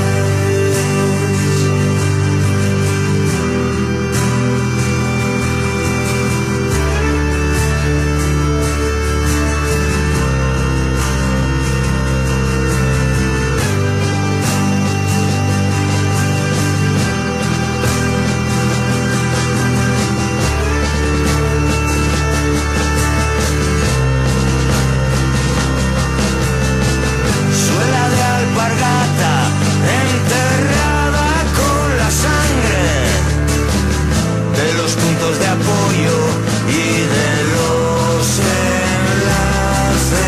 S9: De apoyo y de los enlaces.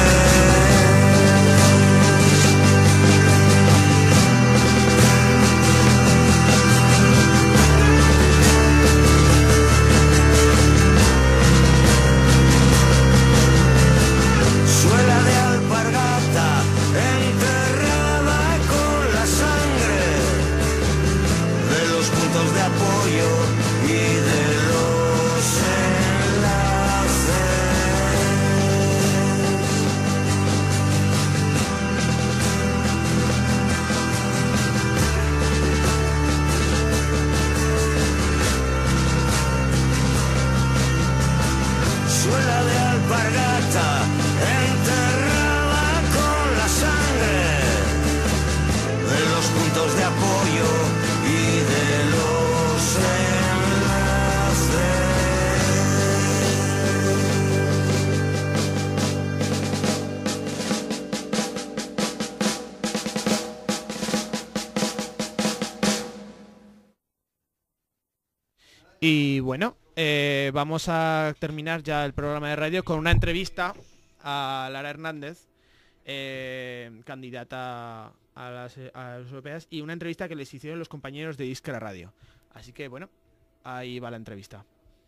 S9: los puntos de apoyo y de los enlaces. Suela de alpargata enterrada con la sangre de los puntos de apoyo y de los enlaces.
S1: Y bueno, vamos a terminar ya el programa de radio con una entrevista a Lara Hernández, candidata a las europeas, y una entrevista que les hicieron los compañeros de Iskra Radio. Así que bueno, ahí va la entrevista.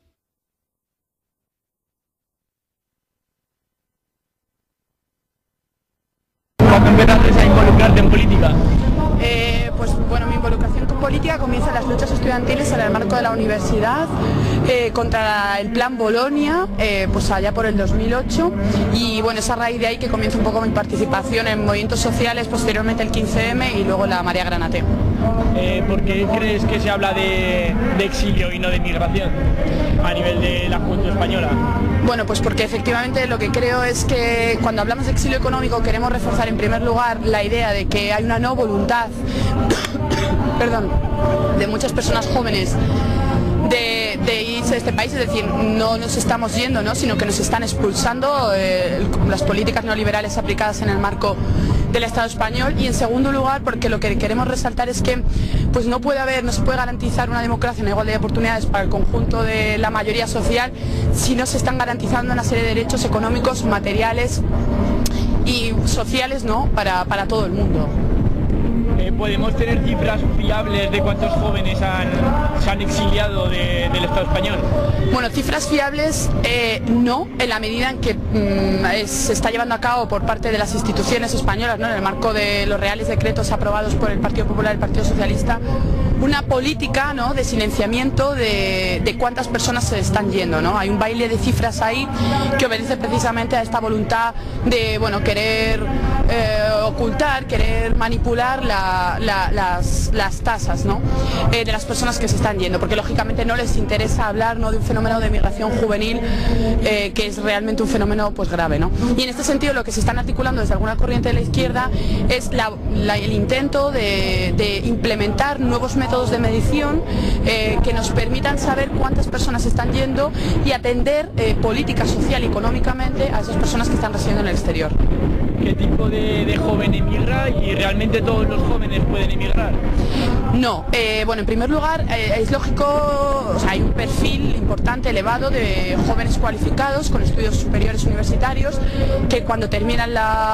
S5: ¿Cuándo empezaste a involucrarte en política?
S11: Pues bueno, mi involucración con política comienza en las luchas estudiantiles en el marco de la universidad contra el plan Bolonia, pues allá por el 2008, y bueno, es a raíz de ahí que comienza un poco mi participación en movimientos sociales, posteriormente el 15M y luego la Marea Granate.
S5: ¿Por qué crees que se habla de exilio y no de migración a nivel de la juventud española?
S11: Bueno, pues porque efectivamente lo que creo es que cuando hablamos de exilio económico queremos reforzar en primer lugar la idea de que hay una no voluntad perdón, de muchas personas jóvenes de irse de este país, es decir, no nos estamos yendo, ¿no?, sino que nos están expulsando las políticas neoliberales aplicadas en el marco del Estado español. Y en segundo lugar, porque lo que queremos resaltar es que pues no se puede garantizar una democracia, una igualdad de oportunidades para el conjunto de la mayoría social si no se están garantizando una serie de derechos económicos, materiales y sociales, ¿no?, para todo el mundo.
S5: ¿Podemos tener cifras fiables de cuántos jóvenes se han exiliado del Estado español?
S11: Bueno, cifras fiables no, en la medida en que se está llevando a cabo por parte de las instituciones españolas, ¿no?, en el marco de los reales decretos aprobados por el Partido Popular y el Partido Socialista, una política, ¿no?, de silenciamiento de cuántas personas se están yendo, ¿no? Hay un baile de cifras ahí que obedece precisamente a esta de, bueno, querer ocultar, querer manipular las tasas, ¿no?, de las personas que se están yendo, porque lógicamente no les interesa hablar, ¿no?, de un fenómeno de migración juvenil que es realmente un fenómeno pues grave, ¿no? Y en este sentido lo que se están articulando desde alguna corriente de la izquierda es el intento de implementar nuevos métodos de medición que nos permitan saber cuántas personas están yendo y atender política social y económicamente a esas personas que están residiendo en el exterior.
S5: ¿Qué tipo de joven emigra y realmente todos los jóvenes pueden emigrar?
S11: No, bueno, en primer lugar es lógico, o sea, hay un perfil importante, elevado de jóvenes cualificados con estudios superiores universitarios que cuando terminan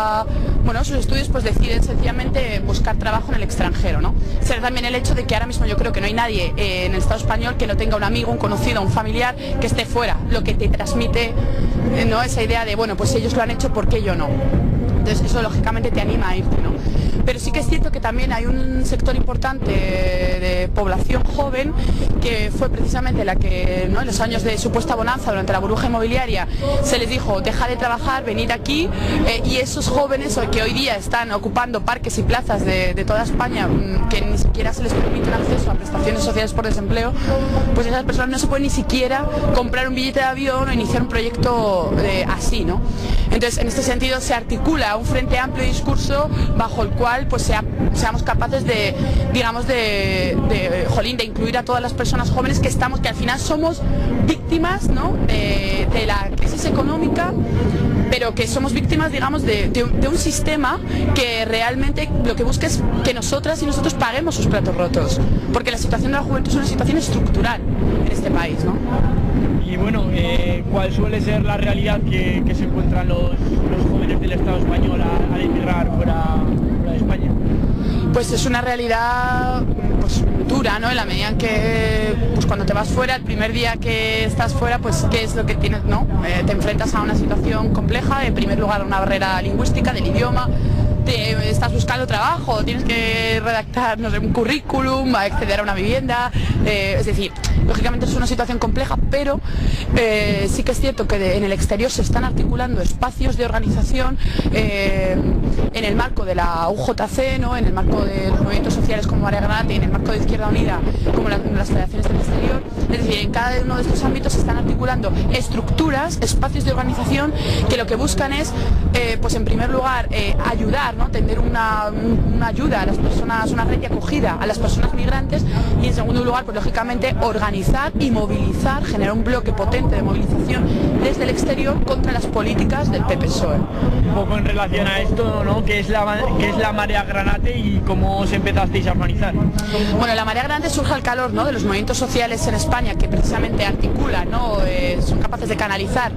S11: sus estudios pues deciden sencillamente buscar trabajo en el extranjero, ¿no? Será también el hecho de que ahora mismo yo creo que no hay nadie en el Estado español que no tenga un amigo, un conocido, un familiar que esté fuera, lo que te transmite, ¿no?, esa idea de, bueno, pues ellos lo han hecho, ¿por qué yo no? Entonces eso lógicamente te anima a irte, ¿no? Pero sí que es cierto que también hay un sector importante de población joven que fue precisamente la que, ¿no?, en los años de supuesta bonanza durante la burbuja inmobiliaria se les dijo deja de trabajar, venid aquí, y esos jóvenes que hoy día están ocupando parques y plazas de toda España que ni siquiera se les permite el acceso a prestaciones sociales por desempleo, pues esas personas no se pueden ni siquiera comprar un billete de avión o iniciar un proyecto así, ¿no? Entonces en este sentido se articula un frente amplio de discurso bajo el cual pues seamos capaces de, digamos, de incluir a todas las personas jóvenes que al final somos víctimas, ¿no?, de la crisis económica, pero que somos víctimas, digamos, de un sistema que realmente lo que busca es que nosotras y nosotros paguemos sus platos rotos, porque la situación de la juventud es una situación estructural en este país, ¿no?
S5: Y bueno, ¿cuál suele ser la realidad que se encuentran los jóvenes del Estado español al emigrar fuera de España?
S11: Pues es una realidad pues dura, ¿no? En la medida en que pues cuando te vas fuera, el primer día que estás fuera, pues qué es lo que tienes, ¿no? Te enfrentas a una situación compleja, en primer lugar a una barrera lingüística del idioma, estás buscando trabajo, tienes que redactar, no sé, un currículum, acceder a una vivienda, es decir, lógicamente es una situación compleja, pero sí que es cierto que en el exterior se están articulando espacios de organización en el marco de la UJC, ¿no? En el marco de los movimientos sociales como Marea Granate y en el marco de Izquierda Unida como las federaciones del exterior. Es decir, en cada uno de estos ámbitos se están articulando estructuras, espacios de organización que lo que buscan es, pues en primer lugar, ayudar, ¿no? Tender una ayuda a las personas, una red de acogida a las personas migrantes y en segundo lugar, pues lógicamente, organizar y movilizar, generar un bloque potente de movilización desde el exterior contra las políticas del PP-PSOE.
S5: Un poco en relación a esto, ¿no? ¿Qué es la Marea Granate y cómo os empezasteis a organizar?
S11: Bueno, la Marea Granate surge al calor, ¿no? De los movimientos sociales en España que precisamente articulan, ¿no? Son capaces de canalizar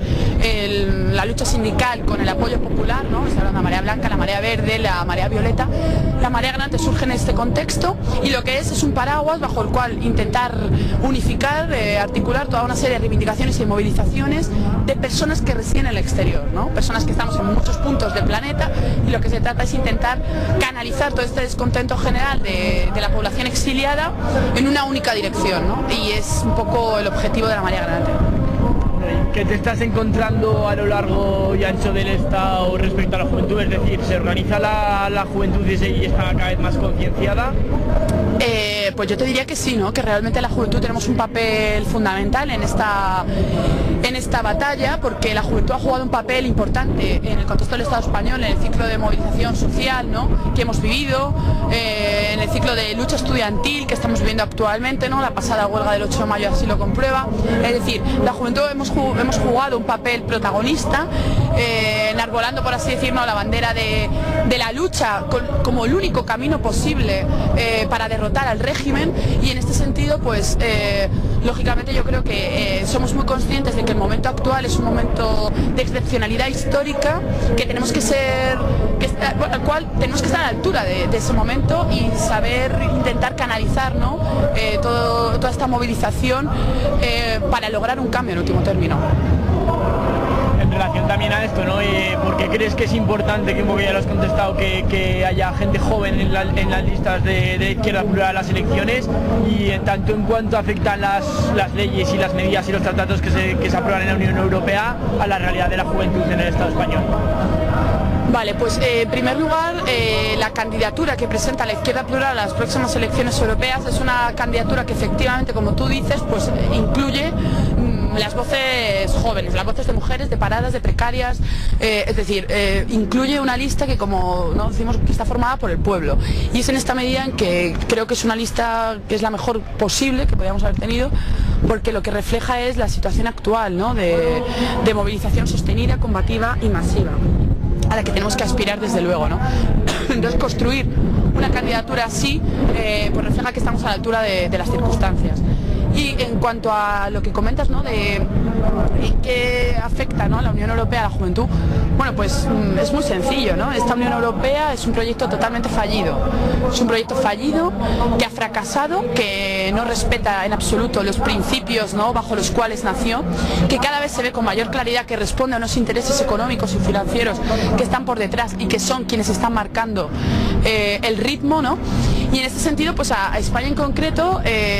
S11: la lucha sindical con el apoyo popular, ¿no? Se habla de la Marea Blanca, la Marea Verde, la Marea Violeta. La Marea Granate surge en este contexto y lo que es un paraguas bajo el cual intentar unificar, articular toda una serie de reivindicaciones y movilizaciones de personas que residen en el exterior, ¿no? Personas que estamos en muchos puntos del planeta y lo que se trata es intentar canalizar todo este descontento general de la población exiliada en una única dirección, ¿no? Y es un poco el objetivo de la Marea Granate.
S5: ¿Qué te estás encontrando a lo largo y ancho del Estado respecto a la juventud? Es decir, ¿se organiza la juventud y está cada vez más concienciada?
S11: Pues yo te diría que sí, ¿no? Que realmente la juventud tenemos un papel fundamental en esta batalla, porque la juventud ha jugado un papel importante en el contexto del Estado español, en el ciclo de movilización social, ¿no? Que hemos vivido, en el ciclo de lucha estudiantil que estamos viviendo actualmente, ¿no? La pasada huelga del 8 de mayo así lo comprueba. Es decir, la juventud hemos jugado un papel protagonista, enarbolando, por así decirlo, la bandera de la lucha como el único camino posible para derrotar al régimen, y en este sentido, pues lógicamente yo creo que somos muy conscientes de que el momento actual es un momento de excepcionalidad histórica, que tenemos que ser, al cual tenemos que estar a la altura de ese momento y saber intentar canalizar, ¿no? Toda esta movilización para lograr un cambio en último término.
S5: En relación también a esto, ¿no? ¿Por qué crees que es importante, que un poco ya lo has contestado, que haya gente joven en las listas de Izquierda Plural a las elecciones, y tanto en cuanto afectan las leyes y las medidas y los tratados que se aprueban en la Unión Europea a la realidad de la juventud en el Estado español?
S11: Vale, pues en primer lugar, la candidatura que presenta la Izquierda Plural a las próximas elecciones europeas es una candidatura que efectivamente, como tú dices, pues incluye las voces jóvenes, las voces de mujeres, de paradas, de precarias, es decir, incluye una lista que, como no decimos, que está formada por el pueblo, y es en esta medida en que creo que es una lista que es la mejor posible que podríamos haber tenido, porque lo que refleja es la situación actual, ¿no? de movilización sostenida, combativa y masiva, a la que tenemos que aspirar desde luego, ¿no? Entonces, construir una candidatura así pues refleja que estamos a la altura de las circunstancias. Y en cuanto a lo que comentas, ¿no? De en qué afecta, ¿no? La Unión Europea a la juventud, bueno, pues es muy sencillo, ¿no? Esta Unión Europea es un proyecto totalmente fallido. Es un proyecto fallido que ha fracasado, que no respeta en absoluto los principios, ¿no? Bajo los cuales nació, que cada vez se ve con mayor claridad que responde a unos intereses económicos y financieros que están por detrás y que son quienes están marcando el ritmo, ¿no? Y en este sentido, pues a España en concreto,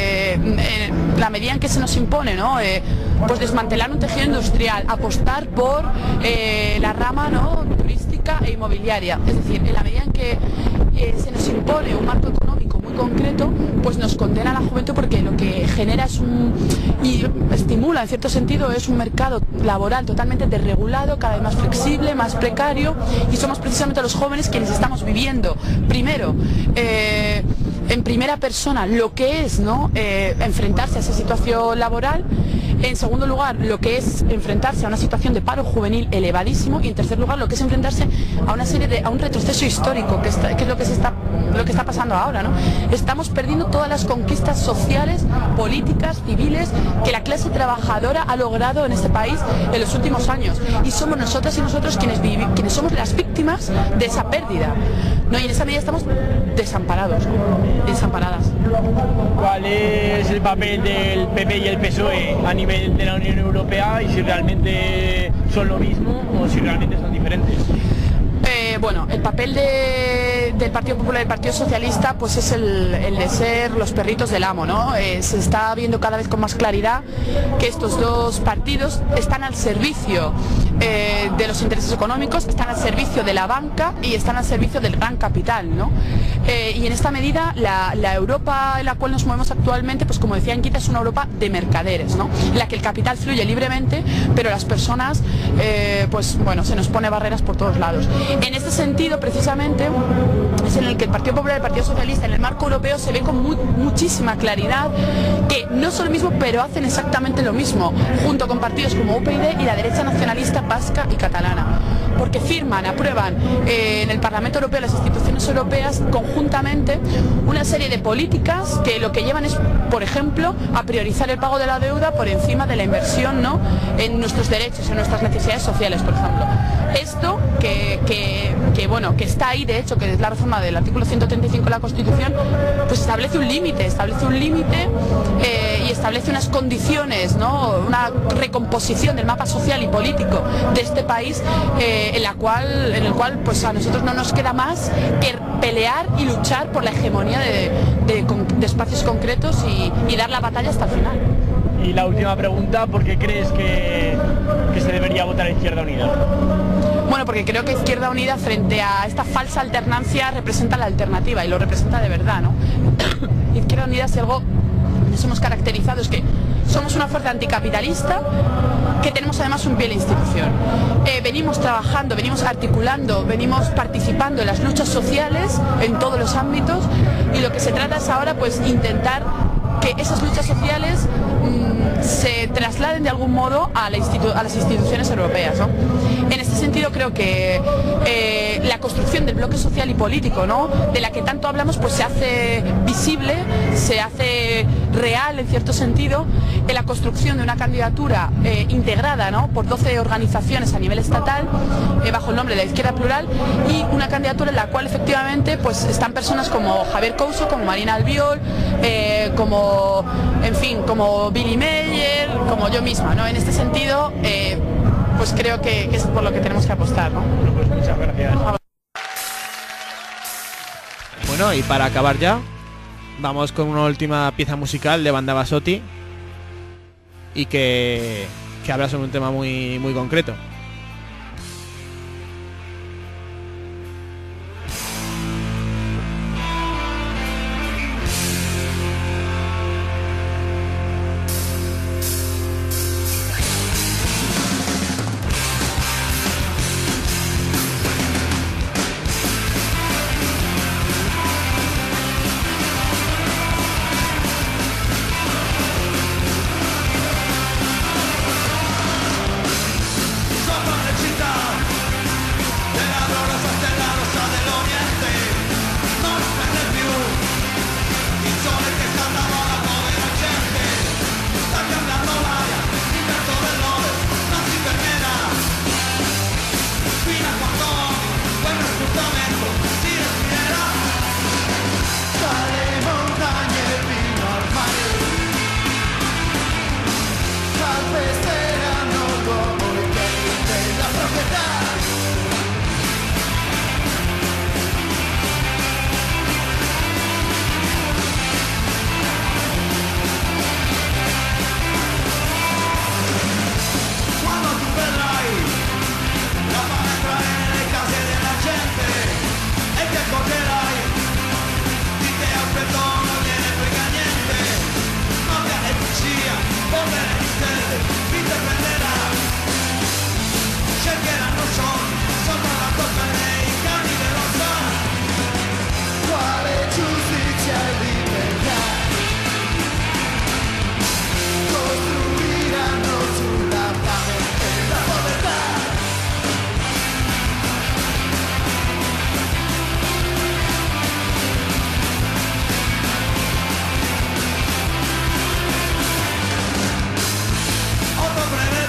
S11: la medida en que se nos impone, ¿no? Pues desmantelar un tejido industrial, apostar por la rama, ¿no? turística e inmobiliaria. Es decir, en la medida en que se nos impone un marco económico muy concreto, pues nos condena a la juventud, porque lo que genera es y estimula en cierto sentido es un mercado laboral totalmente desregulado, cada vez más flexible, más precario, y somos precisamente los jóvenes quienes estamos viviendo primero en primera persona lo que es, ¿no? Enfrentarse a esa situación laboral. En segundo lugar, lo que es enfrentarse a una situación de paro juvenil elevadísimo, y en tercer lugar, lo que es enfrentarse a un retroceso histórico, que es lo que está pasando ahora, ¿no? Estamos perdiendo todas las conquistas sociales, políticas, civiles que la clase trabajadora ha logrado en este país en los últimos años, y somos nosotras y nosotros quienes somos las víctimas de esa pérdida, ¿no? Y en esa medida estamos desamparados, ¿no? Desamparadas.
S5: ¿Cuál es el papel del PP y el PSOE a nivel de la Unión Europea, y si realmente son lo mismo o si realmente son diferentes?
S11: bueno, el papel del Partido Popular y del Partido Socialista pues es el de ser los perritos del amo, ¿no? Se está viendo cada vez con más claridad que estos dos partidos están al servicio de los intereses económicos, están al servicio de la banca y están al servicio del gran capital, ¿no? Y en esta medida la Europa en la cual nos movemos actualmente, pues como decía Enquita, es una Europa de mercaderes, ¿no? En la que el capital fluye libremente, pero las personas, pues bueno, se nos pone barreras por todos lados. En este sentido, precisamente, es en el que el Partido Popular y el Partido Socialista, en el marco europeo, se ve con muchísima claridad que no son lo mismo, pero hacen exactamente lo mismo, junto con partidos como UPyD y la derecha nacionalista vasca y catalana, porque firman, aprueban en el Parlamento Europeo, las instituciones europeas, conjuntamente una serie de políticas que lo que llevan es, por ejemplo, a priorizar el pago de la deuda por encima de la inversión, ¿no?, en nuestros derechos, en nuestras necesidades sociales, por ejemplo. Esto bueno, que está ahí, de hecho, que es la reforma del artículo 135 de la Constitución, pues establece un límite y establece unas condiciones, ¿no?, una recomposición del mapa social y político de este país, en el cual pues a nosotros no nos queda más que pelear y luchar por la hegemonía de espacios concretos y dar la batalla hasta el final.
S12: Y la última pregunta, ¿por qué crees que se debería votar a Izquierda Unida?
S11: Bueno, porque creo que Izquierda Unida, frente a esta falsa alternancia, representa la alternativa y lo representa de verdad, ¿no? Izquierda Unida, si algo nos hemos caracterizado, es que somos una fuerza anticapitalista que tenemos además un pie en la institución. Venimos trabajando, venimos articulando, venimos participando en las luchas sociales en todos los ámbitos, y lo que se trata es ahora pues intentar que esas luchas sociales se trasladen de algún modo a las instituciones europeas, ¿no? En este sentido creo que la construcción del bloque social y político, ¿no?, de la que tanto hablamos, pues se hace visible, se hace real en cierto sentido, en la construcción de una candidatura integrada, ¿no?, por 12 organizaciones a nivel estatal, bajo el nombre de la Izquierda Plural, y una candidatura en la cual efectivamente pues están personas como Javier Couso, como Marina Albiol, como Billy Meyer, como yo misma, ¿no? En este sentido, pues creo que es por lo que tenemos que apostar, ¿no?
S12: Pues muchas gracias.
S1: Bueno, y para acabar ya, vamos con una última pieza musical de Banda Basotti, y que habla sobre un tema muy, muy concreto.
S13: Otro breve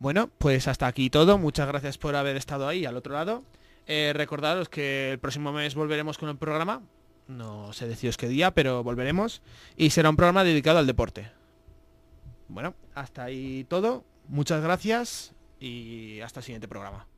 S1: Bueno, pues hasta aquí todo. Muchas gracias por haber estado ahí al otro lado. Recordaros que el próximo mes volveremos con el programa. No sé deciros qué día, pero volveremos. Y será un programa dedicado al deporte. Bueno, hasta ahí todo. Muchas gracias y hasta el siguiente programa.